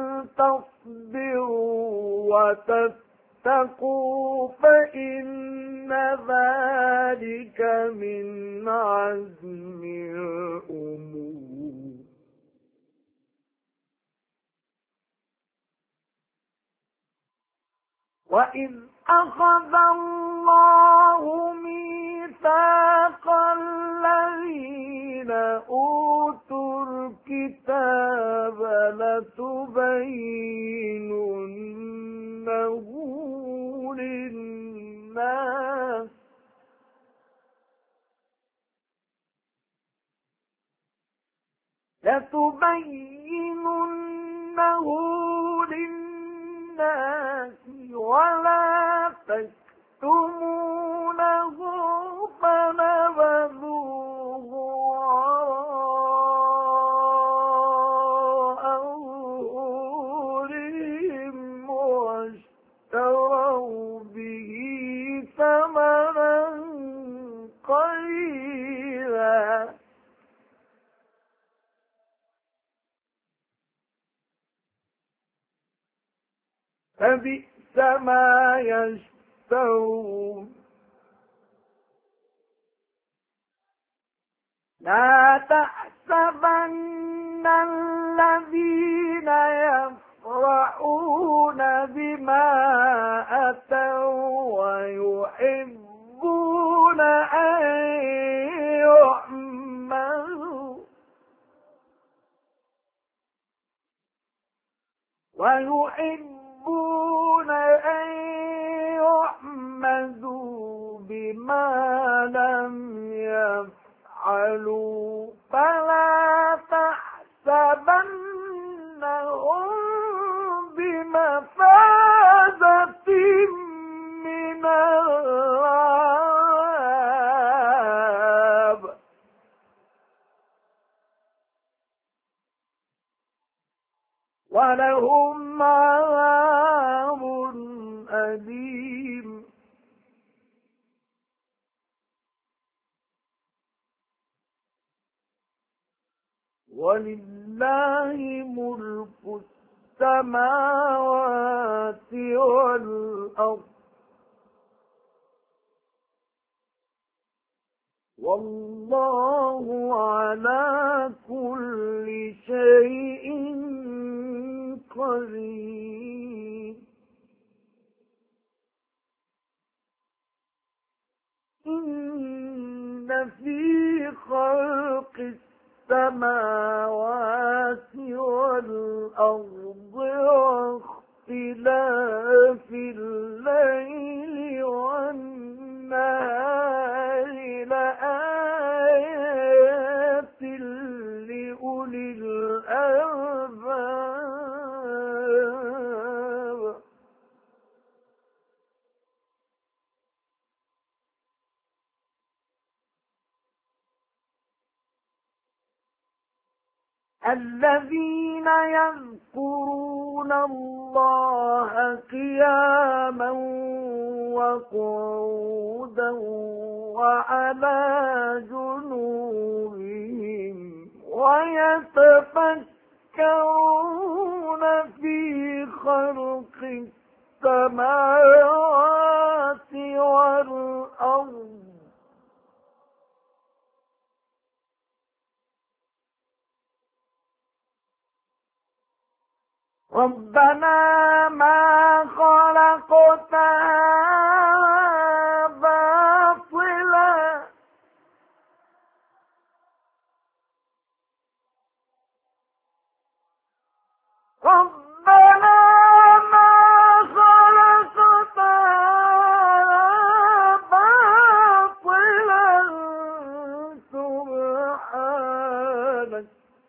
تصبروا وتتقوا فإن ذلك من عزم الأمور وإذ أخذ الله ميثاق الذين أوتوا الكتاب لتبيننه للناس لتبيننه للناس ولا تكتمونه فنبذوه وراء ظهورهم واشتروا به ثمنا قليلا فبئس ما يشترون لا تحسبن الذين يفرحون بما أتوا ويحبون أن يحمدوا بما لم يفعلوا فلا تحسبنهم بمفازة من العذاب ولهم عذاب أليم ولله ملك السماوات والأرض والله على كل شيء قدير إن في خلق السماوات والأرض واختلاف الليل والنهار لآيات لأولي الألباب الذين يذكرون الله قياما وقعودا وعلى جنوبهم ويتفكرون في خلق السماوات والأرض ربنا ما خلقت هذا باطلا ربنا ما خلقت هذا باطلا سبحانك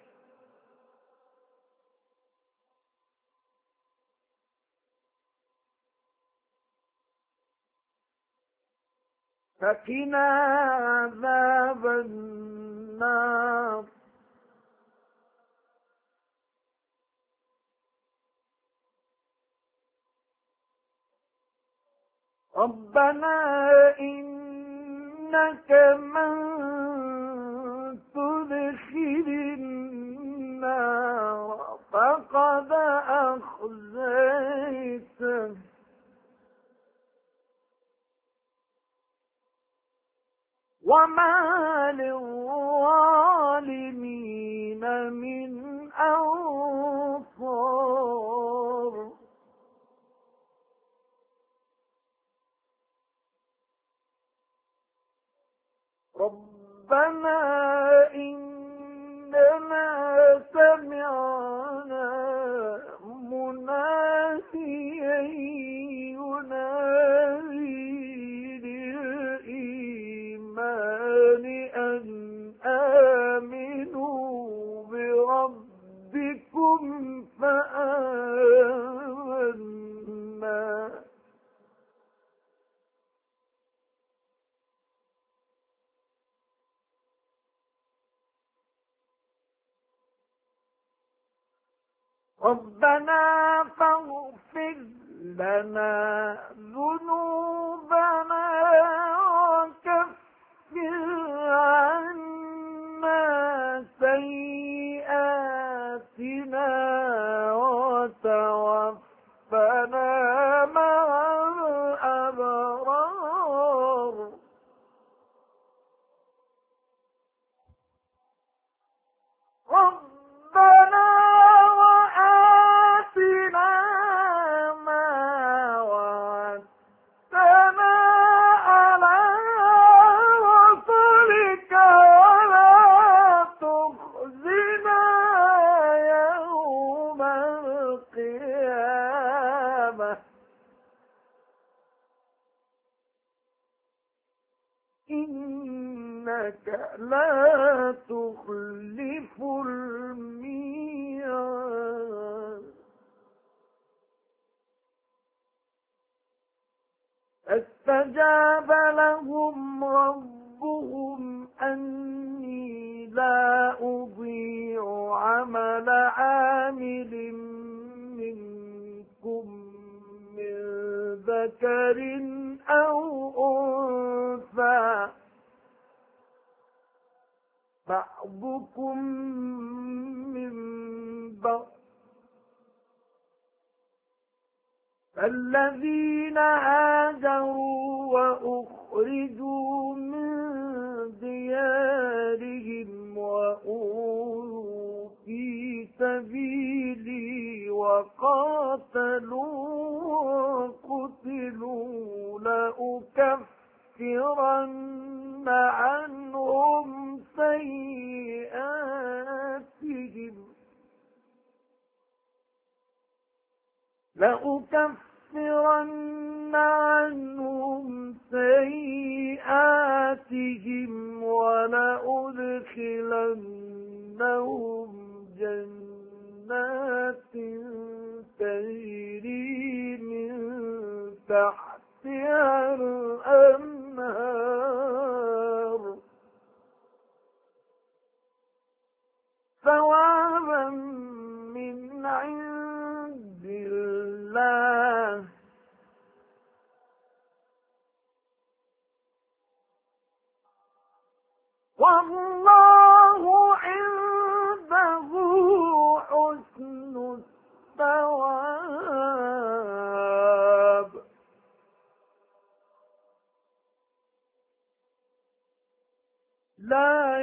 فقنا عذاب النار ربنا إنك من تدخل النار فقد أخزيته وما للظالمين من أنصار ربنا ربنا فاغفر لنا ذنوبنا وكفر عنا سيئاتنا وتوفنا مع الأبرار ربنا وآتنا ما وعدتنا على رسلك ولا تخزنا يوم القيامة إنك لا تخلف الميعاد فاستجاب لهم ربهم أني لا أضيع عمل عامل منكم من ذكر أو أنثى بعضكم من بعض فالذين هاجروا وأخرجوا من ديارهم وأوذوا في سبيلي وقاتلوا وقتلوا لأكفرن عنهم سيئاتهم ولأدخلنهم جنات تجري من تحتها الأنهار ثوابا من عند الله والله عنده حسن الثواب لا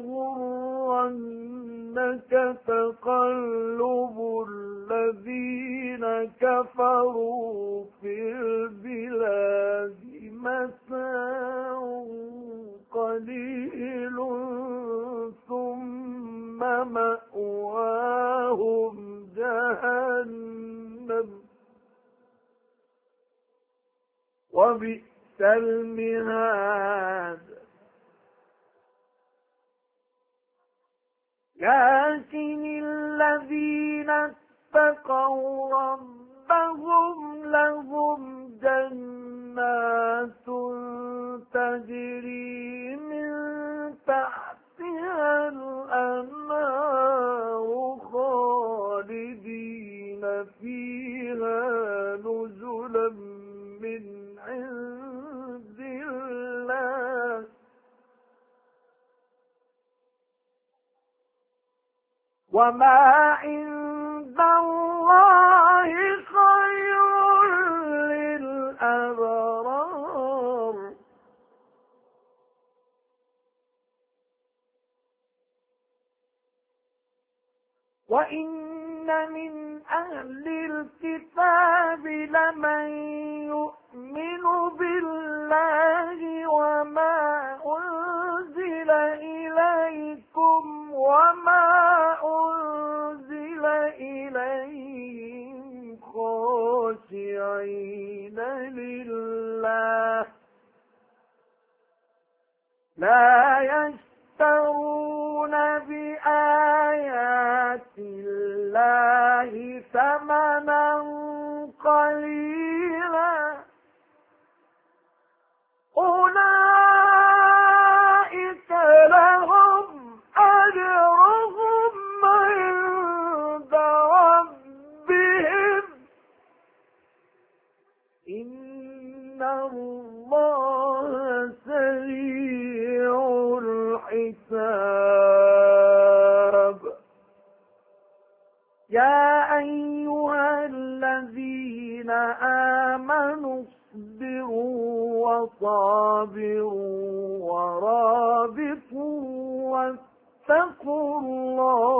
يغرنك تقلب الذين كفروا في البلاد متاع قليل ثم مأواهم جهنم وبئس المهاد لكن الذين اتقوا ربهم لهم جنات تجري من تحتها الأنهار خالدين فيها نزلا من عند الله وما عند الله خير للأبرار وإن من أهل الكتاب لمن يؤمن بالله وما أنزل إليكم وما أنزل إليهم خاشعين لله لا يشترون بآيات الله ثمنا قليلا أولئك لهم أجرهم عند حساب. يا أيها الذين آمنوا اصبروا وصابروا ورابطوا واتقوا الله